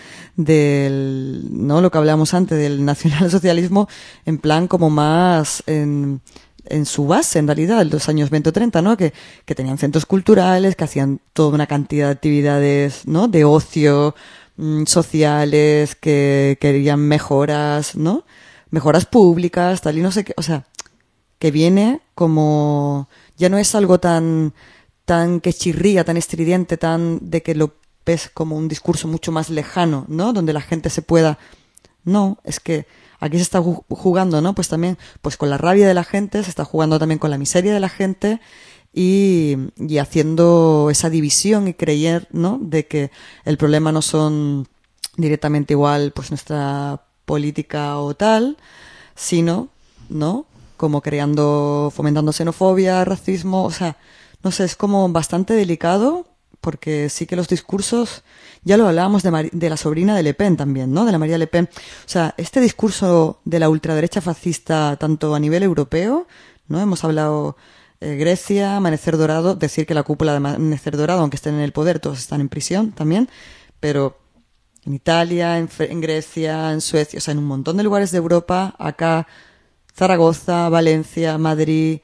del, ¿no? Lo que hablábamos antes del nacionalsocialismo en plan como más en, en su base, en realidad, en los años veinte o treinta, ¿no? Que, que tenían centros culturales, que hacían toda una cantidad de actividades, ¿no? De ocio, mmm, sociales, que querían mejoras, ¿no? Mejoras públicas, tal y no sé qué, o sea, que viene como, ya no es algo tan, tan que chirría, tan estridente, tan de que lo ves como un discurso mucho más lejano, ¿no? Donde la gente se pueda, no, es que aquí se está jugando, ¿no? Pues también, pues con la rabia de la gente, se está jugando también con la miseria de la gente y, y haciendo esa división y creer, ¿no? De que el problema no son directamente igual, pues nuestra política o tal, sino, ¿no? Como creando, fomentando xenofobia, racismo, o sea, no sé, es como bastante delicado, porque sí que los discursos, ya lo hablábamos de, Mar- de la sobrina de Le Pen también, ¿no? De la María Le Pen. O sea, este discurso de la ultraderecha fascista, tanto a nivel europeo, ¿no? Hemos hablado eh, Grecia, Amanecer Dorado, decir que la cúpula de Amanecer Dorado, aunque estén en el poder, todos están en prisión también, pero en Italia, en, en Grecia, en Suecia, o sea, en un montón de lugares de Europa, acá, Zaragoza, Valencia, Madrid,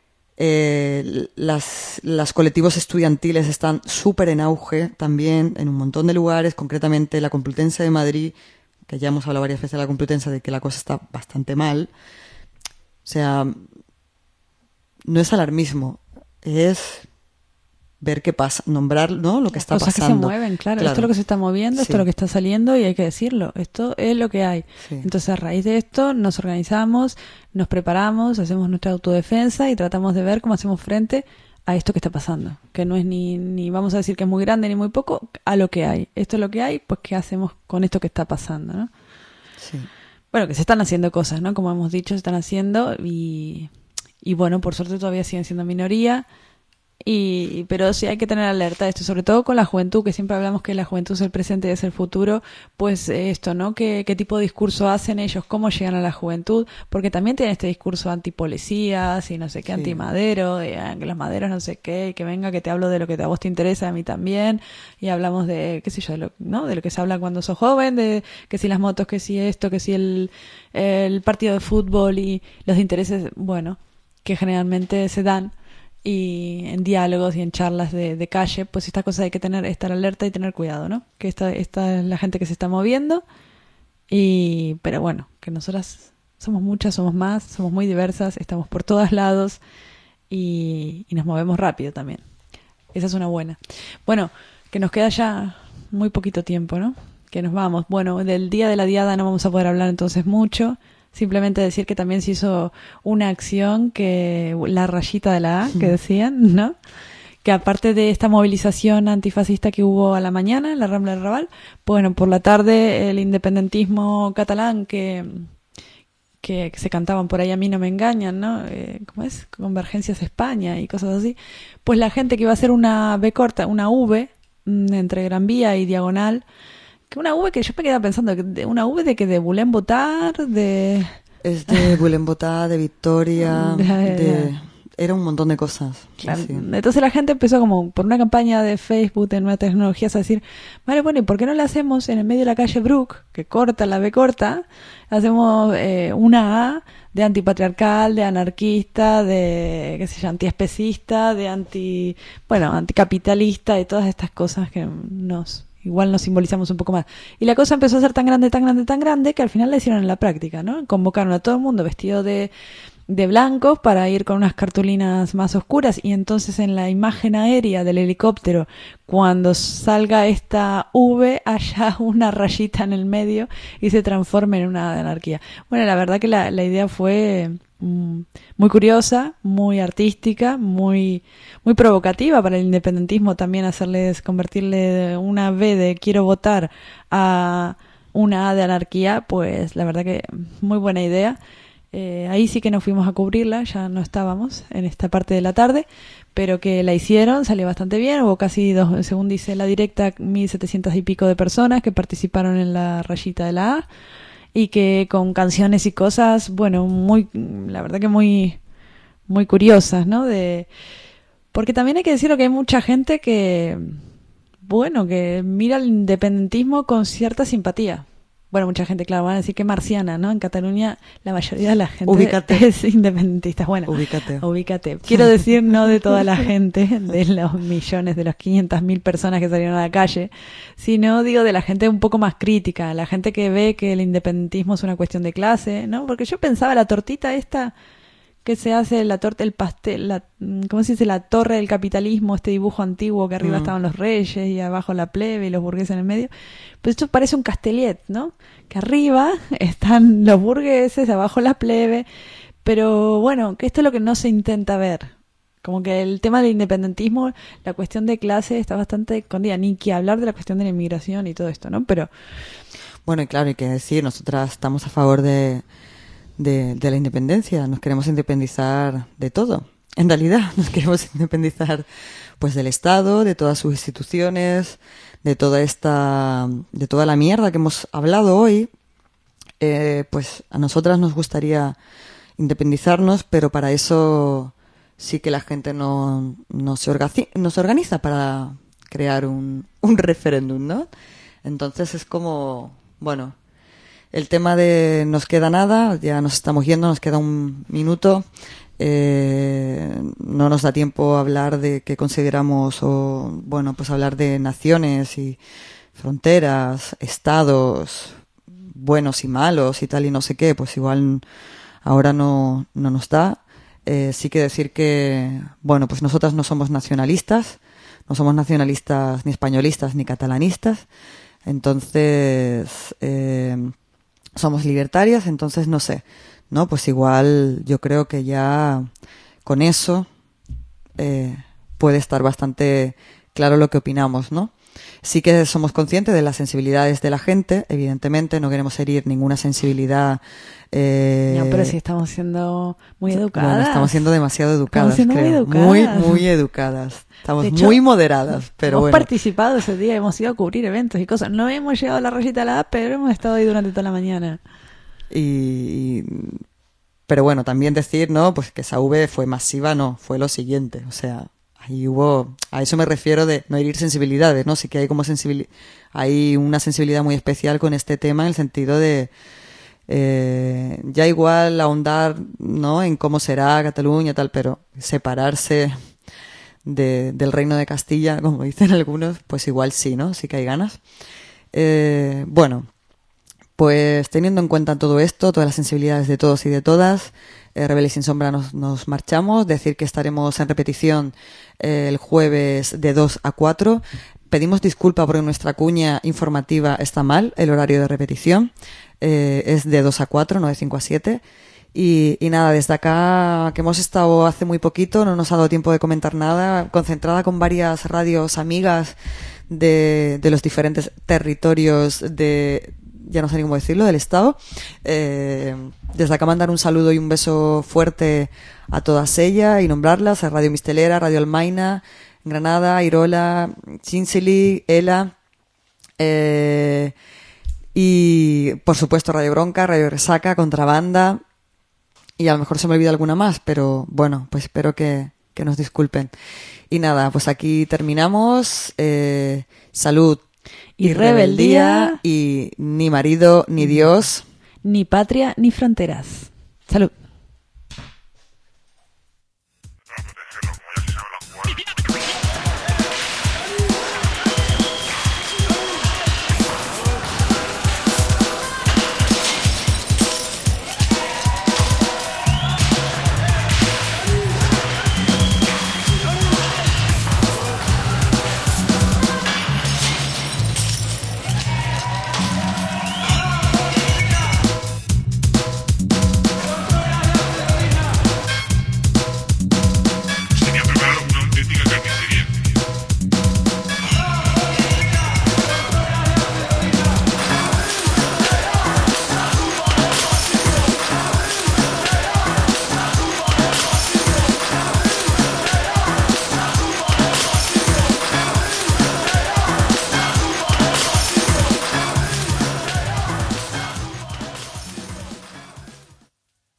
eh, las, las colectivos estudiantiles están súper en auge también en un montón de lugares, concretamente la Complutense de Madrid, que ya hemos hablado varias veces de la Complutense, de que la cosa está bastante mal. O sea, no es alarmismo, es ver qué pasa, nombrar, ¿no? Lo que está cosas pasando. Que se mueven, claro. claro. Esto es lo que se está moviendo, Sí. esto es lo que está saliendo y hay que decirlo. Esto es lo que hay. Sí. Entonces, a raíz de esto, nos organizamos, nos preparamos, hacemos nuestra autodefensa y tratamos de ver cómo hacemos frente a esto que está pasando. Que no es ni, ni vamos a decir que es muy grande ni muy poco, a lo que hay. Esto es lo que hay, pues ¿qué hacemos con esto que está pasando, no? Sí. Bueno, que se están haciendo cosas, ¿no? Como hemos dicho, se están haciendo y, y bueno, por suerte todavía siguen siendo minoría. Y, pero sí hay que tener alerta de esto, sobre todo con la juventud, que siempre hablamos que la juventud es el presente y es el futuro, pues esto, ¿no? ¿Qué, qué tipo de discurso hacen ellos? ¿Cómo llegan a la juventud? Porque también tienen este discurso antipolicías y no sé qué, Sí. antimadero, de, ah, que los maderos no sé qué, y que venga que te hablo de lo que a vos te interesa, a mí también, y hablamos de, qué sé yo, de lo, ¿no? De lo que se habla cuando sos joven, de que si las motos, que si esto, que si el, el partido de fútbol y los intereses, bueno, que generalmente se dan y en diálogos y en charlas de, de calle, pues estas cosas hay que tener, estar alerta y tener cuidado, ¿no? Que esta, esta es la gente que se está moviendo y, pero bueno, que nosotras somos muchas, somos más, somos muy diversas, estamos por todos lados y, y nos movemos rápido también. Esa es una buena. Bueno, que nos queda ya muy poquito tiempo, ¿no? Que nos vamos. Bueno, del Día de la Diada no vamos a poder hablar entonces mucho. Simplemente decir que también se hizo una acción, que la rayita de la A, que decían, ¿no? Que aparte de esta movilización antifascista que hubo a la mañana en la Rambla del Raval, bueno, por la tarde el independentismo catalán que, que, que se cantaban por ahí, a mí no me engañan, ¿no? Eh, ¿Cómo es? Convergencias España y cosas así. Pues la gente que iba a hacer una B corta, una V, entre Gran Vía y Diagonal, que una V que yo me quedaba pensando, que una V de que de Boulén-Botar, de... Es de Boulén-Botar, de Victoria, de, de... era un montón de cosas. Claro. Sí. Entonces la gente empezó como por una campaña de Facebook de nuevas tecnologías a decir, vale, bueno, ¿y por qué no la hacemos en el medio de la calle Brook, que corta la B corta? Hacemos eh, una A de antipatriarcal, de anarquista, de, qué sé yo, antiespecista, de anti, bueno, anticapitalista, de todas estas cosas que nos... igual nos simbolizamos un poco más. Y la cosa empezó a ser tan grande, tan grande, tan grande, que al final la hicieron en la práctica, ¿no? Convocaron a todo el mundo vestido de, de blancos para ir con unas cartulinas más oscuras, y entonces en la imagen aérea del helicóptero, cuando salga esta V, haya una rayita en el medio y se transforme en una anarquía. Bueno, la verdad que la, la idea fue muy curiosa, muy artística, muy muy provocativa para el independentismo también, hacerles convertirle una B de quiero votar a una A de anarquía. Pues la verdad que muy buena idea. Eh, ahí sí que nos fuimos a cubrirla, ya no estábamos en esta parte de la tarde, pero que la hicieron, salió bastante bien. Hubo casi, dos, según dice la directa, mil setecientas y pico de personas que participaron en la rayita de la A, y que con canciones y cosas, bueno, muy, la verdad que muy, muy curiosas, ¿no? De, porque también hay que decirlo que hay mucha gente que, bueno, que mira el independentismo con cierta simpatía. Bueno, mucha gente, claro, van a decir que marciana, ¿no? En Cataluña la mayoría de la gente Ubícate. es independentista. Bueno, ubícate. ubícate. Quiero decir, no de toda la gente, de los millones, de los quinientas mil personas que salieron a la calle, sino, digo, de la gente un poco más crítica, la gente que ve que el independentismo es una cuestión de clase, ¿no? Porque yo pensaba, la tortita esta que se hace, la torta, el pastel, la, ¿cómo se dice? La torre del capitalismo, este dibujo antiguo que arriba mm. estaban los reyes y abajo la plebe y los burgueses en el medio. Pues esto parece un castellet, ¿no? Que arriba están los burgueses, abajo la plebe. Pero bueno, que esto es lo que no se intenta ver. Como que el tema del independentismo, la cuestión de clase está bastante escondida. Ni que hablar de la cuestión de la inmigración y todo esto, ¿no? Pero bueno, y claro, hay que decir, nosotras estamos a favor de... De, de la independencia, nos queremos independizar de todo, en realidad nos queremos independizar pues del Estado, de todas sus instituciones, de toda esta, de toda la mierda que hemos hablado hoy. Eh, pues a nosotras nos gustaría independizarnos, pero para eso sí que la gente no, no, se, orga- no se organiza para crear un, un referéndum, ¿no? Entonces es como, bueno, el tema de nos queda nada, ya nos estamos yendo, nos queda un minuto, eh, no nos da tiempo a hablar de qué consideramos, o bueno, pues hablar de naciones y fronteras, estados, buenos y malos y tal y no sé qué, pues igual ahora no, no nos da. Eh, sí que decir que, bueno, pues nosotras no somos nacionalistas, no somos nacionalistas ni españolistas ni catalanistas, entonces... Eh, somos libertarias, entonces no sé, ¿no? Pues igual yo creo que ya con eso eh, puede estar bastante claro lo que opinamos, ¿no? Sí que somos conscientes de las sensibilidades de la gente, evidentemente, no queremos herir ninguna sensibilidad. Eh, no, pero sí estamos siendo muy educadas. Bueno, estamos siendo demasiado educadas, estamos siendo creo. Muy educadas. Muy, muy educadas. Estamos hecho, muy moderadas, pero hemos bueno. participado ese día, hemos ido a cubrir eventos y cosas. No hemos llegado a la rayita de la A, pero hemos estado ahí durante toda la mañana. Y, y pero bueno, también decir, ¿no? Pues que esa V fue masiva, no, fue lo siguiente, o sea, ahí hubo, a eso me refiero de no herir sensibilidades, ¿no? Sí que hay como sensibilidad, hay una sensibilidad muy especial con este tema en el sentido de eh, ya igual ahondar, ¿no? En cómo será Cataluña tal, pero separarse de, del Reino de Castilla, como dicen algunos, pues igual sí, ¿no? Sí que hay ganas. Eh, bueno, pues teniendo en cuenta todo esto, todas las sensibilidades de todos y de todas, eh, Rebelde y Sin Sombra nos, nos marchamos. Decir que estaremos en repetición eh, el jueves de dos a cuatro. Pedimos disculpa porque nuestra cuña informativa está mal, el horario de repetición eh, es de dos a cuatro, no de cinco a siete. Y, y nada, desde acá, que hemos estado hace muy poquito, no nos ha dado tiempo de comentar nada, concentrada con varias radios amigas de, de los diferentes territorios de, ya no sé ni cómo decirlo, del Estado. Eh, desde acá mandar un saludo y un beso fuerte a todas ellas y nombrarlas, a Radio Mistelera, Radio Almaina, Granada, Irola, Chinsili, Ela, eh, y por supuesto Radio Bronca, Radio Resaca, Contrabanda, y a lo mejor se me olvida alguna más, pero bueno, pues espero que, que nos disculpen. Y nada, pues aquí terminamos. Eh, salud y, y rebeldía, rebeldía, y ni marido, ni Dios, ni patria, ni fronteras. Salud.